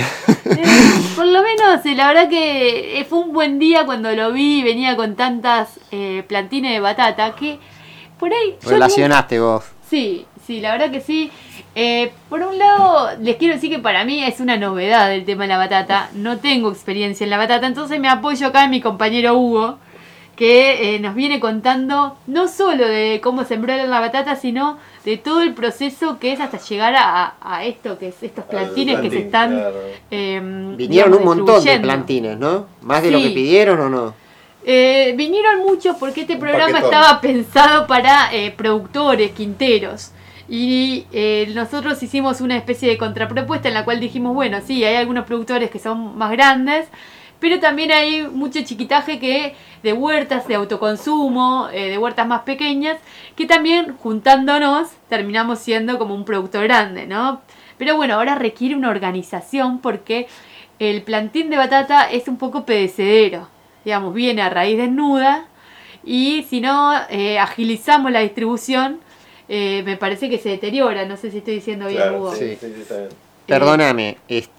por lo menos, la verdad que fue un buen día cuando lo vi, venía con tantas plantines de batata, que por ahí... Relacionaste vos. Sí, la verdad que sí. Por un lado, les quiero decir que para mí es una novedad el tema de la batata. No tengo experiencia en la batata, entonces me apoyo acá en mi compañero Hugo, que nos viene contando no solo de cómo sembrar la batata, sino de todo el proceso que es hasta llegar a esto, que es estos plantines que se están... Vinieron digamos, un montón de plantines, ¿no? ¿Más de lo que pidieron o no? Vinieron muchos porque este programa estaba pensado para productores, quinteros. Y nosotros hicimos una especie de contrapropuesta en la cual dijimos, bueno, sí, hay algunos productores que son más grandes, pero también hay mucho chiquitaje que de huertas de autoconsumo, de huertas más pequeñas, que también juntándonos terminamos siendo como un productor grande, ¿no? Pero bueno, ahora requiere una organización porque el plantín de batata es un poco perecedero, digamos, viene a raíz desnuda y si no agilizamos la distribución, me parece que se deteriora. No sé si estoy diciendo bien, Hugo. Sí, está bien. Perdóname,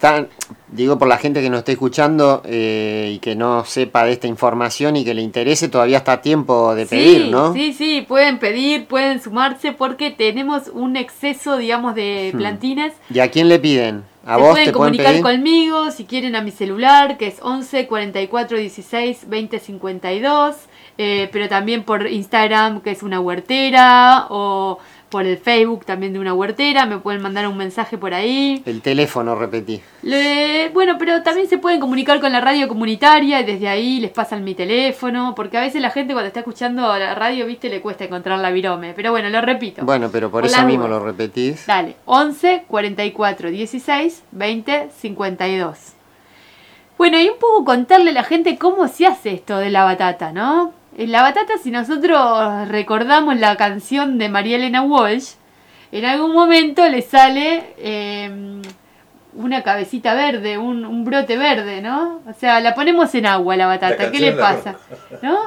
digo por la gente que nos esté escuchando y que no sepa de esta información y que le interese, todavía está a tiempo de pedir, ¿no? Sí, pueden pedir, pueden sumarse porque tenemos un exceso, digamos, de plantines. ¿Y a quién le piden? ¿A vos te pueden comunicar pedir? Conmigo, si quieren, a mi celular, que es 11 44 16 20 52, pero también por Instagram, que es una huertera, o por el Facebook también de una huertera, me pueden mandar un mensaje por ahí. El teléfono, repetí. Bueno, pero también se pueden comunicar con la radio comunitaria y desde ahí les pasan mi teléfono, porque a veces la gente cuando está escuchando la radio, viste, le cuesta encontrar la virome. Pero bueno, lo repito. Bueno, pero por eso mismo lo repetís. Dale, 11 44 16 20 52. Bueno, y un poco contarle a la gente cómo se hace esto de la batata, ¿no? La batata, si nosotros recordamos la canción de María Elena Walsh, en algún momento le sale una cabecita verde, un brote verde, ¿no? O sea, la ponemos en agua la batata, ¿qué le pasa? ¿No?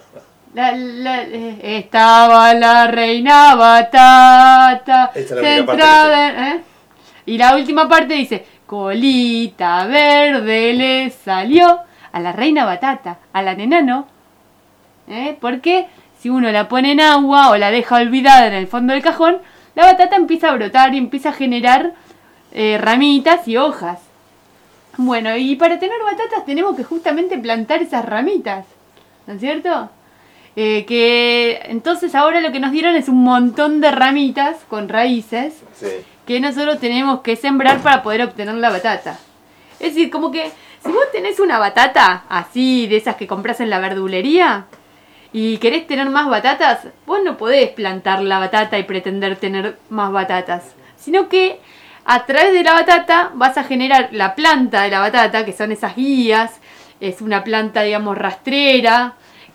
Estaba la reina batata centrada, y la última parte dice, colita verde le salió a la reina batata, a la nena no. Porque si uno la pone en agua o la deja olvidada en el fondo del cajón, la batata empieza a brotar y empieza a generar ramitas y hojas. Bueno, y para tener batatas tenemos que justamente plantar esas ramitas, ¿no es cierto? Que entonces ahora lo que nos dieron es un montón de ramitas con raíces que nosotros tenemos que sembrar para poder obtener la batata. Es decir, como que si vos tenés una batata así, de esas que compras en la verdulería, y querés tener más batatas, vos no podés plantar la batata y pretender tener más batatas, sino que a través de la batata vas a generar la planta de la batata, que son esas guías. Es una planta, digamos, rastrera,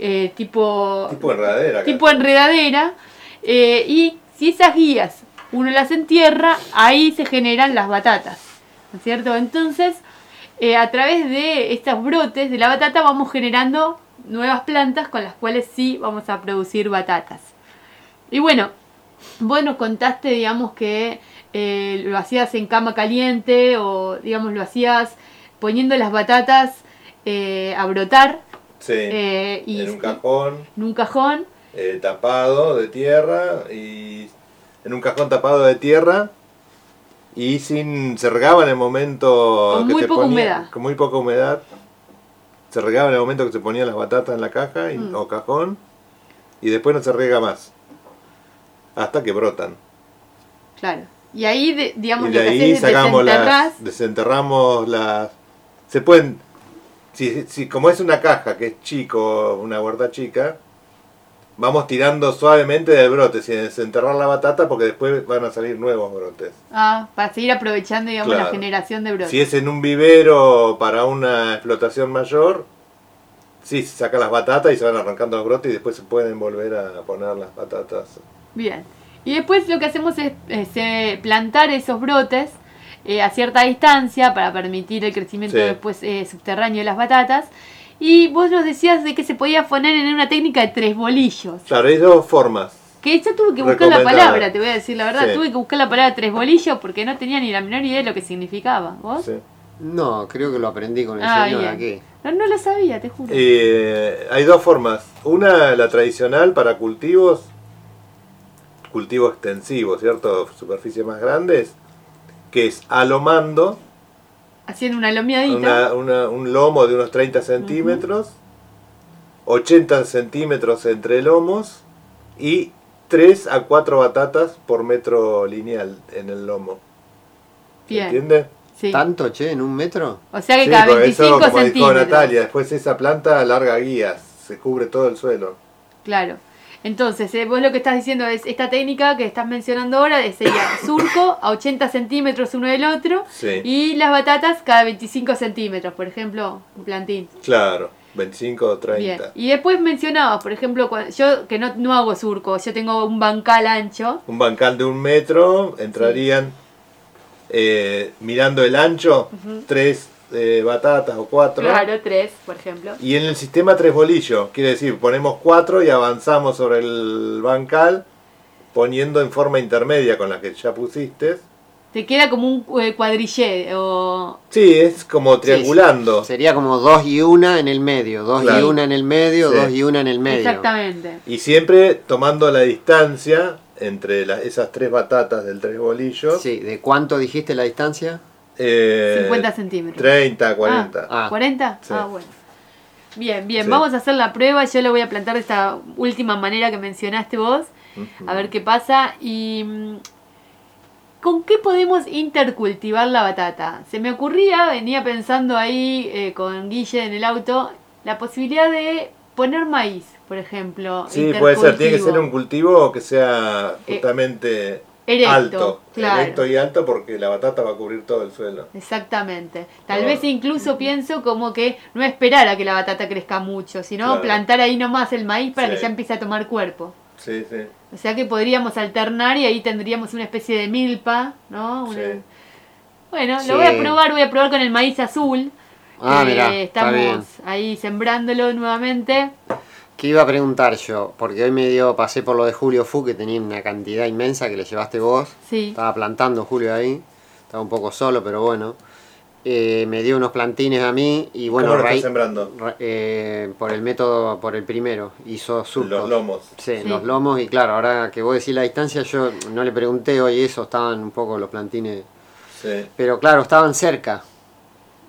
tipo enredadera. Tipo enredadera. Y si esas guías uno las entierra, ahí se generan las batatas, ¿no es cierto? Entonces, a través de estos brotes de la batata vamos generando nuevas plantas con las cuales sí vamos a producir batatas. Y bueno, vos nos contaste, digamos, que lo hacías en cama caliente o, digamos, lo hacías poniendo las batatas a brotar. Sí, en un cajón. En un cajón. Tapado de tierra y en un cajón tapado de tierra y se regaba en el momento con que muy se poca ponía, humedad. con muy poca humedad. Se regaba en el momento que se ponían las batatas en la caja o cajón y después no se riega más hasta que brotan. Claro. Y ahí, digamos, y de lo que ahí haces es desenterramos las... Se pueden... Si como es una caja que es chico, una huerta chica, vamos tirando suavemente del brote sin desenterrar la batata porque después van a salir nuevos brotes. Para seguir aprovechando, digamos, Claro. la generación de brotes. Si es en un vivero para una explotación mayor, sí, se sacan las batatas y se van arrancando los brotes y después se pueden volver a poner las batatas. Bien. Y después lo que hacemos es plantar esos brotes a cierta distancia para permitir el crecimiento después subterráneo de las batatas. Y vos nos decías de que se podía poner en una técnica de 3 bolillos. Claro, hay dos formas. Que yo tuve que buscar la palabra, te voy a decir la verdad. Tuve que buscar la palabra 3 bolillos porque no tenía ni la menor idea de lo que significaba. ¿Vos? Sí. No, creo que lo aprendí con el señor aquí. No lo sabía, te juro. Hay dos formas. Una, la tradicional para cultivo extensivo, ¿cierto? Superficies más grandes, que es alomando. Haciendo una lomiadita. Un lomo de unos 30 centímetros, 80 centímetros entre lomos y 3 a 4 batatas por metro lineal en el lomo. Bien. ¿Entiendes? Sí. ¿Tanto, che? ¿En un metro? O sea que cada 25 eso, como centímetros. dijo Natalia, después esa planta larga guías, se cubre todo el suelo. Claro. Entonces, vos lo que estás diciendo es esta técnica que estás mencionando ahora sería surco a 80 centímetros uno del otro y las batatas cada 25 centímetros, por ejemplo, un plantín. Claro, 25 o 30. Bien. Y después mencionabas, por ejemplo, yo que no hago surco, yo tengo un bancal ancho. Un bancal de 1 metro, entrarían mirando el ancho, 3 batatas o 4. Claro, 3, por ejemplo. Y en el sistema 3 bolillos, quiere decir, ponemos 4 y avanzamos sobre el bancal poniendo en forma intermedia con la que ya pusiste. Te queda como un cuadrillé o... Sí, es como triangulando. Sí, sería como 2 y 1 en el medio, 2 Claro. y 1 en el medio, 2 y 1 en el medio. Exactamente. Y siempre tomando la distancia entre esas 3 batatas del 3 bolillos. Sí, ¿de cuánto dijiste la distancia? 50 centímetros. 30, 40. ¿40? Sí. Bueno. Bien, Sí. vamos a hacer la prueba. Yo lo voy a plantar de esta última manera que mencionaste vos. A ver qué pasa. Y ¿con qué podemos intercultivar la batata? Se me ocurría, venía pensando ahí con Guille en el auto, la posibilidad de poner maíz, por ejemplo. Sí, puede ser. Tiene que ser un cultivo que sea justamente erecto, alto. claro. Erecto y alto porque la batata va a cubrir todo el suelo. Exactamente. Tal vez incluso pienso como que no esperar a que la batata crezca mucho, sino Claro. plantar ahí nomás el maíz para Sí. que ya empiece a tomar cuerpo. Sí, sí. O sea que podríamos alternar y ahí tendríamos una especie de milpa, ¿no? Sí. Bueno, Sí. lo voy a probar con el maíz azul. Mirá, está bien. Estamos ahí sembrándolo nuevamente. ¿Qué iba a preguntar yo? Porque hoy pasé por lo de Julio Fu, que tenía una cantidad inmensa que le llevaste vos. Sí. Estaba plantando Julio ahí. Estaba un poco solo, pero bueno. Me dio unos plantines a mí y bueno, ¿Cómo lo estás sembrando? por el método, por el primero, hizo surcos. Los lomos. Sí, Sí. los lomos y claro, ahora que vos decís la distancia, yo no le pregunté hoy eso, estaban un poco los plantines, Sí. pero claro, estaban cerca.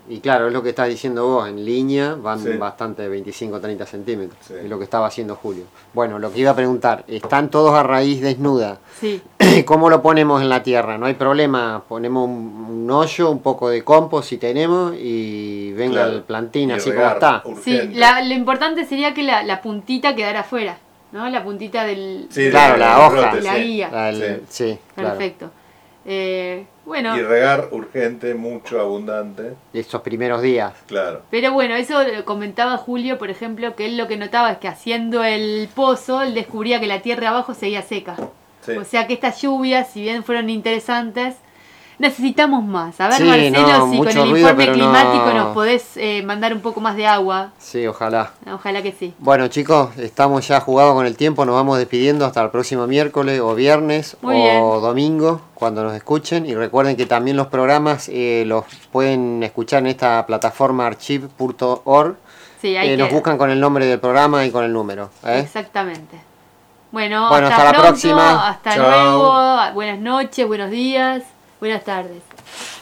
Y claro, es lo que estás diciendo vos, en línea van Sí. bastante 25-30 centímetros, Sí. es lo que estaba haciendo Julio. Bueno, lo que iba a preguntar, están todos a raíz desnuda, Sí. ¿cómo lo ponemos en la tierra? No hay problema, ponemos un hoyo, un poco de compost si tenemos y venga Claro. el plantín Y así como regar, está. Sí, urgente. lo importante sería que la puntita quedara afuera, ¿no? La puntita del... Sí, Claro, la hoja. brote, de la sí. guía. Sí, claro. Perfecto. Bueno, Y regar urgente, mucho, abundante. Estos primeros días. Claro. pero bueno, eso lo comentaba Julio, por ejemplo, que él lo que notaba es que haciendo el pozo, él descubría que la tierra abajo seguía seca. Sí. O sea que estas lluvias, si bien fueron interesantes, necesitamos más. A ver, Sí, Marcelo, no, si con mucho el ruido, informe pero climático no- nos podés mandar un poco más de agua. Sí, ojalá. Ojalá que sí. Bueno chicos, estamos ya jugados con el tiempo, nos vamos despidiendo hasta el próximo miércoles o viernes Muy o bien. domingo cuando nos escuchen y recuerden que también los programas los pueden escuchar en esta plataforma archive.org. Sí, ahí Nos queda. buscan con el nombre del programa y con el número. Exactamente. Bueno, Bueno, hasta la pronto, próxima. Hasta Chao. luego. Buenas noches, buenos días, buenas tardes.